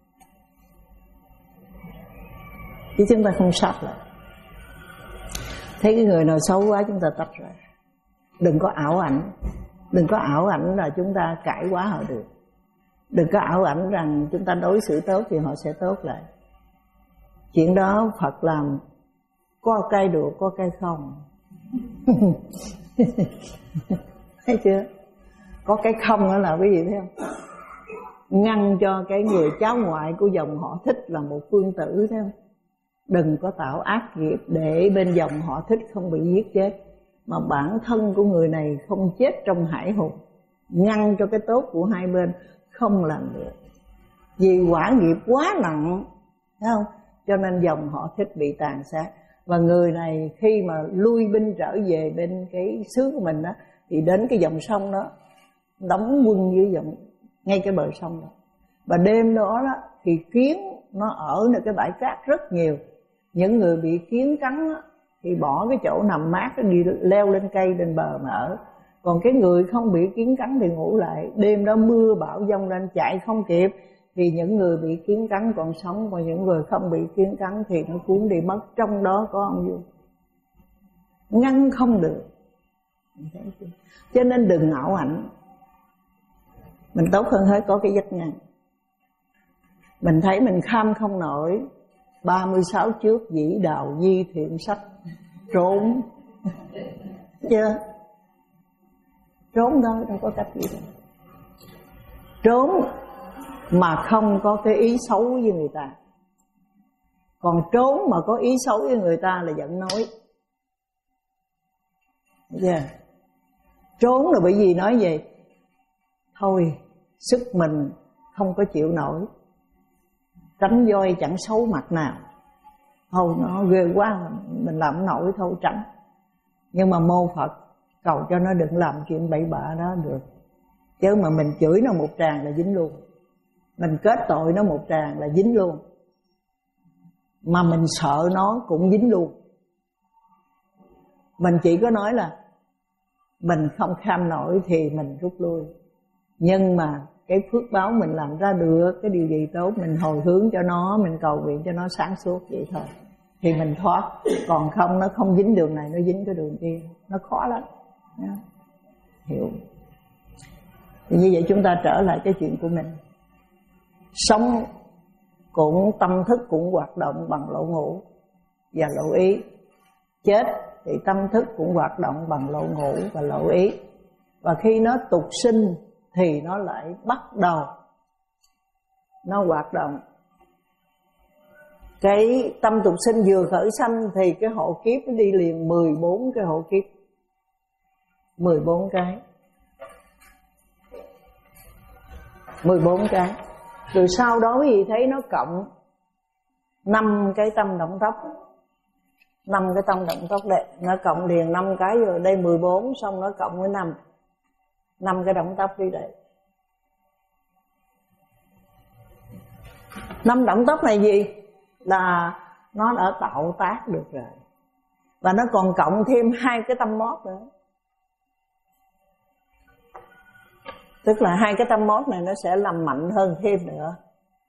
chứ chúng ta không sát lại. Thấy cái người nào xấu quá chúng ta tách ra. Đừng có ảo ảnh. Đừng có ảo ảnh là chúng ta cải quá họ được. Đừng có ảo ảnh rằng chúng ta đối xử tốt thì họ sẽ tốt lại. Chuyện đó Phật làm có cây được, có cây không. Thấy chưa? Có cái không đó là cái gì thấy không? Ngăn cho cái người cháu ngoại của dòng họ Thích là một phương tử, thấy không? Đừng có tạo ác nghiệp để bên dòng họ Thích không bị giết chết, mà bản thân của người này không chết trong hải hùng. Ngăn cho cái tốt của hai bên không làm được, vì quả nghiệp quá nặng, thấy không? Cho nên dòng họ Thích bị tàn sát. Và người này khi mà lui binh trở về bên cái xứ của mình đó, thì đến cái dòng sông đó đóng quân dưới dòng ngay cái bờ sông đó. Và đêm đó đó thì kiến nó ở nơi cái bãi cát rất nhiều. Những người bị kiến cắn đó, thì bỏ cái chỗ nằm mát đó, đi leo lên cây lên bờ mà ở. Còn cái người không bị kiến cắn thì ngủ lại. Đêm đó mưa bão giông lên chạy không kịp, thì những người bị kiến cắn còn sống, còn những người không bị kiến cắn thì nó cuốn đi mất. Trong đó có ông vua, ngăn không được. Cho nên đừng ảo ảnh. Mình tốt hơn hết có cái vách ngăn. Mình thấy mình kham không nổi, ba mươi sáu trước dĩ đào di thiện sách, trốn. Chưa? Trốn thôi, đâu có cách gì đâu. Trốn mà không có cái ý xấu với người ta. Còn trốn mà có ý xấu với người ta là giận nói. Yeah. Trốn là bởi vì nói gì? Thôi sức mình không có chịu nổi, tránh voi chẳng xấu mặt nào. Thôi nó ghê quá, mình làm nổi thôi tránh. Nhưng mà mô Phật cầu cho nó đừng làm chuyện bậy bạ đó được. Chứ mà mình chửi nó một tràng là dính luôn, mình kết tội nó một tràng là dính luôn, mà mình sợ nó cũng dính luôn. Mình chỉ có nói là mình không kham nổi thì mình rút lui. Nhưng mà cái phước báo mình làm ra được cái điều gì tốt, mình hồi hướng cho nó, mình cầu nguyện cho nó sáng suốt vậy thôi, thì mình thoát. Còn không nó không dính đường này, nó dính cái đường kia, nó khó lắm. Hiểu. Thì như vậy chúng ta trở lại cái chuyện của mình. Sống cũng tâm thức cũng hoạt động bằng lỗ ngũ và lỗ ý. Chết thì tâm thức cũng hoạt động bằng lỗ ngũ và lỗ ý. Và khi nó tục sinh thì nó lại bắt đầu nó hoạt động. Cái tâm tục sinh vừa khởi sanh thì cái hộ kiếp nó đi liền mười bốn cái hộ kiếp, mười bốn cái, mười bốn cái. Rồi sau đó quý vị thấy nó cộng năm cái tâm động tóc, năm cái tâm động tóc đây, nó cộng liền năm cái rồi, đây mười bốn, xong nó cộng với năm, năm cái động tóc đi đây. Năm động tóc này gì? Là nó đã tạo tác được rồi. Và nó còn cộng thêm hai cái tâm mót nữa. Tức là hai cái tâm mót này nó sẽ làm mạnh hơn thêm nữa.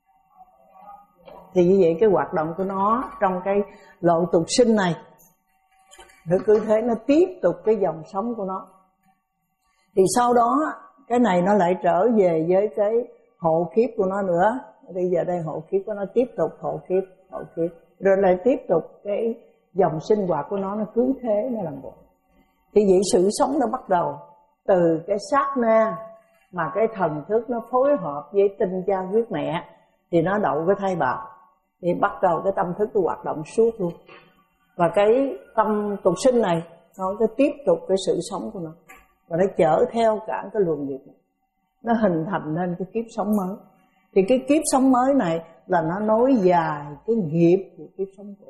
Thì như vậy cái hoạt động của nó trong cái lộ tục sinh này, nó cứ thế nó tiếp tục cái dòng sống của nó. Thì sau đó cái này nó lại trở về với cái hộ kiếp của nó nữa. Bây giờ đây hộ kiếp của nó tiếp tục hộ kiếp, hộ kiếp, rồi lại tiếp tục cái dòng sinh hoạt của nó, nó cứ thế nó làm bộ. Thì vậy sự sống nó bắt đầu từ cái sát na mà cái thần thức nó phối hợp với tinh cha huyết mẹ thì nó đậu cái thai bào, thì bắt đầu cái tâm thức nó hoạt động suốt luôn. Và cái tâm tục sinh này nó cứ tiếp tục cái sự sống của nó, và nó chở theo cả cái luồng nghiệp này, nó hình thành nên cái kiếp sống mới. Thì cái kiếp sống mới này là nó nối dài cái nghiệp của kiếp sống cũ.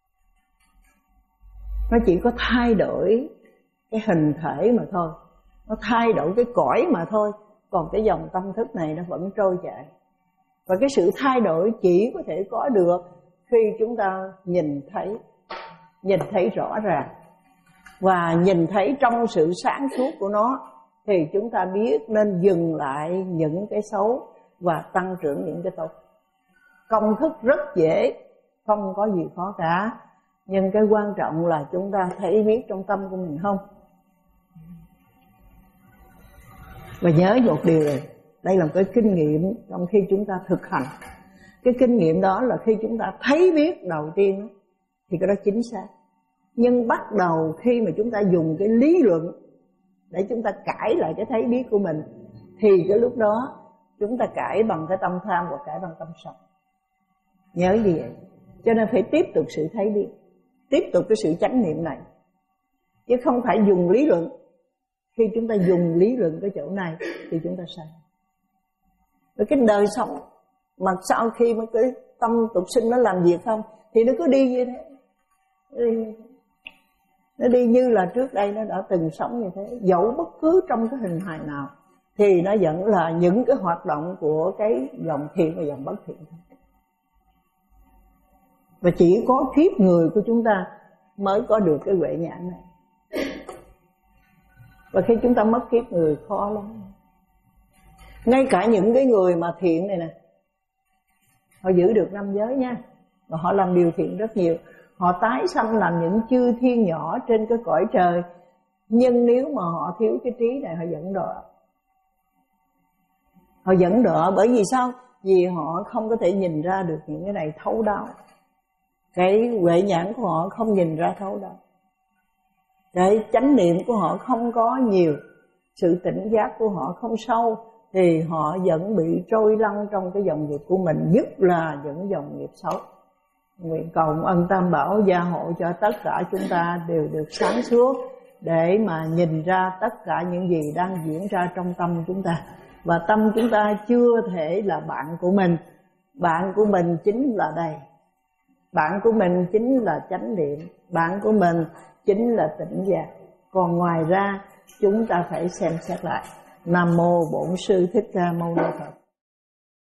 Nó chỉ có thay đổi cái hình thể mà thôi, nó thay đổi cái cõi mà thôi. Còn cái dòng tâm thức này nó vẫn trôi chảy. Và cái sự thay đổi chỉ có thể có được khi chúng ta nhìn thấy, nhìn thấy rõ ràng. Và nhìn thấy trong sự sáng suốt của nó thì chúng ta biết nên dừng lại những cái xấu và tăng trưởng những cái tốt. Công thức rất dễ, không có gì khó cả. Nhưng cái quan trọng là chúng ta thấy biết trong tâm của mình không. Và nhớ một điều này, Đây là một cái kinh nghiệm trong khi chúng ta thực hành. Cái kinh nghiệm đó là khi chúng ta thấy biết đầu tiên thì cái đó chính xác. Nhưng bắt đầu khi mà chúng ta dùng cái lý luận để chúng ta cãi lại cái thấy biết của mình, thì cái lúc đó chúng ta cãi bằng cái tâm tham và cãi bằng tâm sân. Nhớ gì vậy? Cho nên phải tiếp tục sự thấy biết, tiếp tục cái sự chánh niệm này, chứ không phải dùng lý luận. Khi chúng ta dùng lý luận cái chỗ này thì chúng ta sai. Và cái đời sống mà sau khi mà cái tâm tục sinh nó làm việc không thì nó cứ đi như thế, nó đi, nó đi như là trước đây nó đã từng sống như thế. Dẫu bất cứ trong cái hình hài nào thì nó vẫn là những cái hoạt động của cái dòng thiện và dòng bất thiện thôi. Và chỉ có kiếp người của chúng ta mới có được cái huệ nhãn này. Và khi chúng ta mất kiếp người khó lắm. Ngay cả những cái người mà thiện này nè, họ giữ được năm giới nha, và họ làm điều thiện rất nhiều, họ tái sanh làm những chư thiên nhỏ trên cái cõi trời. Nhưng nếu mà họ thiếu cái trí này, họ vẫn đọa. Họ vẫn đọa bởi vì sao? Vì họ không có thể nhìn ra được những cái này thấu đáo. Cái huệ nhãn của họ không nhìn ra thấu đáo. Cái chánh niệm của họ không có nhiều, sự tỉnh giác của họ không sâu, thì họ vẫn bị trôi lăn trong cái dòng nghiệp của mình, nhất là những dòng nghiệp xấu. Nguyện cầu ân Tam Bảo gia hộ cho tất cả chúng ta đều được sáng suốt để mà nhìn ra tất cả những gì đang diễn ra trong tâm chúng ta. Và tâm chúng ta chưa thể là bạn của mình. Bạn của mình chính là đây. Bạn của mình chính là chánh niệm. Bạn của mình chính là tỉnh giác. Còn ngoài ra chúng ta phải xem xét lại. Nam mô Bổn Sư Thích Ca Mâu Ni Phật.